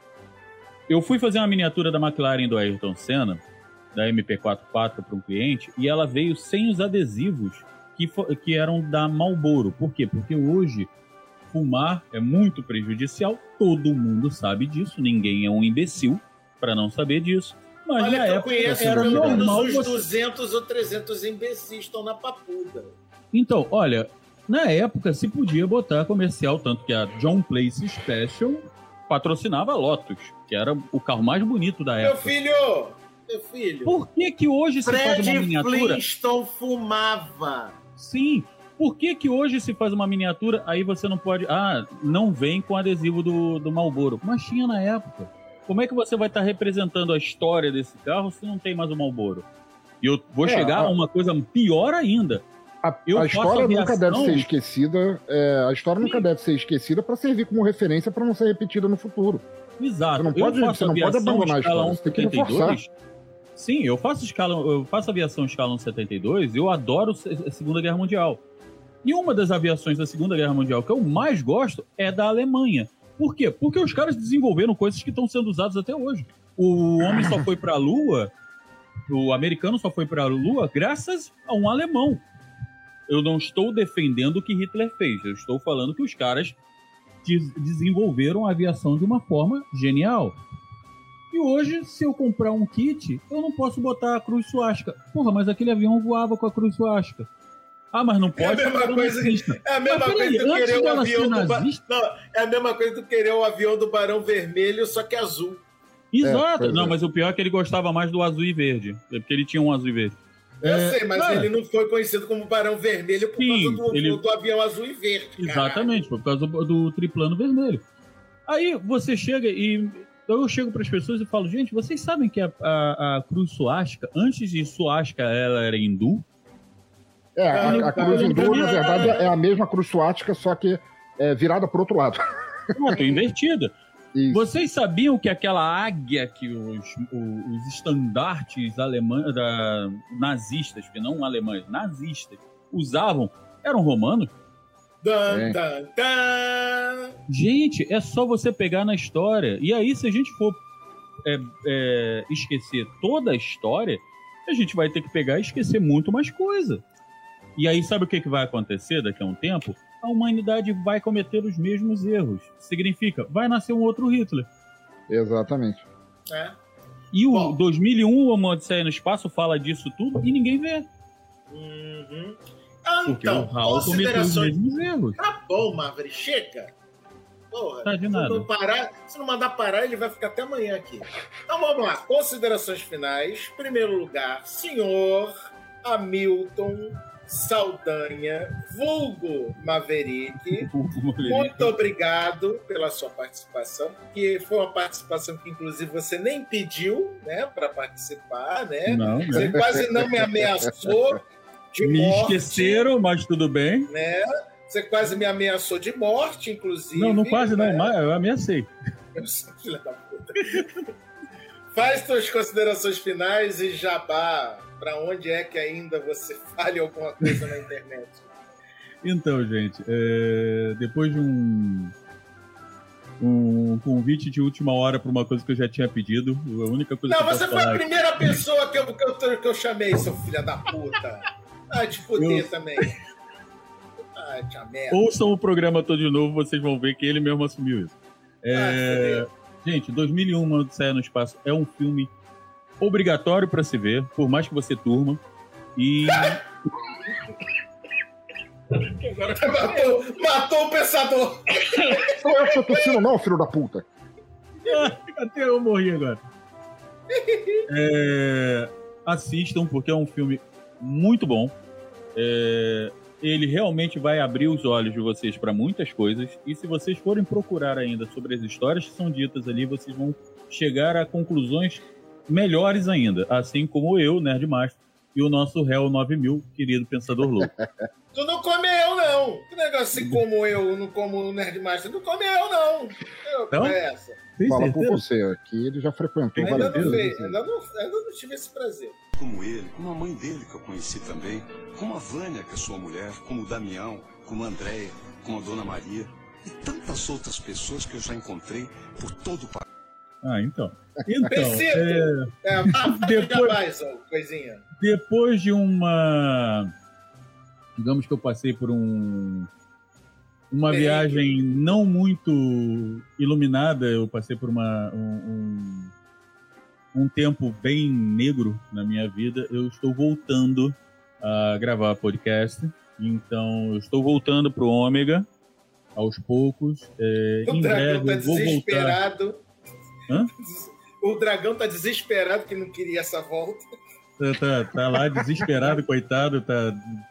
D: Eu fui fazer uma miniatura da McLaren do Ayrton Senna, da M P quarenta e quatro, para um cliente, e ela veio sem os adesivos que, fo- que eram da Marlboro. Por quê? Porque hoje fumar é muito prejudicial, todo mundo sabe disso, ninguém é um imbecil para não saber disso. Mas
B: Olha
D: na
B: que eu
D: época
B: conheço
D: era
B: pelo menos
D: normal
B: uns
D: você...
B: duzentos ou trezentos imbecis estão na papuda.
D: Então, olha, na época se podia botar comercial, tanto que a John Place Special patrocinava a Lotus, que era o carro mais bonito da
B: Meu
D: época.
B: filho, meu filho,
D: Por que que hoje se faz
B: Fred
D: uma miniatura?
B: Flintstone fumava.
D: Sim. Por que que hoje se faz uma miniatura, aí você não pode... Ah, não vem com adesivo do, do Marlboro. Mas tinha na época. Como é que você vai estar representando a história desse carro se não tem mais o Marlboro? E eu vou
C: É,
D: chegar
C: a-
D: a uma coisa pior ainda.
C: A,
D: Eu
C: a
D: faço
C: história nunca
D: aviação.
C: deve ser esquecida. é, a história nunca
D: Sim.
C: deve ser esquecida para servir como referência para não ser repetida no futuro.
D: Exato.
C: Você não pode-
D: eu faço
C: você não pode
D: aviação
C: abandonar a
D: escala
C: história, você tem que
D: cento e setenta e dois. Sim, eu faço, escala, eu faço aviação escala cento e setenta e dois, eu adoro se- a Segunda Guerra Mundial. E uma das aviações da Segunda Guerra Mundial que eu mais gosto é da Alemanha. Por quê? Porque os caras desenvolveram coisas que estão sendo usadas até hoje. O homem só foi para a Lua, o americano só foi para a Lua graças a um alemão. Eu não estou defendendo o que Hitler fez, eu estou falando que os caras des- desenvolveram a aviação de uma forma genial. E hoje, se eu comprar um kit, eu não posso botar a cruz suástica. Porra, mas aquele avião voava com a cruz suástica. Ah, mas não pode.
B: É a mesma
D: porque era
B: coisa que-
D: nazista.
B: É a mesma
D: Mas
B: coisa
D: peraí,
B: que tu
D: antes
B: querer o
D: dela
B: avião
D: ser
B: do ba...
D: nazista-
B: Não, é a mesma coisa que tu querer o avião do Barão Vermelho, só que azul.
D: Exato.
C: pois
D: não,
C: é.
D: mas o pior é que ele gostava mais do azul e verde. É porque ele tinha um azul e verde.
B: Eu
D: É,
B: sei, mas
D: cara,
B: ele não foi conhecido como Barão Vermelho por
D: Sim,
B: causa do,
D: ele-
B: do avião azul e verde. caralho.
D: Exatamente, foi por causa do, do triplano vermelho. Aí você chega e. Eu chego para as pessoas e falo, gente, vocês sabem que a, a, a cruz suástica, antes de suástica, ela era hindu?
C: É, a, a cruz hindu, na verdade,
B: Ah.
C: é a mesma cruz suástica, só que é, virada pro outro lado.
D: Pronto, invertida.
C: Isso.
D: Vocês sabiam que aquela águia que os, o- os estandartes alemães, da, nazistas, que não alemães, nazistas, usavam, eram romanos?
B: Dan,
C: É.
B: dan, dan.
D: Gente, é só você pegar na história. E aí, se a gente for é, é, esquecer toda a história, a gente vai ter que pegar e esquecer muito mais coisa. E aí, sabe o que, que vai acontecer daqui a um tempo? A humanidade vai cometer os mesmos erros. Significa, vai nascer um outro Hitler.
C: Exatamente.
B: É.
D: E o
B: Bom.
D: dois mil e um, Uma Odisseia no Espaço, fala disso tudo e ninguém vê.
B: Uhum. Ah,
D: Porque
B: então,
D: o Raul cometeu os
B: considerações.
D: mesmos erros.
B: Tá bom, Maverick, chega. Porra,
D: Tá de
B: se
D: nada.
B: não parar, se não mandar parar, ele vai ficar até amanhã aqui. Então vamos lá, considerações finais. Primeiro lugar, senhor Hamilton Saldanha, vulgo Maverick. Muito obrigado pela sua participação, porque foi uma participação que, inclusive, você nem pediu, né, para participar, né?
D: Não,
B: você
D: não.
B: quase não me ameaçou de
D: Me
B: morte.
D: esqueceram, mas tudo bem.
B: Né? Você quase me ameaçou de morte, inclusive.
D: Não, não quase
B: né?
D: não, mas eu ameacei.
B: Eu sou filha da puta. Faz suas considerações finais e jabá. Para onde é que ainda você fale alguma coisa na internet?
D: Então, gente, é, depois de um, um convite de última hora para uma coisa que eu já tinha pedido, a única coisa
B: Não,
D: que eu
B: você
D: posso
B: foi
D: falar
B: a
D: é-
B: primeira pessoa que eu, que, eu, que eu chamei, seu filho da puta. Ah, te fuder
D: Eu-
B: também. Ah, tia merda.
D: Ouçam o programa todo de novo, vocês vão ver que ele mesmo assumiu isso. É, gente, dois mil e um, Uma Odisseia no Espaço é um filme obrigatório para se ver, por mais que você durma. E
B: matou, matou o pensador.
C: Não é o seu tossindo, não, filho da puta.
D: até eu morri agora. É, assistam, porque é um filme muito bom. É, ele realmente vai abrir os olhos de vocês para muitas coisas. E se vocês forem procurar ainda sobre as histórias que são ditas ali, vocês vão chegar a conclusões melhores ainda. Assim como eu, Nerdmaster, e o nosso réu nove mil, querido Pensador Louco.
B: Tu não comeu, não. Que negócio assim como eu, não como o Nerdmaster. Não comeu, não. Eu,
D: Não?
B: é essa.
D: Tem
C: Fala por
D: certeza?
C: você, aqui ele já frequentou
B: Ainda
C: várias
B: não,
C: vezes.
B: veio, ainda, não, ainda não tive esse prazer.
H: Como ele, como a mãe dele que eu conheci também, como a Vânia, que é sua mulher, como o Damião, como a Andréia, como a Dona Maria e tantas outras pessoas que eu já encontrei por todo o país.
D: Ah, então. Então,
B: Precito.
D: é,
B: É,
D: Depois-
B: já mais, ó, coisinha.
D: depois de uma... Digamos que eu passei por um... Uma
B: Bem.
D: viagem não muito iluminada, eu passei por uma, um, um, um tempo bem negro na minha vida. Eu estou voltando a gravar podcast, então eu estou voltando para o Ômega aos poucos. É,
B: O
D: em
B: dragão
D: breve
B: tá
D: eu vou voltar.
B: desesperado.
D: Hã?
B: O dragão tá desesperado que não queria essa volta.
D: Tá, tá, tá lá desesperado, coitado, tá.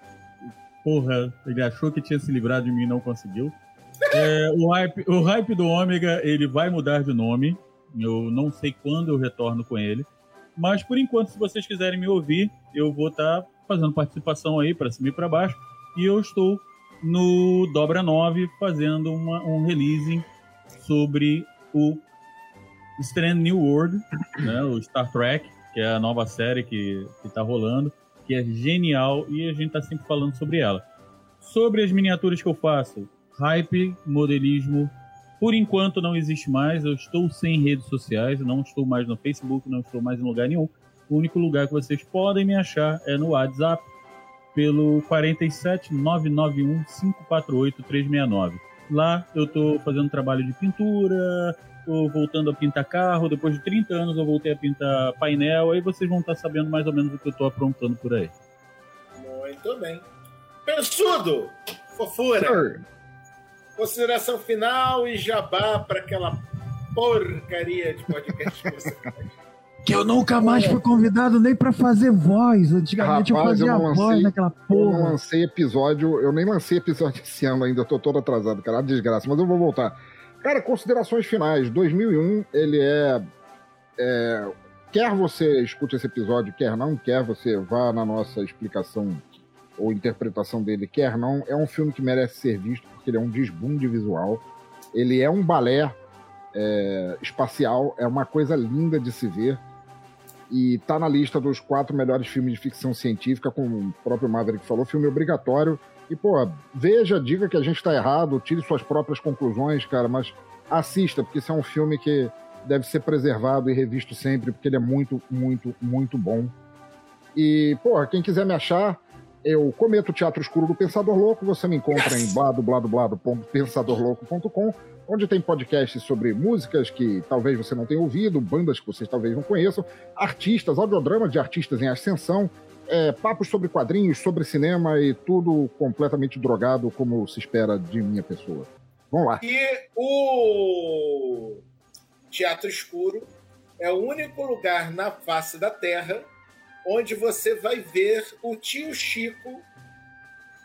D: Porra, ele achou que tinha se livrado de mim e não conseguiu. É, o, hype, o hype do Ômega, ele vai mudar de nome. Eu não sei quando eu retorno com ele. Mas, por enquanto, se vocês quiserem me ouvir, eu vou estar fazendo participação aí para cima e para baixo. E eu estou no Dobra nove fazendo uma, um release sobre o Strange New World, né, o Star Trek, que é a nova série que, que tá rolando, que é genial e a gente tá sempre falando sobre ela. Sobre as miniaturas que eu faço, hype, modelismo, por enquanto não existe mais, eu estou sem redes sociais, não estou mais no Facebook, não estou mais em lugar nenhum. O único lugar que vocês podem me achar é no WhatsApp, pelo quatro sete nove nove um cinco quatro oito três seis nove. Lá eu tô fazendo trabalho de pintura, tô voltando a pintar carro, depois de trinta anos eu voltei a pintar painel, aí vocês vão estar sabendo mais ou menos o que eu tô aprontando por aí.
B: Muito bem. Pensudo, fofura,
C: Sir,
B: consideração final e jabá para aquela porcaria de podcast que você faz.
I: Que eu nunca mais fui convidado nem pra fazer voz. Antigamente
C: Rapaz,
I: eu
C: eu
I: fazia
C: não
I: a voz
C: lancei-
I: naquela
C: eu não
I: porra.
C: lancei episódio, eu nem lancei episódio esse ano ainda, eu tô todo atrasado, cara, uma desgraça, mas eu vou voltar. Cara, considerações finais. dois mil e um, ele é, é. Quer você escute esse episódio, quer não, quer você vá na nossa explicação ou interpretação dele, quer não, é um filme que merece ser visto porque ele é um desbunde visual. Ele é um balé é, espacial, é uma coisa linda de se ver. E tá na lista dos quatro melhores filmes de ficção científica, como o próprio Maverick falou, filme obrigatório. E, pô, veja, diga que a gente tá errado, tire suas próprias conclusões, cara, mas assista, porque esse é um filme que deve ser preservado e revisto sempre, porque ele é muito, muito, muito bom. E, pô, quem quiser me achar, eu cometo o Teatro Escuro do Pensador Louco, você me encontra em bladubladublado ponto pensador louco ponto com, onde tem podcasts sobre músicas que talvez você não tenha ouvido, bandas que vocês talvez não conheçam, artistas, audiodrama de artistas em ascensão, é, papos sobre quadrinhos, sobre cinema e tudo completamente drogado, como se espera de minha pessoa. Vamos lá.
B: E o Teatro Escuro é o único lugar na face da Terra onde você vai ver o tio Chico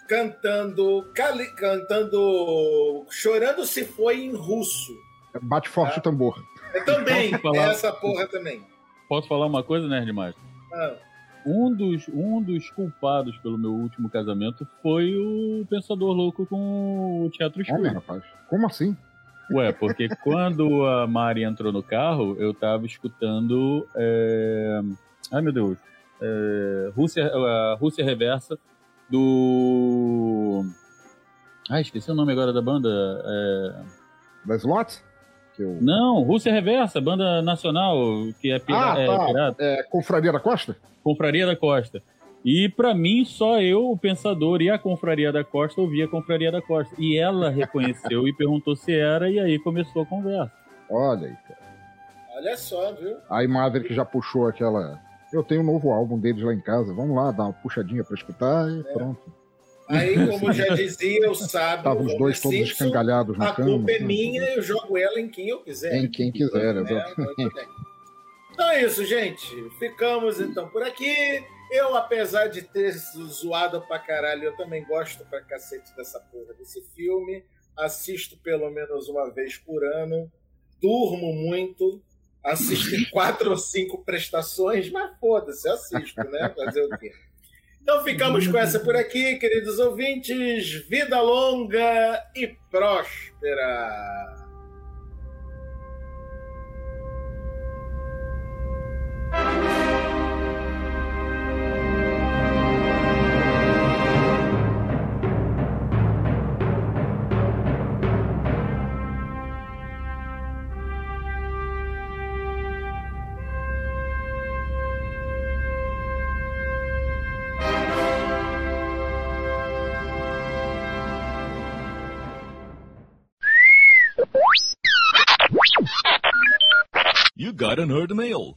B: cantando, cali, cantando Chorando Se Foi em russo.
C: Bate forte tá? o tambor.
B: Eu também, é essa porra também.
D: Posso falar uma coisa, Nerdmaster?
B: Ah.
D: Um dos, um dos culpados pelo meu último casamento foi o Pensador Louco com o Teatro Escuro.
C: Olha, rapaz, como assim?
D: Ué, porque quando a Mari entrou no carro, eu tava escutando... É... Ai, meu Deus. É... Rússia, a Rússia Reversa do... Ah, esqueci o nome agora da banda. É...
C: Da Slot? Eu...
D: Não, Rússia Reversa, banda nacional, que é, pira...
C: ah, tá.
D: é pirata.
C: É Confraria da Costa?
D: Confraria da Costa. E pra mim, só eu, o Pensador e a Confraria da Costa ouvia a Confraria da Costa. E ela reconheceu e perguntou se era, e aí começou a conversa.
C: Olha aí, cara.
B: Olha só, viu?
C: Aí Maverick já puxou aquela... Eu tenho um novo álbum deles lá em casa, vamos lá, dar uma puxadinha pra escutar e é. pronto.
B: Aí, como já dizia o sábio,
C: estavam os dois todos
B: Simpson,
C: escangalhados na
B: a
C: cama.
B: A culpa é minha, eu jogo ela em quem eu quiser.
C: Em quem quiser,
B: né?
C: exatamente.
B: Então é isso, gente. Ficamos então por aqui. Eu, apesar de ter zoado pra caralho, eu também gosto pra cacete dessa porra desse filme. Assisto pelo menos uma vez por ano. Durmo muito. Assisto em quatro ou cinco prestações, mas foda-se, assisto, né? Fazer o quê? Então ficamos com essa por aqui, queridos ouvintes. Vida longa e próspera.
J: You got a nerd mail.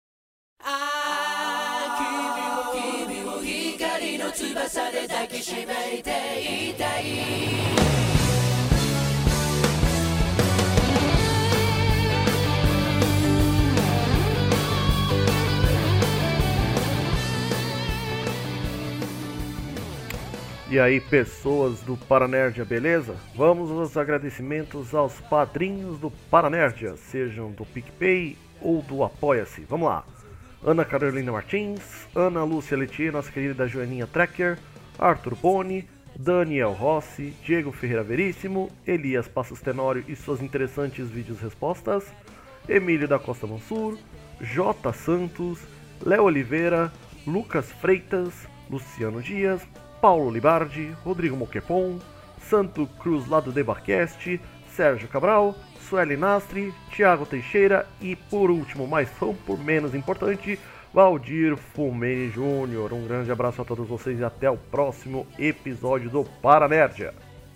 F: E aí, pessoas do Paranerdia, beleza? Vamos aos agradecimentos aos padrinhos do Paranerdia, sejam do PicPay ou do Apoia-se. Vamos lá. Ana Carolina Martins, Ana Lúcia Letier, nossa querida Joaninha Trecker, Arthur Boni, Daniel Rossi, Diego Ferreira Veríssimo, Elias Passos Tenório e suas interessantes vídeos-respostas, Emílio da Costa Mansur, J. Santos, Léo Oliveira, Lucas Freitas, Luciano Dias, Paulo Libardi, Rodrigo Moquepon, Santo Cruz lá do Debarcast, Sérgio Cabral, Sueli Nastri, Thiago Teixeira e, por último, mas não por menos importante, Valdir Fumene Júnior. Um grande abraço a todos vocês e até o próximo episódio do Paranerdia.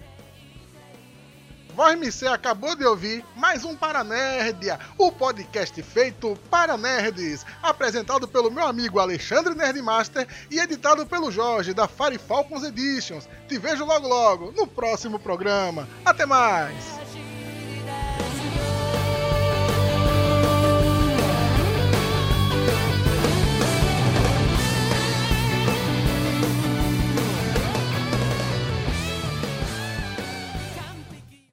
K: Voz M C acabou de ouvir mais um Paranerdia, o podcast feito para nerds, apresentado pelo meu amigo Alexandre Nerdmaster e editado pelo Jorge da Fire Falcons Editions. Te vejo logo logo no próximo programa. Até mais!